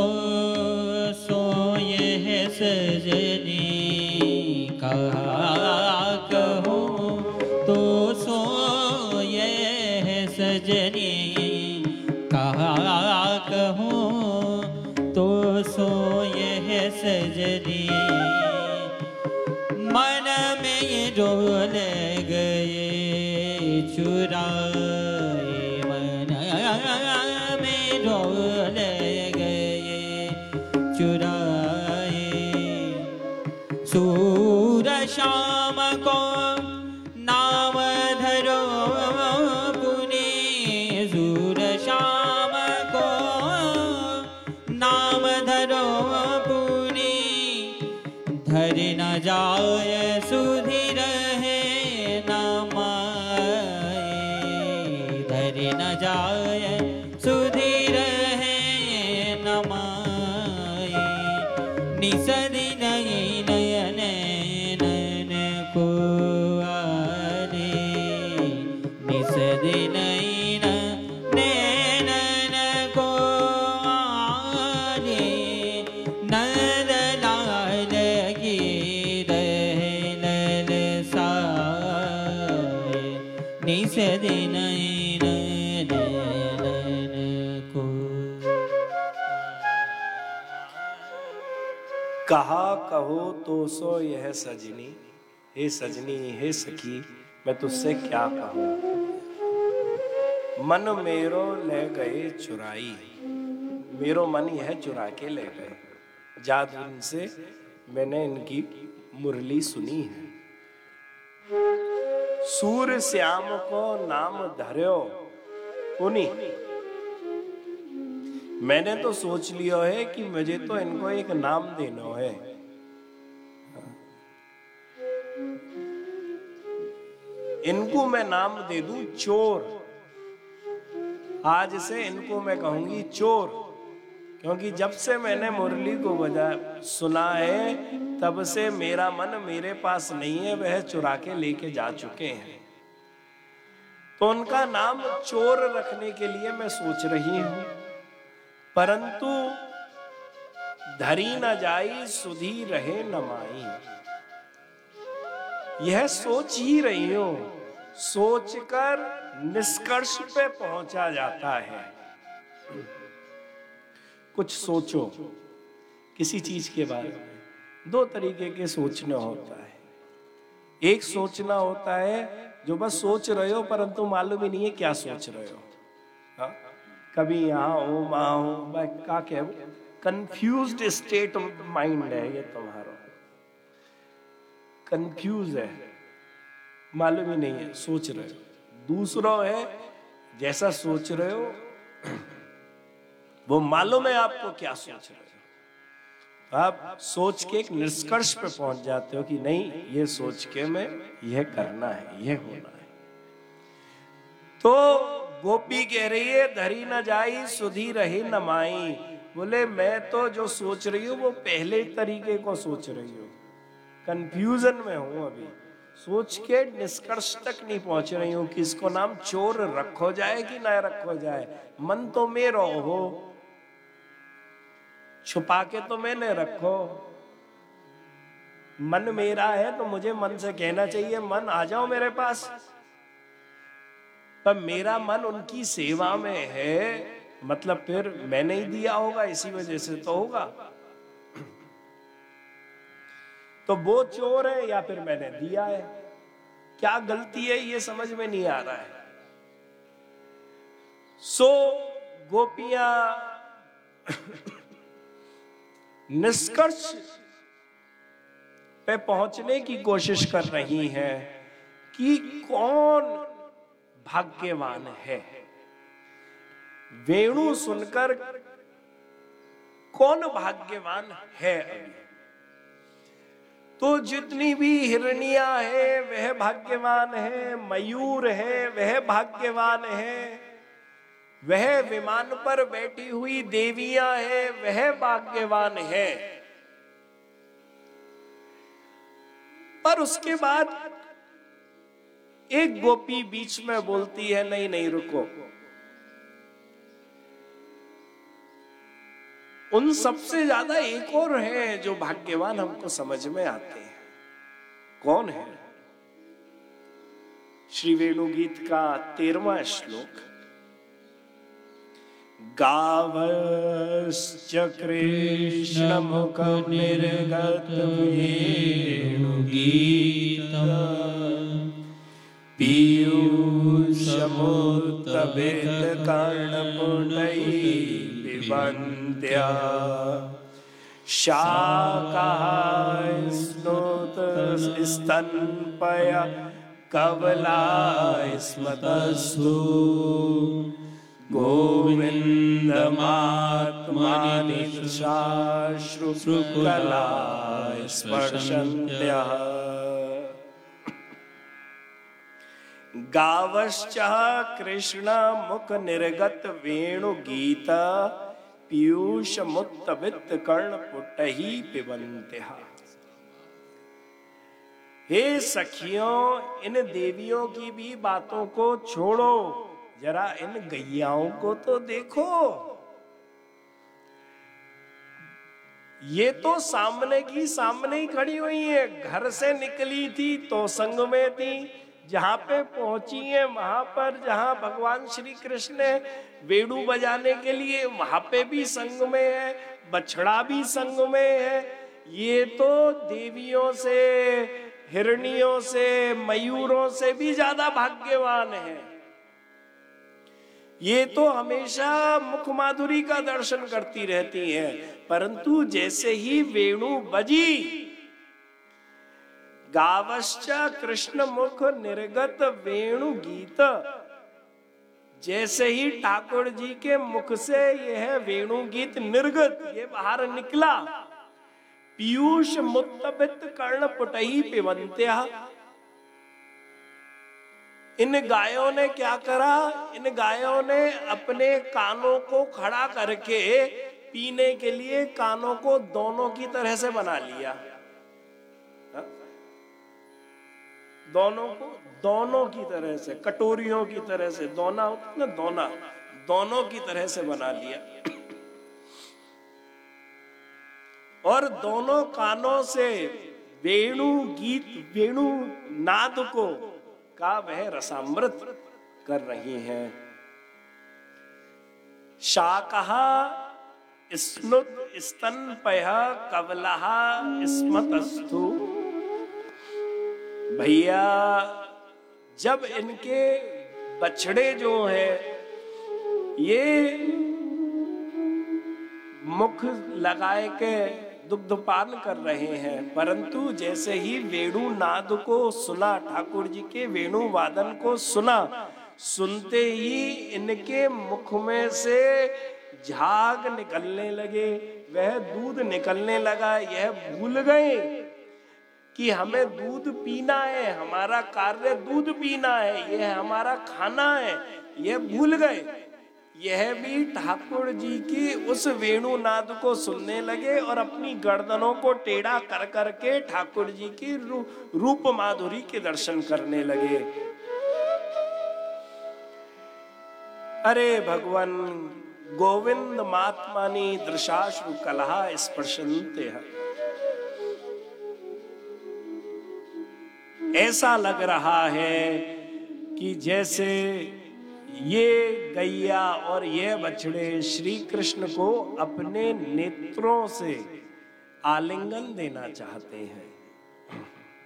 सोए है सजनी, कहा कहो तो सोए है सजनी, कहा कहो तो सोए है सजनी। मन में ये डोल गए चुराए, मन में डोल गए चुराए। सूर श्याम को नाम धरो पुनि, सूर श्याम को नाम धरो पुनि। धर न जाय सुधीर है न माए, धर न जाय सुधीर है न माए। निस दिन नयन नयन को आरे, निस दिन नयन को आरे। नंदलाल की रहल साए, निस दिन नयन को। कहा कहो तो सो यह सजनी, हे सजनी हे सखी मैं तुझसे क्या कहूँ। मन मेरो ले गए चुराई, मेरो मन यह चुरा के ले गए। जादू से मैंने इनकी मुरली सुनी है। सूर श्याम को नाम धर्यो पुनि, मैंने तो सोच लिया है कि मुझे तो इनको एक नाम देना है। इनको मैं नाम दे दूं चोर। आज से इनको मैं कहूंगी चोर, क्योंकि जब से मैंने मुरली को बजा सुना है तब से मेरा मन मेरे पास नहीं है, वह चुरा के लेके जा चुके हैं। तो उनका नाम चोर रखने के लिए मैं सोच रही हूं, परंतु धरी न जाई सुधी रहे न माई। यह सोच ही रही हूं, सोचकर निष्कर्ष पे पहुंचा जाता है। कुछ सोचो किसी चीज के बारे में, दो तरीके के सोचना होता है। एक सोचना होता है जो बस सोच रहे हो परंतु मालूम ही नहीं है क्या सोच रहे हो। हा? कभी यहाँ हो वहां हो, क्या क्या कंफ्यूज्ड स्टेट ऑफ माइंड है ये तुम्हारा, कंफ्यूज है, मालूम ही नहीं है सोच रहे हो। दूसरा है जैसा सोच रहे हो वो मालूम है आपको क्या सोच रहे हो। आप सोच के एक निष्कर्ष पे पहुंच जाते हो कि नहीं ये सोच के मैं यह करना है, यह होना है। तो गोपी कह रही है धरी न जाई सुधी रही न माई। बोले मैं तो जो सोच रही हूँ वो पहले तरीके को सोच रही हूँ, कंफ्यूजन में हूं अभी। सोच के निष्कर्ष तक नहीं पहुंच रही हूं कि इसको नाम चोर रखो जाए कि ना रखो जाए। मन तो मेरो हो, छुपा के तो मैंने रखो। मन मेरा है तो मुझे मन से कहना चाहिए मन आ जाओ मेरे पास, पर मेरा मन उनकी सेवा में है, मतलब फिर मैंने ही दिया होगा, इसी वजह से तो होगा। तो वो चोर है या फिर मैंने दिया है? क्या गलती है ये समझ में नहीं आ रहा है। सो गोपियां निष्कर्ष पे पहुंचने की कोशिश कर रही हैं कि कौन भाग्यवान है। वेणु सुनकर कौन भाग्यवान है? अभी तो जितनी भी हिरनियां हैं वह भाग्यवान है, मयूर है वह भाग्यवान है, वह विमान पर बैठी हुई देवियां हैं वह भाग्यवान है। पर उसके बाद एक गोपी बीच में बोलती है, नहीं नहीं रुको, उन सबसे ज्यादा एक और है जो भाग्यवान हमको समझ में आते हैं। कौन है? श्री वेणु गीत का तेरहवां श्लोक। गावश्च कृष्ण मुख निर्गत वेणु गीत पीयूषमुत्तभित कर्णपुटैः पिबन्त्या शाकाः स्तनपय कवलाः स्मतस्तु गोविन्दमात्मनि श्रुकलाः स्पर्शन्त्यः। गावश्च कृष्ण मुख निर्गत वेणु गीत पीयूष मुत्तभित कर्णपुटैः पिबन्त्यः। हे सखियों, इन देवियों की भी बातों को छोड़ो, जरा इन गैयाओं को तो देखो। ये तो सामने की सामने ही खड़ी हुई है, घर से निकली थी तो संग में थी, जहां पे पहुंची है वहां पर जहां भगवान श्री कृष्ण वेणु बजाने के लिए, वहां पे भी संग में है, बछड़ा भी संग में है। ये तो देवियों से, हिरनियों से, मयूरों से भी ज्यादा भाग्यवान है। ये तो हमेशा मुख माधुरी का दर्शन करती रहती हैं, परंतु जैसे ही वेणु बजी, गावश्च कृष्ण मुख निर्गत वेणु गीत, जैसे ही ठाकुर जी के मुख से यह वेणु गीत निर्गत, ये बाहर निकला, पीयूष मुत्तभित कर्णपुटैः पिबन्त्यः। इन गायों ने क्या करा? इन गायों ने अपने कानों को खड़ा करके पीने के लिए कानों को दोनों की तरह से बना लिया। दोनों को दोनों की तरह से, कटोरियों की तरह से, दोना होता है ना, दोना, दोनों की तरह से बना लिया। और दोनों कानों से वेणु गीत, वेणु नाद को का वह रसामृत कर रही हैं। शाकः स्नुत स्तनपयः कवलः स्मतस्तु। भैया, जब इनके बछड़े जो हैं ये मुख लगाए के दुग्धपान कर रहे हैं, परंतु जैसे ही वेणु नाद को सुना, ठाकुर जी के वेणु वादन को सुना, सुनते ही इनके मुख में से झाग निकलने लगे, वह दूध निकलने लगा। यह भूल गए कि हमें दूध पीना है, हमारा कार्य दूध पीना है, यह हमारा खाना है, यह भूल गए। यह भी ठाकुर जी की उस वेणुनाद को सुनने लगे और अपनी गर्दनों को टेढ़ा कर करके ठाकुर जी की रू, रूप माधुरी के दर्शन करने लगे। अरे भगवान गोविंद महात्मानी दृशाश्रु कलहा स्पर्शन्ते। ऐसा लग रहा है कि जैसे ये गैया और ये बछड़े श्री कृष्ण को अपने नेत्रों से आलिंगन देना चाहते हैं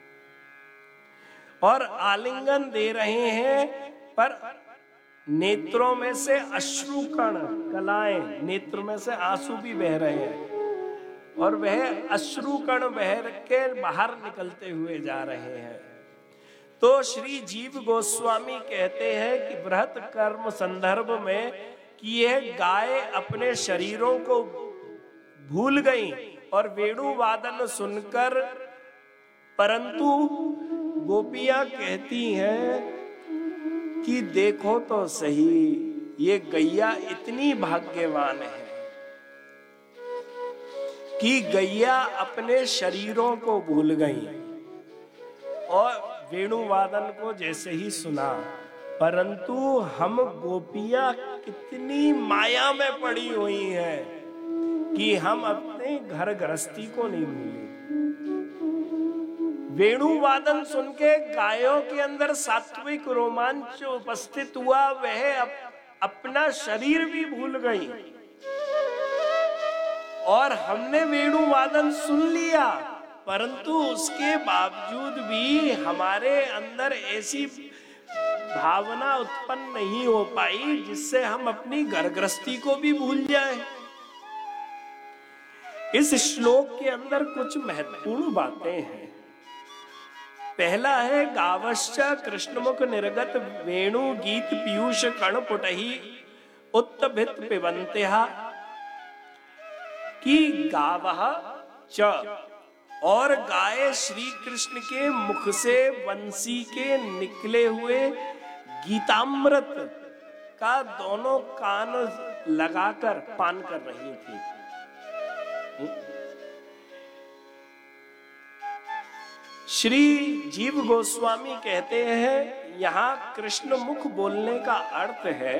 और आलिंगन दे रहे हैं, पर नेत्रों में से अश्रुकण कलाएं, नेत्र में से आंसू भी बह रहे हैं और वह अश्रुकण बह के बाहर निकलते हुए जा रहे हैं। तो श्री जीव गोस्वामी कहते हैं कि बृहत कर्म संदर्भ में कि यह गाय अपने शरीरों को भूल गई और वेणु वादन सुनकर, परंतु गोपियां कहती हैं कि देखो तो सही, ये गैया इतनी भाग्यवान है कि गैया अपने शरीरों को भूल गई और वेणुवादन को जैसे ही सुना, परंतु हम गोपियां कितनी माया में पड़ी हुई हैं कि हम अपने घर गृहस्थी को नहीं भूले। वेणुवादन सुन के गायों के अंदर सात्विक रोमांच उपस्थित हुआ, वह अप, अपना शरीर भी भूल गई और हमने वेणुवादन सुन लिया, परंतु उसके बावजूद भी हमारे अंदर ऐसी भावना उत्पन्न नहीं हो पाई जिससे हम अपनी घर गृहस्थी को भी भूल जाएं। इस श्लोक के अंदर कुछ महत्वपूर्ण बातें हैं। पहला है गावश्च कृष्णमुख निर्गत वेणु गीत पीयूष कण पुटहि उत्तभित पिबन्त्यः, कि गावः च और गाय श्री कृष्ण के मुख से वंशी के निकले हुए गीतामृत का दोनों कान लगाकर पान कर रही थी। श्री जीव गोस्वामी कहते हैं यहाँ कृष्ण मुख बोलने का अर्थ है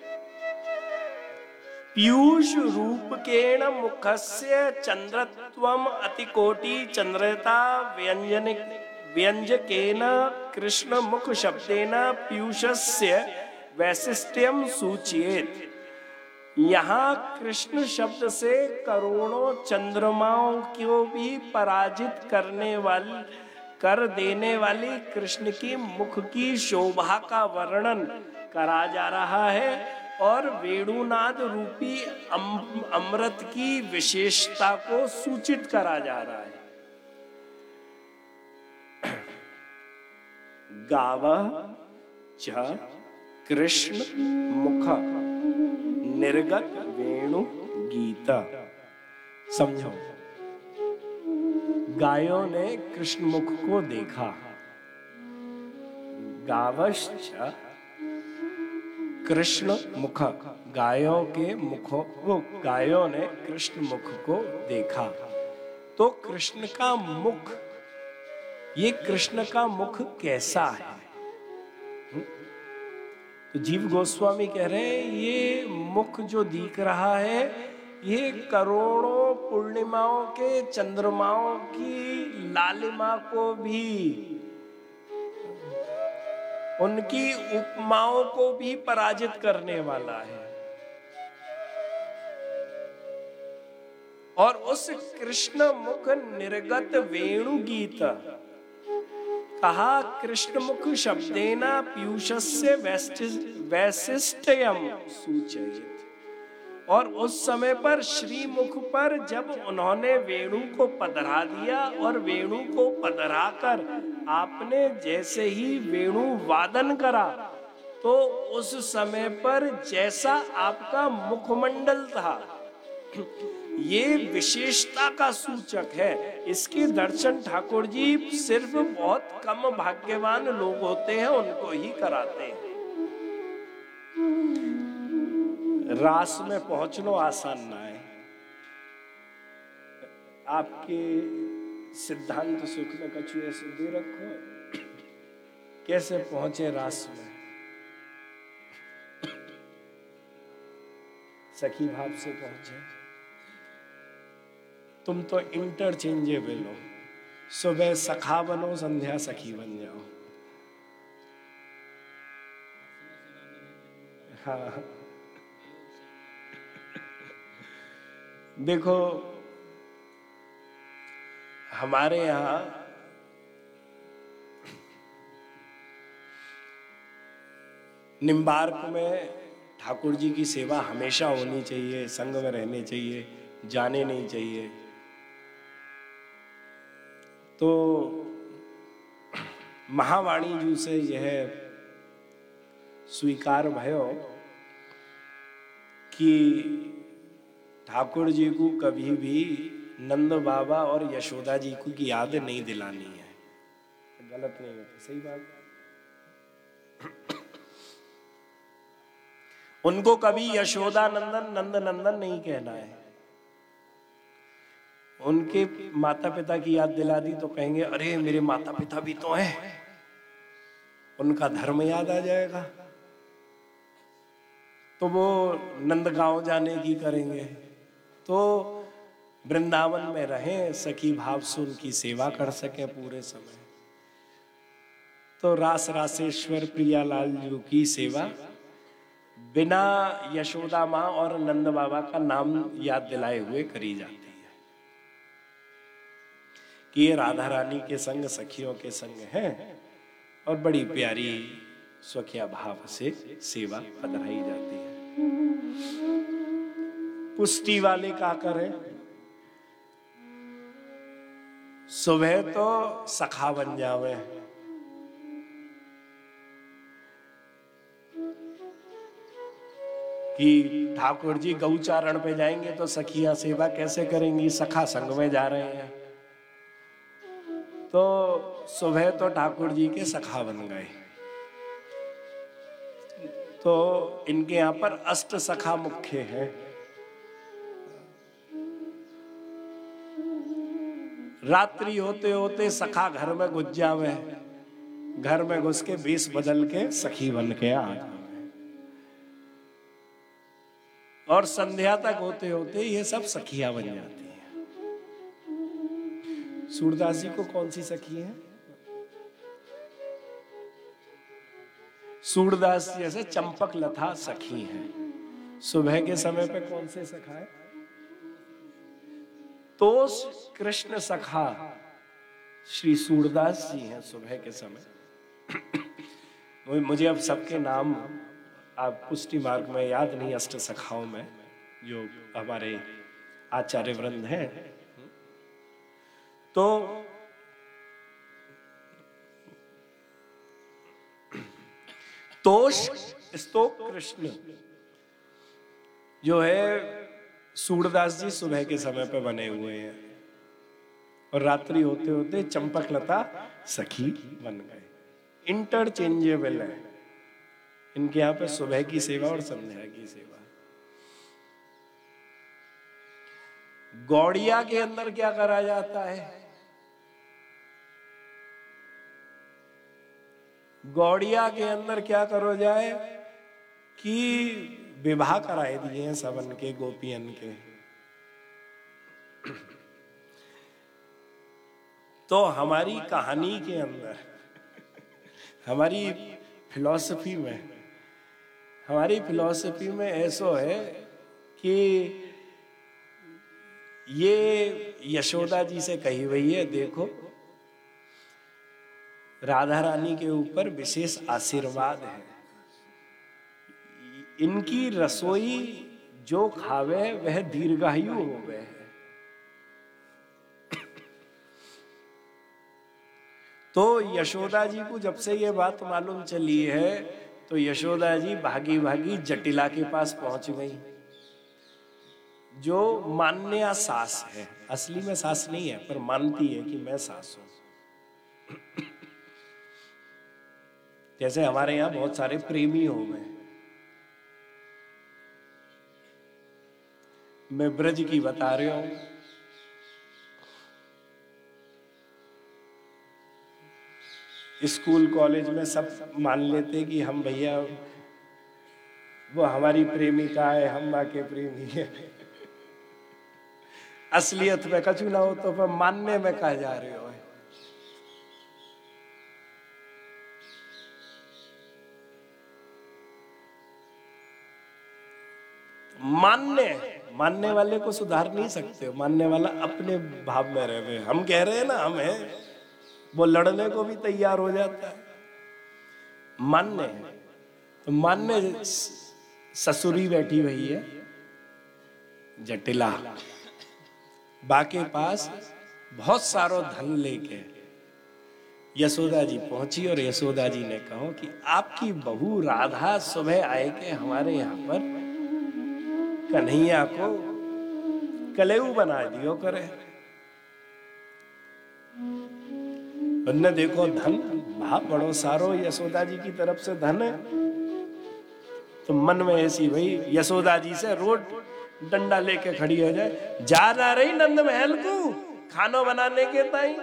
पीयूष रूपकेण मुखस्य चंद्रत्वम अतिकोटि चंद्रता व्यंजन व्यंजकेन कृष्ण मुख शब्देन पीयूषस्य वैशिष्ट्यम सूचयेत। यहाँ कृष्ण शब्द से करोड़ों चंद्रमाओं को भी पराजित करने वाली कर देने वाली कृष्ण की मुख की शोभा का वर्णन करा जा रहा है और वेणुनाद रूपी अम, अमृत की विशेषता को सूचित करा जा रहा है। गावः च कृष्ण मुख निर्गत वेणु गीत। समझो, गायों ने कृष्ण मुख को देखा। गावश्च कृष्ण मुख, गायों के मुखों वो गायों ने कृष्ण मुख को देखा। तो कृष्ण का मुख, ये कृष्ण का मुख कैसा है? तो जीव गोस्वामी कह रहे हैं ये मुख जो दिख रहा है ये करोड़ों पूर्णिमाओं के चंद्रमाओं की लालिमा को भी, उनकी उपमाओं को भी पराजित करने वाला है। और उस कृष्ण मुख निर्गत वेणु गीत, कहा कृष्ण मुख शब्देना पीयूषस्य वैशिष्ट्यम सूचयेत। और उस समय पर श्री मुख पर जब उन्होंने वेणु को पधरा दिया और वेणु को पधरा कर आपने जैसे ही वेणु वादन करा, तो उस समय पर जैसा आपका मुखमंडल था ये विशेषता का सूचक है। इसके दर्शन ठाकुर जी सिर्फ बहुत कम भाग्यवान लोग होते हैं उनको ही कराते हैं। रास में पहुंचना आसान ना है। आपके सिद्धांत सुख में कछु ऐसे दे रखो, कैसे पहुंचे रास में। सखी भाव से पहुंचे। तुम तो इंटरचेंजेबल हो, सुबह सखा बनो, संध्या सखी बन जाओ। हाँ, देखो हमारे यहाँ निम्बार्क में ठाकुर जी की सेवा हमेशा होनी चाहिए, संग में रहने चाहिए, जाने नहीं चाहिए। तो महावाणी जी से यह स्वीकार भयो कि ठाकुर जी को कभी भी नंद बाबा और यशोदा जी को की याद नहीं दिलानी है। गलत नहीं होता, सही बात। उनको कभी यशोदा नंदन नंद नंदन नहीं कहना है। उनके माता पिता की याद दिला दी तो कहेंगे अरे मेरे माता पिता भी तो हैं, उनका धर्म याद आ जाएगा, तो वो नंदगांव जाने की करेंगे। तो वृंदावन में रहें, सखी भाव से उनकी सेवा कर सके पूरे समय। तो रास रासेश्वर प्रियालाल जी की सेवा बिना यशोदा माँ और नंद बाबा का नाम याद दिलाए हुए करी जाती है कि ये राधा रानी के संग, सखियों के संग हैं और बड़ी प्यारी स्वकीय भाव से सेवा पधराई जाती है। पुष्टि वाले का करें, सुबह तो सखा बन जावे, कि ठाकुर जी गौचारण पे जाएंगे तो सखियां सेवा कैसे करेंगी, सखा संग में जा रहे हैं। तो सुबह तो ठाकुर जी के सखा बन गए। तो इनके यहाँ पर अष्ट सखा मुख्य हैं। रात्रि होते होते सखा घर में घुस जावे, घर में घुस के वेश बदल के सखी बन के आ जावे। और संध्या तक होते होते ये सब सखियां बन जाती हैं। सूरदास जी को कौन सी सखी है? सूरदास जी जैसे चंपक लता सखी है। सुबह के समय पे कौन से सखा है? तो कृष्ण सखा श्री सूरदास जी हैं सुबह के समय। मुझे अब सबके नाम आप पुष्टि मार्ग में याद नहीं, अष्ट सखाओं में जो हमारे आचार्य वृंद हैं। तो तोष स्तोक कृष्ण जो है सूरदास जी सुबह के समय पे बने हुए हैं और रात्रि होते होते चंपक लता सखी बन गए। इंटरचेंजेबल है इनके यहाँ पे सुबह की सेवा और संध्या की सेवा। गौड़िया के अंदर क्या करा जाता है? गौड़िया के अंदर क्या करो जाए कि विवाह कराए दिए हैं सबन के, गोपियन के। तो हमारी कहानी के अंदर, हमारी फिलॉसफी में हमारी फिलॉसफी में ऐसा है कि ये यशोदा जी से कही हुई है, देखो राधा रानी के ऊपर विशेष आशीर्वाद है, इनकी रसोई जो खावे वह दीर्घायु होवे है। तो यशोदा जी को जब से ये बात मालूम चली है तो यशोदा जी भागी भागी जटिला के पास पहुंच गई, जो मान्या सास है। असली में सास नहीं है पर मानती है कि मैं सास हूं। जैसे हमारे यहां बहुत सारे प्रेमी हो गए, मैं ब्रज की बता रहा हूं। स्कूल कॉलेज में सब मान लेते कि हम भैया वो हमारी प्रेमिका है, हम माँ के प्रेमी है। असलियत में कछु ना हो तो फिर मानने में कहा जा रहे हो। मानने मानने वाले को सुधार नहीं सकते, मानने वाला अपने भाव में रहे। हम कह रहे हैं ना हम हैं, वो लड़ने को भी तैयार हो जाता है। मानने तो मानने ससुरी बैठी हुई है जटिला, बाके पास बहुत सारो धन लेके यशोदा जी पहुंची और यशोदा जी ने कहा कि आपकी बहू राधा सुबह आए के हमारे यहाँ पर कन्हैया को कलेऊ बना दियो करे। उनने देखो धन भाव बड़ो सारो यशोदा जी की तरफ से धन है, तो मन में ऐसी भाई यशोदा जी से रोज डंडा लेके खड़ी हो जाए, जा ना रही नंद महल को खानो बनाने के ताई।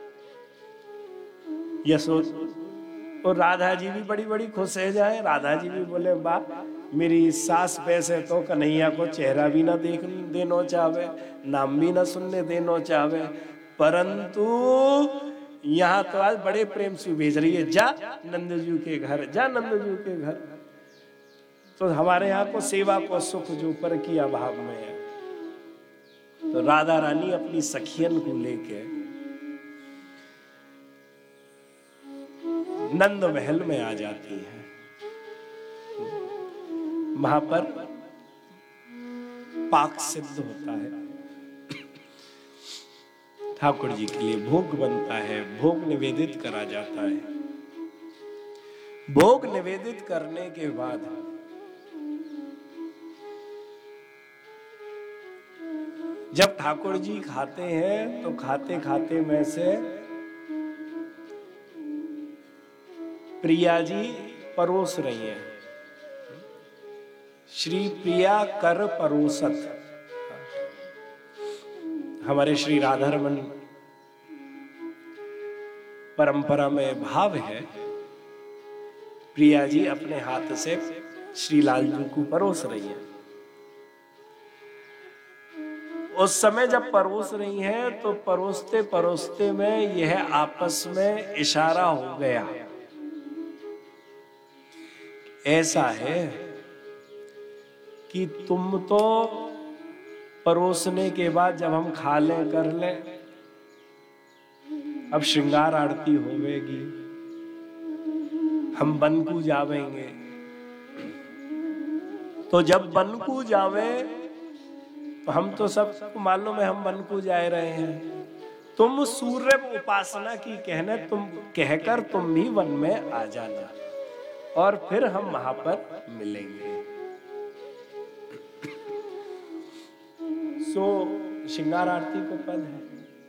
यशोदा और राधा जी भी बड़ी बड़ी खुश है जाए। राधा जी भी बोले बा मेरी सास पैसे तो कन्हैया को चेहरा भी ना देख देनो चाहे, नाम भी ना सुनने देनो चाहे, परंतु यहाँ तो आज बड़े प्रेम से भेज रही है, जा नंदजू के घर, जा नंदजू के घर। तो हमारे यहाँ को सेवा को सुख जो पर की अभाव में है। तो राधा रानी अपनी सखियन को लेके नंद महल में आ जाती है। वहां पर पाक सिद्ध होता है, ठाकुर जी के लिए भोग बनता है, भोग निवेदित करा जाता है। भोग निवेदित करने के बाद जब ठाकुर जी खाते हैं तो खाते खाते में से प्रिया जी परोस रही हैं। श्री प्रिया कर परोसत, हमारे श्री राधारमण परंपरा में भाव है, प्रिया जी अपने हाथ से श्री लालजू को परोस रही हैं। उस समय जब परोस रही हैं तो परोसते परोसते में यह आपस में इशारा हो गया। ऐसा है कि तुम तो परोसने के बाद जब हम खा लें कर लें, अब श्रृंगार आरती होवेगी, हम बन को जावेंगे। तो जब बन को जावे तो हम तो सब मालूम है हम बन को जा रहे हैं, तुम सूर्य उपासना की कहने तुम कहकर तुम भी वन में आ जाना और फिर हम वहां पर मिलेंगे। सो श्रृंगार आरती को पद है।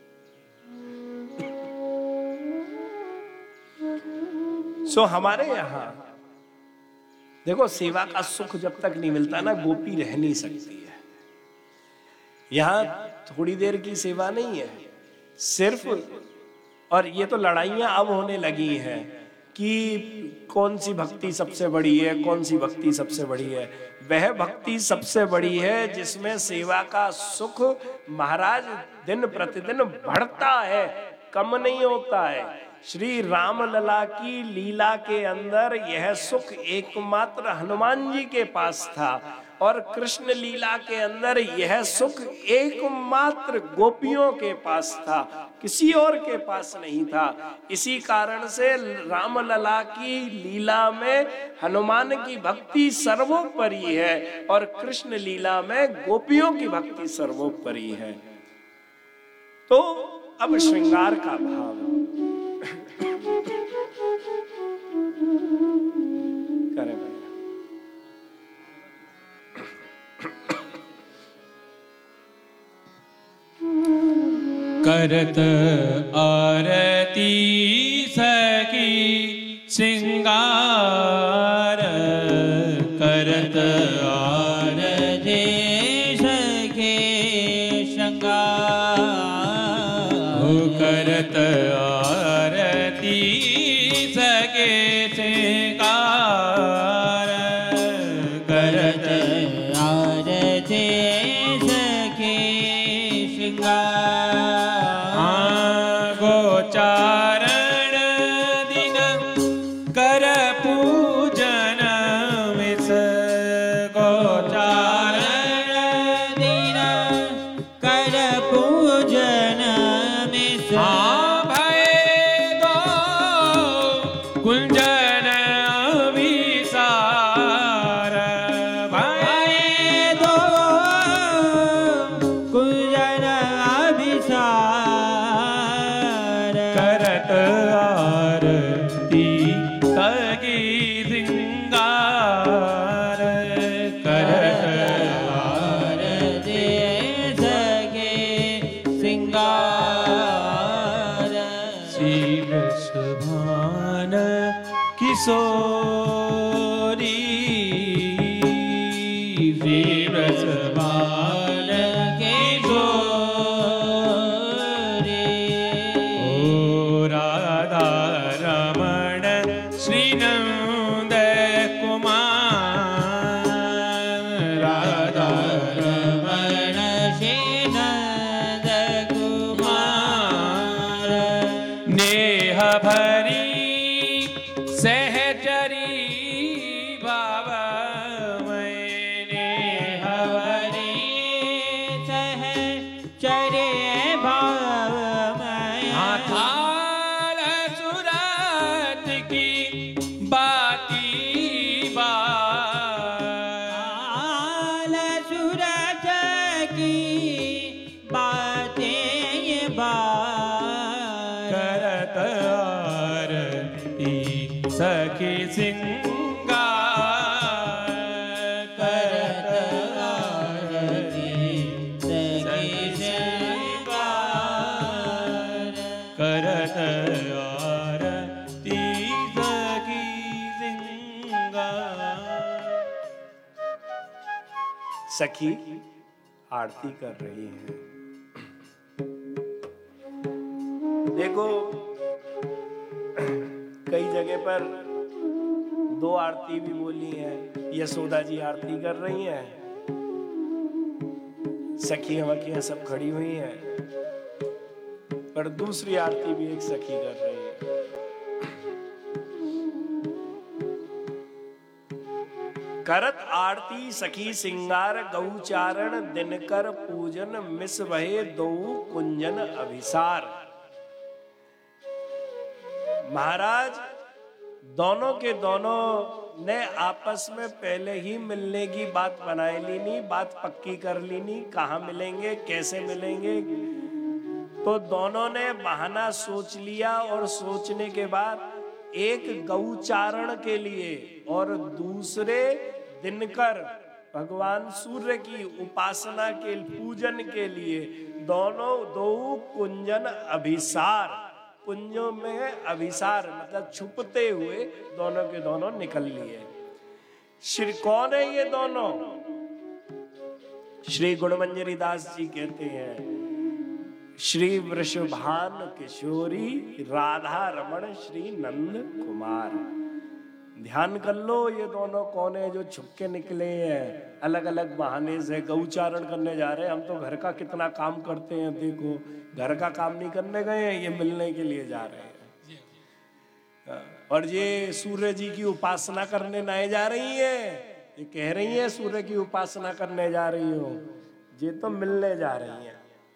सो हमारे यहां देखो सेवा का सुख जब तक नहीं मिलता ना, गोपी रह नहीं सकती है। यहां थोड़ी देर की सेवा नहीं है सिर्फ, और ये तो लड़ाइयां अब होने लगी हैं कि कौन सी भक्ति सबसे बड़ी है, कौन सी भक्ति सबसे बड़ी है। वह भक्ति सबसे बड़ी है जिसमें सेवा का सुख महाराज दिन प्रतिदिन बढ़ता है, कम नहीं होता है। श्री राम लला की लीला के अंदर यह सुख एकमात्र हनुमान जी के पास था और कृष्ण लीला के अंदर यह सुख एकमात्र गोपियों के पास था, किसी और के पास नहीं था। इसी कारण से रामलला की लीला में हनुमान की भक्ति सर्वोपरि है और कृष्ण लीला में गोपियों की भक्ति सर्वोपरि है। तो अब श्रृंगार का भाव करें भैया। करत आरती सखी श्रृंगार, करत आरती सखी श्रृंगार करत आरती सके श्रृंगार करत आरती सके श्रृंगार गोचारण दिन कर पूजन मिस गोचारण दिन कर पूजन मिस भय दो कुंजन अभिसार भय दो कुंजन अभिसार करत आरती सगी सिंगार करत आरती सगे सिंगार शील सुभान किशोरी शील सुभान किशोरी ओ राधा रमण श्री नंद कुमार राधा रमण श्री नंद कुमार नेह भरी सहचरी भाव नेह भरी चरे भाव थाल सुरत की बाती बात सूरज की बातें बार करत आरती सखी सिंगार करत आरती सखी सिंगार करत आरती सखी सिंगार। सखी आरती कर रही हैं। देखो कई जगह पर दो आरती भी बोली है। यशोदा जी आरती कर रही हैं, सखी वखियां सब खड़ी हुई हैं, पर दूसरी आरती भी एक सखी कर रही है। करत आरती सखी सिंगार गौचारण दिनकर पूजन मिस वहे दो कुंजन अभिसार। महाराज दोनों के दोनों ने आपस में पहले ही मिलने की बात बनाई लीनी, बात पक्की कर लीनी, कहाँ मिलेंगे कैसे मिलेंगे। तो दोनों ने बहाना सोच लिया और सोचने के बाद एक गौचारण के लिए और दूसरे दिनकर भगवान सूर्य की उपासना के पूजन के लिए दोनों दो कुंजन अभिसार, कुंजों में अभिसार मतलब छुपते हुए दोनों के दोनों निकल लिए। श्री कौन है ये दोनों? श्री गुणमंजरी दास जी कहते हैं श्री वृषभान किशोरी राधा रमण श्री नंद कुमार। ध्यान कर लो ये दोनों कौन है जो छुपके निकले हैं, अलग अलग बहाने से गौचारण करने जा रहे हैं। हम तो घर का कितना काम करते हैं, देखो घर का काम नहीं करने गए हैं, ये मिलने के लिए जा रहे हैं। और ये सूर्य जी की उपासना करने नहीं जा रही है, ये कह रही है सूर्य की उपासना करने जा रही हो, ये तो मिलने जा रही है।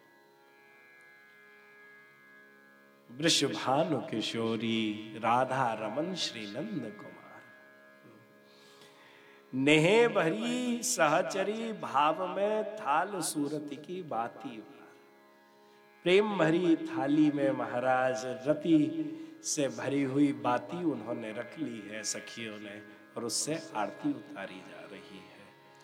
वृषभानु किशोरी राधा रमन श्री नंद कुमार। नेहे भरी सहचरी भाव में थाल सूरत की बाती। प्रेम भरी थाली में महाराज रति से भरी हुई बाती उन्होंने रख ली है सखियों ने, और उससे आरती उतारी जा रही है।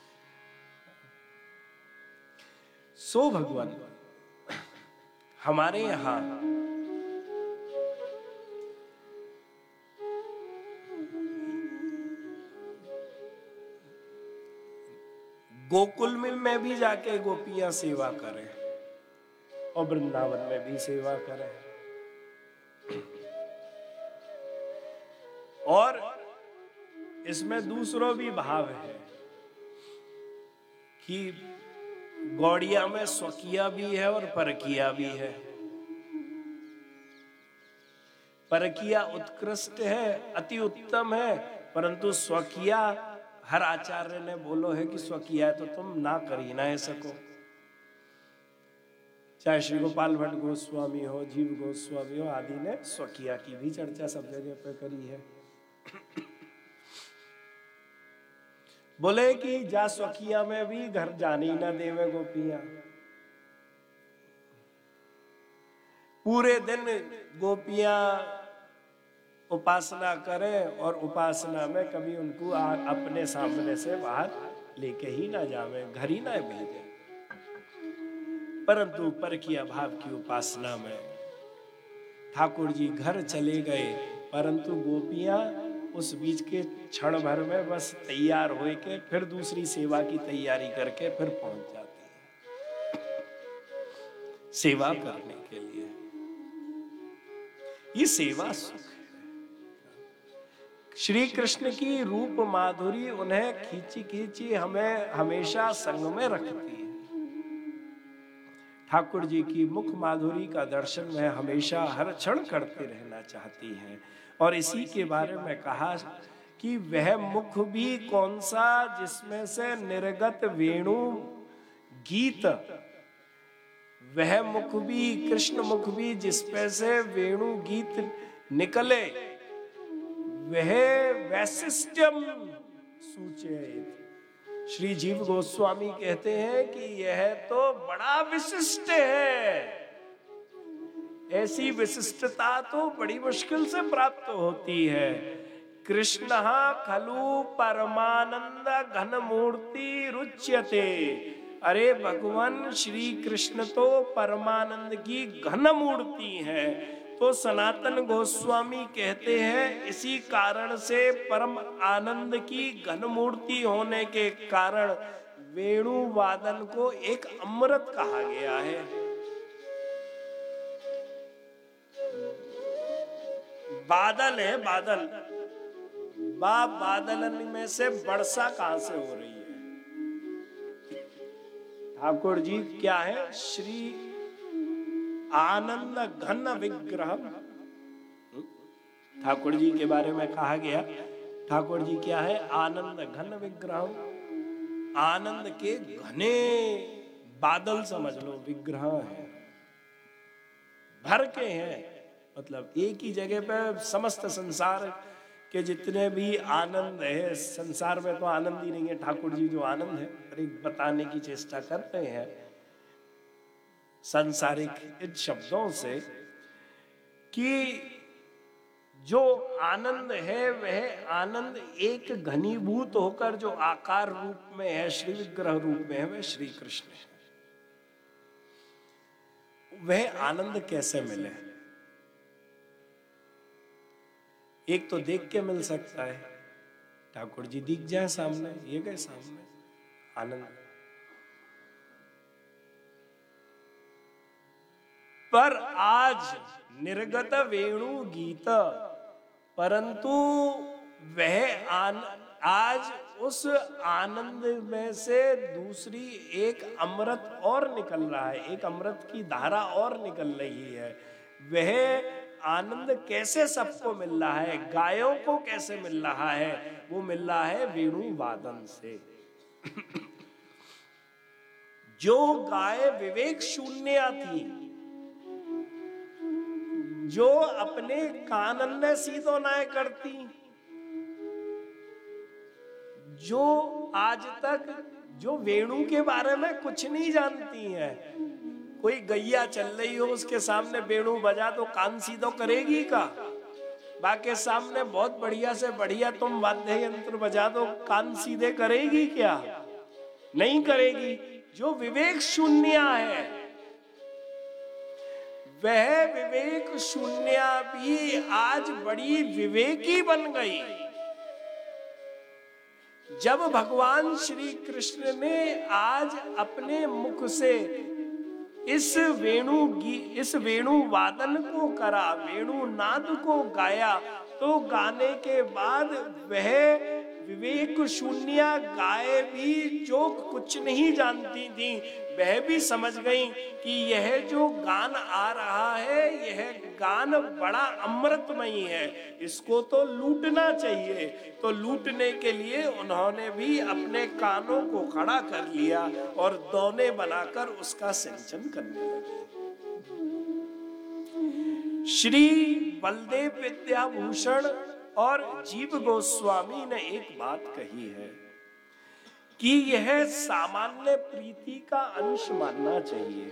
सो भगवान हमारे यहां गोकुल में मैं भी जाके गोपियां सेवा करें, और वृंदावन में भी सेवा करें। और इसमें दूसरो भी भाव है कि गौड़िया में स्वकीया भी है और परकिया भी है। परकिया उत्कृष्ट है, अति उत्तम है, परंतु स्वकीया हर आचार्य ने बोलो है कि स्वकीया तो तुम ना करी ना सको। चाहे श्री गोपाल भट्ट गोस्वामी हो, जीव गोस्वामी हो आदि ने स्वकीया की भी चर्चा सब जगह पे करी है। बोले कि जा स्वकीया में भी घर जाने ही ना देवे गोपियां। पूरे दिन गोपियां उपासना करें और उपासना में कभी उनको अपने सामने से बाहर लेके ही ना जावे, घर ही ना भेजे। परंतु परकिया भाव की उपासना में ठाकुर जी घर चले गए, परंतु गोपियां उस बीच के क्षण भर में बस तैयार होए के फिर दूसरी सेवा की तैयारी करके फिर पहुंच जाती है सेवा करने के लिए। ये सेवा सुख है। श्री कृष्ण की रूप माधुरी उन्हें खींची खींची हमें हमेशा संग में रखती है। ठाकुर जी की मुख माधुरी का दर्शन वह हमेशा हर क्षण करते रहना चाहती हैं। और इसी के बारे में कहा कि वह मुख भी कौन सा जिसमें से निर्गत वेणु गीत, वह मुख भी कृष्ण मुख भी जिसपे से वेणु गीत निकले, वह वैशिष्ट्यम सूचयेत। श्री जीव गोस्वामी कहते हैं कि यह तो बड़ा विशिष्ट है। ऐसी विशिष्टता तो बड़ी मुश्किल से प्राप्त होती है। कृष्ण खलु परमानंद घन मूर्ति रुच्यते। अरे भगवान श्री कृष्ण तो परमानंद की घन मूर्ति है। तो सनातन गोस्वामी कहते हैं इसी कारण से परम आनंद की घन मूर्ति होने के कारण वेणु वादन को एक अमृत कहा गया है। बादल है बादल, बा बादल में से वर्षा कहां से हो रही है? ठाकुर जी क्या है? श्री आनंद घन विग्रह। ठाकुर जी के बारे में कहा गया ठाकुर जी क्या है? आनंद घन विग्रह। आनंद के घने बादल समझ लो, विग्रह है, भर के हैं। मतलब एक ही जगह पे समस्त संसार के जितने भी आनंद है, संसार में तो आनंद ही नहीं है, ठाकुर जी जो आनंद है अरे बताने की चेष्टा करते हैं सांसारिक इन शब्दों से कि जो आनंद है वह आनंद एक घनीभूत होकर जो आकार रूप में है, श्री विग्रह रूप में है, वह श्री कृष्ण है। वह आनंद कैसे मिले? एक तो देख के मिल सकता है, ठाकुर जी दिख जाए सामने, ये गए सामने आनंद। पर आज निर्गत वेणु गीत, परंतु वह आन, आज उस आनंद में से दूसरी एक अमृत और निकल रहा है, एक अमृत की धारा और निकल रही है। वह आनंद कैसे सबको मिल रहा है? गायों को कैसे मिल रहा है? वो मिल रहा है वेणु वादन से। जो गाय विवेक शून्य थी, जो अपने कानन सीधो ना करती, जो आज तक जो वेणु के बारे में कुछ नहीं जानती है, कोई गैया चल रही हो उसके सामने वेणु बजा तो कान सीधो करेगी का? बाकी सामने बहुत बढ़िया से बढ़िया तुम वाद्य यंत्र बजा दो, कान सीधे करेगी क्या? नहीं करेगी। जो विवेक शून्य है वह विवेक शून्य भी आज बड़ी विवेकी बन गई। जब भगवान श्री कृष्ण ने आज अपने मुख से इस वेणु इस वेणु वादन को करा, वेणु नाद को गाया, तो गाने के बाद वह विवेक शून्य गाय भी जो कुछ नहीं जानती थी, वह भी समझ गई कि यह जो गान आ रहा है, यह गान बड़ा अमृतमयी है, इसको तो लूटना चाहिए। तो लूटने के लिए उन्होंने भी अपने कानों को खड़ा कर लिया और दोने बनाकर उसका सिंचन करने लगे। श्री बलदेव विद्याभूषण और जीव गोस्वामी ने एक बात कही है कि यह सामान्य प्रीति का अंश मानना चाहिए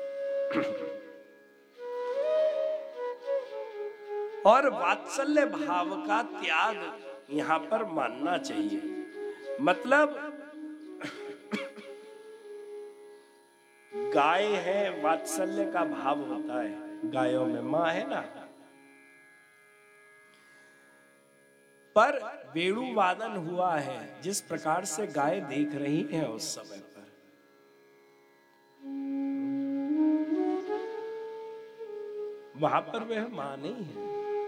और वात्सल्य भाव का त्याग यहां पर मानना चाहिए। मतलब गाय है, वात्सल्य का भाव होता है, गायों में मां है ना, पर वेणु वादन हुआ है जिस प्रकार से गाय देख रही है उस समय पर, वहां पर वह मां नहीं है।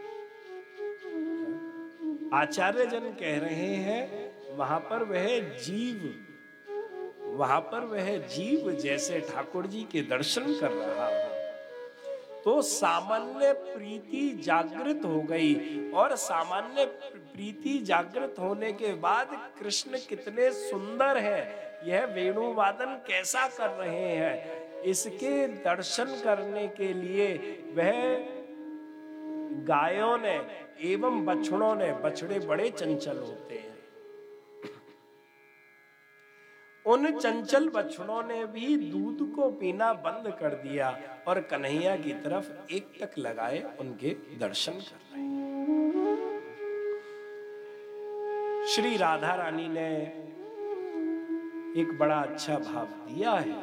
आचार्य जन कह रहे हैं वहां पर वह जीव, वहां पर वह जीव जैसे ठाकुर जी के दर्शन कर रहा हो, तो सामान्य प्रीति जागृत हो गई। और सामान्य प्रीति जागृत होने के बाद कृष्ण कितने सुंदर है, यह वेणु वादन कैसा कर रहे हैं, इसके दर्शन करने के लिए वह गायों ने एवं बछड़ों ने, बछड़े बड़े चंचल होते हैं, उन चंचल बछड़ों ने भी दूध को पीना बंद कर दिया और कन्हैया की तरफ एक टक लगाए उनके दर्शन कर रहे हैं। श्री राधा रानी ने एक बड़ा अच्छा भाव दिया है।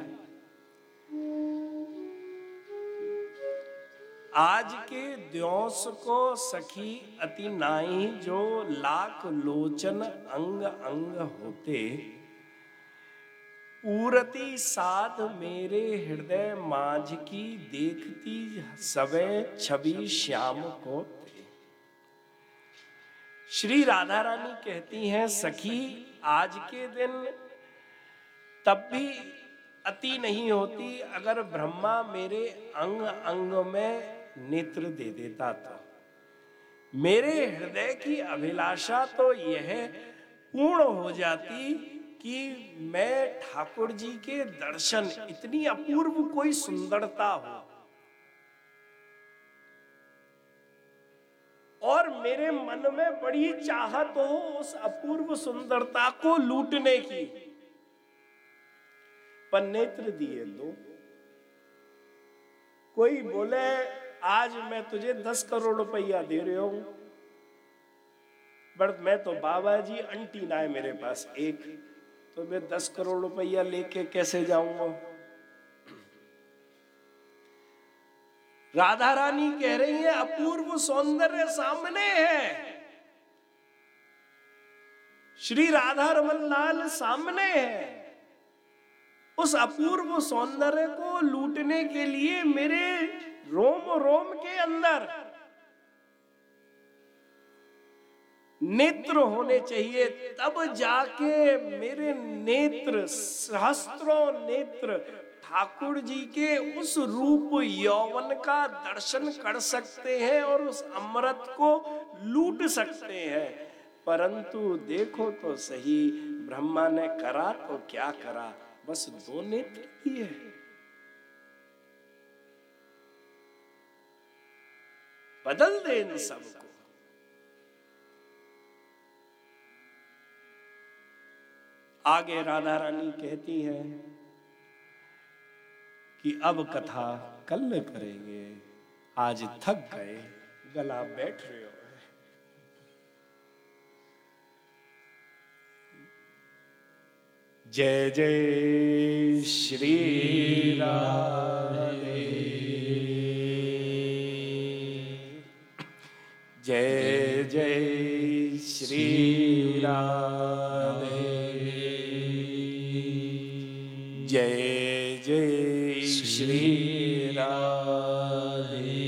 आज के द्योस को सखी अति नाई, जो लाख लोचन अंग अंग होते, पूरती साध मेरे हृदय माझ की, देखती सबे छवि श्याम को थे। श्री राधा रानी कहती हैं, सखी आज के दिन तब भी अति नहीं होती अगर ब्रह्मा मेरे अंग अंग में नेत्र दे देता था। मेरे हृदय की अभिलाषा तो यह पूर्ण हो जाती कि मैं ठाकुर जी के दर्शन, इतनी अपूर्व कोई सुंदरता हो और मेरे मन में बड़ी चाहत हो उस अपूर्व सुंदरता को लूटने की, पर नेत्र दिए दो। कोई बोले आज मैं तुझे दस करोड़ रुपया दे रहा हूं, बट मैं तो बाबा जी अंटीना है मेरे पास एक, तो मैं दस करोड़ रुपया लेके कैसे जाऊंगा। राधा रानी कह रही है अपूर्व सौंदर्य सामने है, श्री राधा रमन लाल सामने है। उस अपूर्व सौंदर्य को लूटने के लिए मेरे रोम रोम के अंदर नेत्र होने चाहिए, तब जाके मेरे नेत्र, सहस्त्रों नेत्र ठाकुर जी के उस रूप यौवन का दर्शन कर सकते हैं और उस अमृत को लूट सकते हैं। परंतु देखो तो सही, ब्रह्मा ने करा तो क्या करा, बस दो नेत्र दिए। बदल दे इन सबको। आगे राधा रानी कहती है कि अब कथा कल करेंगे, आज थक गए, गला बैठ रहे हो। जय जय श्री राधे, जय जय श्री राधे, जय जय श्री राधे।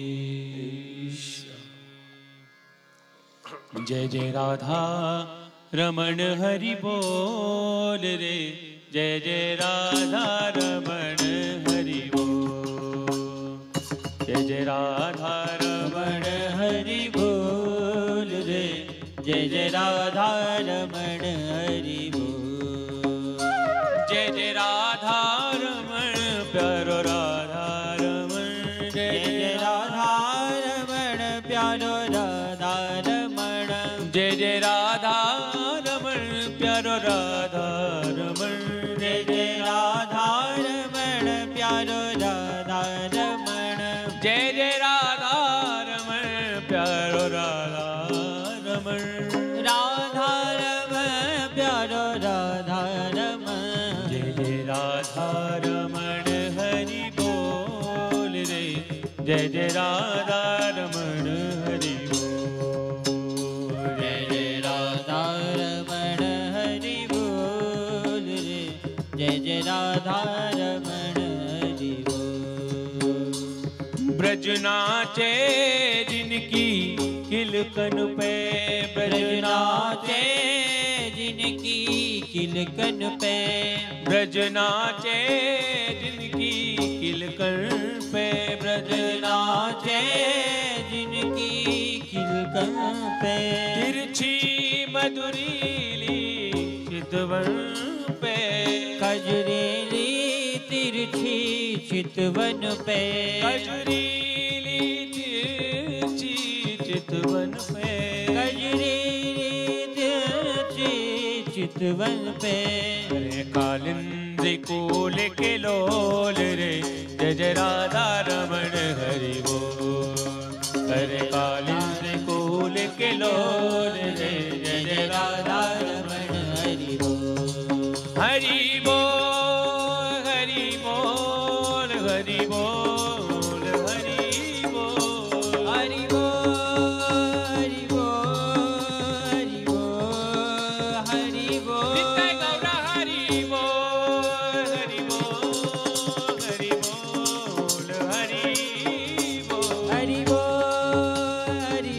जय जय राधा रमण हरि बोल रे, जय जय राधा रमण हरि बोल, जय जय राधा रमण हरि बोल रे, जय जय राधा रमण हरि बोल, जय जय राधा रमण प्यारो राधा रमण, जय जय राधा रमण प्यारो राधा रमण, जय जय राधा रमण प्यारो राधा रमण, जय जय राधा रमण प्यारो राधा रमण, जय जय राधा रमण प्यारो राधा रमण, राधा रमण प्यारो राधा रमण, जय जय राधा रमण हरि बोल रे, जय जय राधा रमण हरि बोल, जय जय राधा रमण हरि बोल रे, जय जय राधा रमण हरि बोल। ब्रज नाचे जिनकी किलकन पे, ब्रज नाचे जिनकी किलकन पे, ब्रज नाचे जिनकी किलकन पे, ब्रज नाचे जिनकी किलकन पे, तिरछी मधुरीली चितवन पे, कजरीली तिरछी चितवन पे, कजरीली तिरछी चितवन पे, कजरीली तिरछी चितवन पे, अरे कालिंदी कोल के लोल रे, जय जय राधा रमण हरि बोल, अरे कालिंदी कोल के लोल रे, जय जय राधा रमण हरि बोल, हरि बोल हरि बोल हरि बोल हरि बोल, हरि बोल हरि बोल हरि बोल, हरि बोल नित्य गौरा हरि बोल, हरि बोल हरि बोल हरि बोल, हरि बोल हरि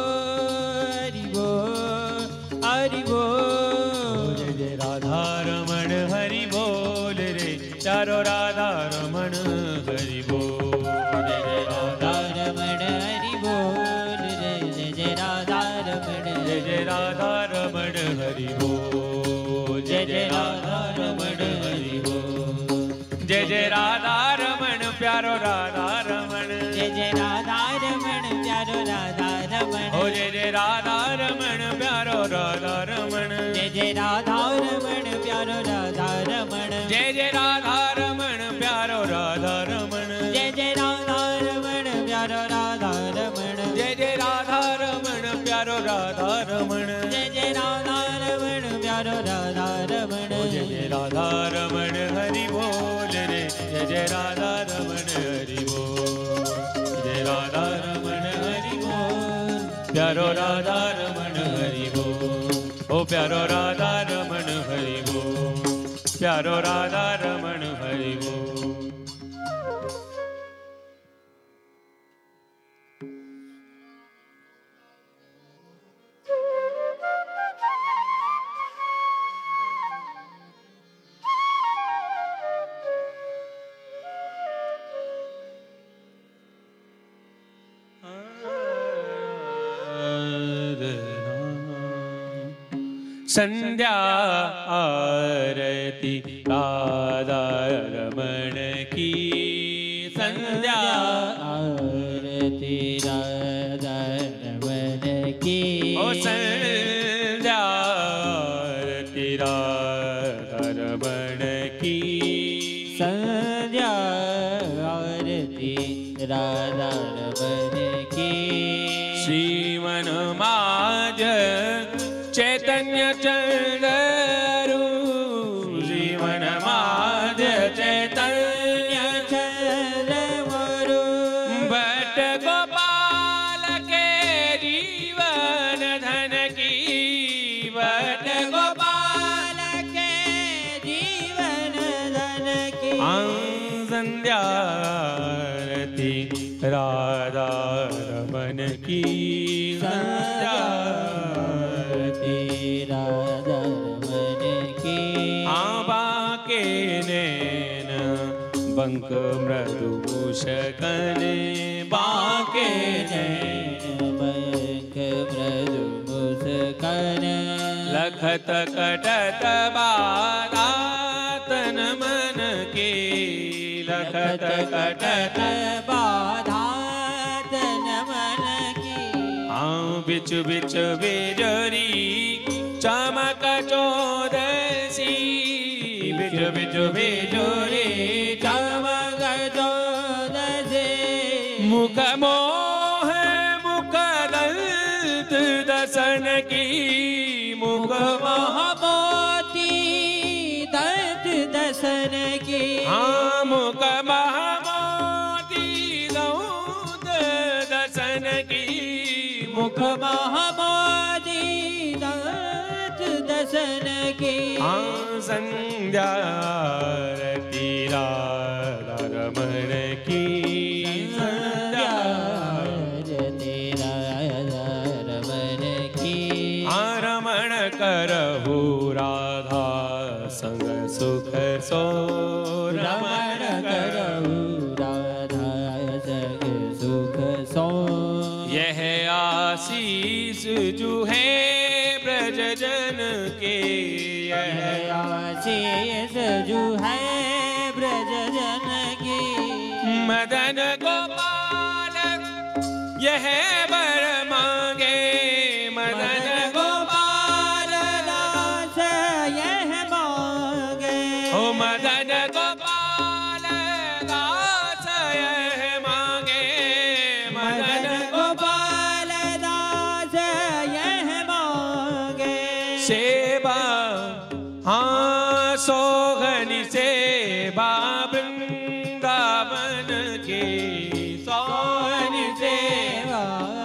बोल हरि बोल, हरि बोल, जय जय राधा रमण हरि बोल रे, चारों राधा रमण हरि बोल, जय जय राधा रमण हरि बोल रे, जय जय राधा रमण, जय जय राधा रमण हरि बोल, जय जय राधा रमण हरि बोल, जय जय राधा रमण प्यारो राधा रमण, जय जय राधा रमण प्यारो राधा रमण, ओ जय जय राधा रमण प्यारो राधा रमण, जय जय राधा रमण प्यारो राधा रमण, जय जय राधा रमण प्यारो राधा रमण, जय जय राधा रमण प्यारो राधा रमण, जय जय राधा रमण प्यारो राधा रमण, जय जय राधा रमण प्यारो राधा रमण, जय जय राधा रमण हरि बोल रे, जय जय राधा रमण हरि बोल, जय राधा रमण हरि बोल, प्यारो राधा रमण हरि बोल, ओ प्यारो राधा रमण हरि बोल, प्यारो राधा रमण हरि बोल। संध्या आरती राधा रमण की, संध्या आरती राधा रमण की, ओ संध्या आरती राधा रमण की, संध्या आरती राधा रमण की, श्रीमन माज चैतन्य चंद्रू, जीवन माध चैतन्य चंद्रू, भट्ट गोपाल के जीवन धन की, भट्ट गोपाल के जीवन धन की, संध्या आरती राधा रमन की संध्या आरती राधा रमन की आबा के नैन बंक मृदु मूषकन बाके नैन बंक मृदु मुस्कान लखत कटत बाधा तन मन के लखत कटत बाधा तन मन की हाँ बिच बिच बेजरी चमक चौदसी बिच बिच बेजरी चमक चौदसी मुख मोह मुख दंत दसन की मुख महामोती दंत दसन की हाँ मुख महामोती दंत दसन की मुख महामोती दंत दसन की हाँ संध्या आरती राधा रमन की संध्या आरती राधा रमन की रमण करहु राधा संग सुख सो रमण करहु राधा संग सुख सो यह आशीष जो है ब्रज जन के यह आशीष जो है ब्रज जन की मदन गोपाल यह बर मांगे मदन गोपाल दास यह मांगे ओ मदन गोपाल दास यह मांगे मदन गोपाल दास यह मांगे सेवा हाँ सोहनी सेवा वृंदावन के सोहनी सेवा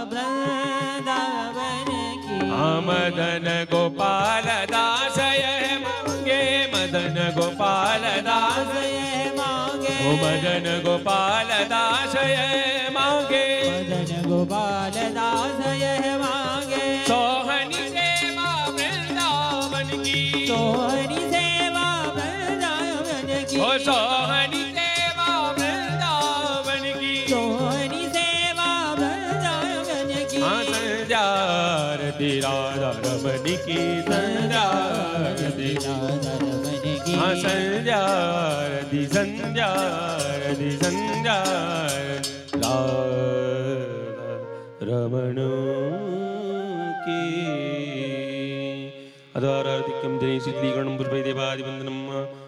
वृंदावन की हाँ मदन गोपाल दास यह मांगे मदन गोपाल दास यह मांगे ओ मदन गोपाल दास यह मांगे मदन गोपाल दास यह मांगे सोहनी सेवा वृंदावन की सोहनी सेवा वृंदावन की ओ सोहनी सेवा वृंदावन की सोहनी सेवा वृंदावन की हाँ संध्या आरती राधा रमन की संध्या आरती राधा रमन की हाँ संध्या आरती संध्या आरती संध्या राधा रमण की अधाराधिक्यं जय शीतलीकरणं पुष्पैदेवादिवन्दनम्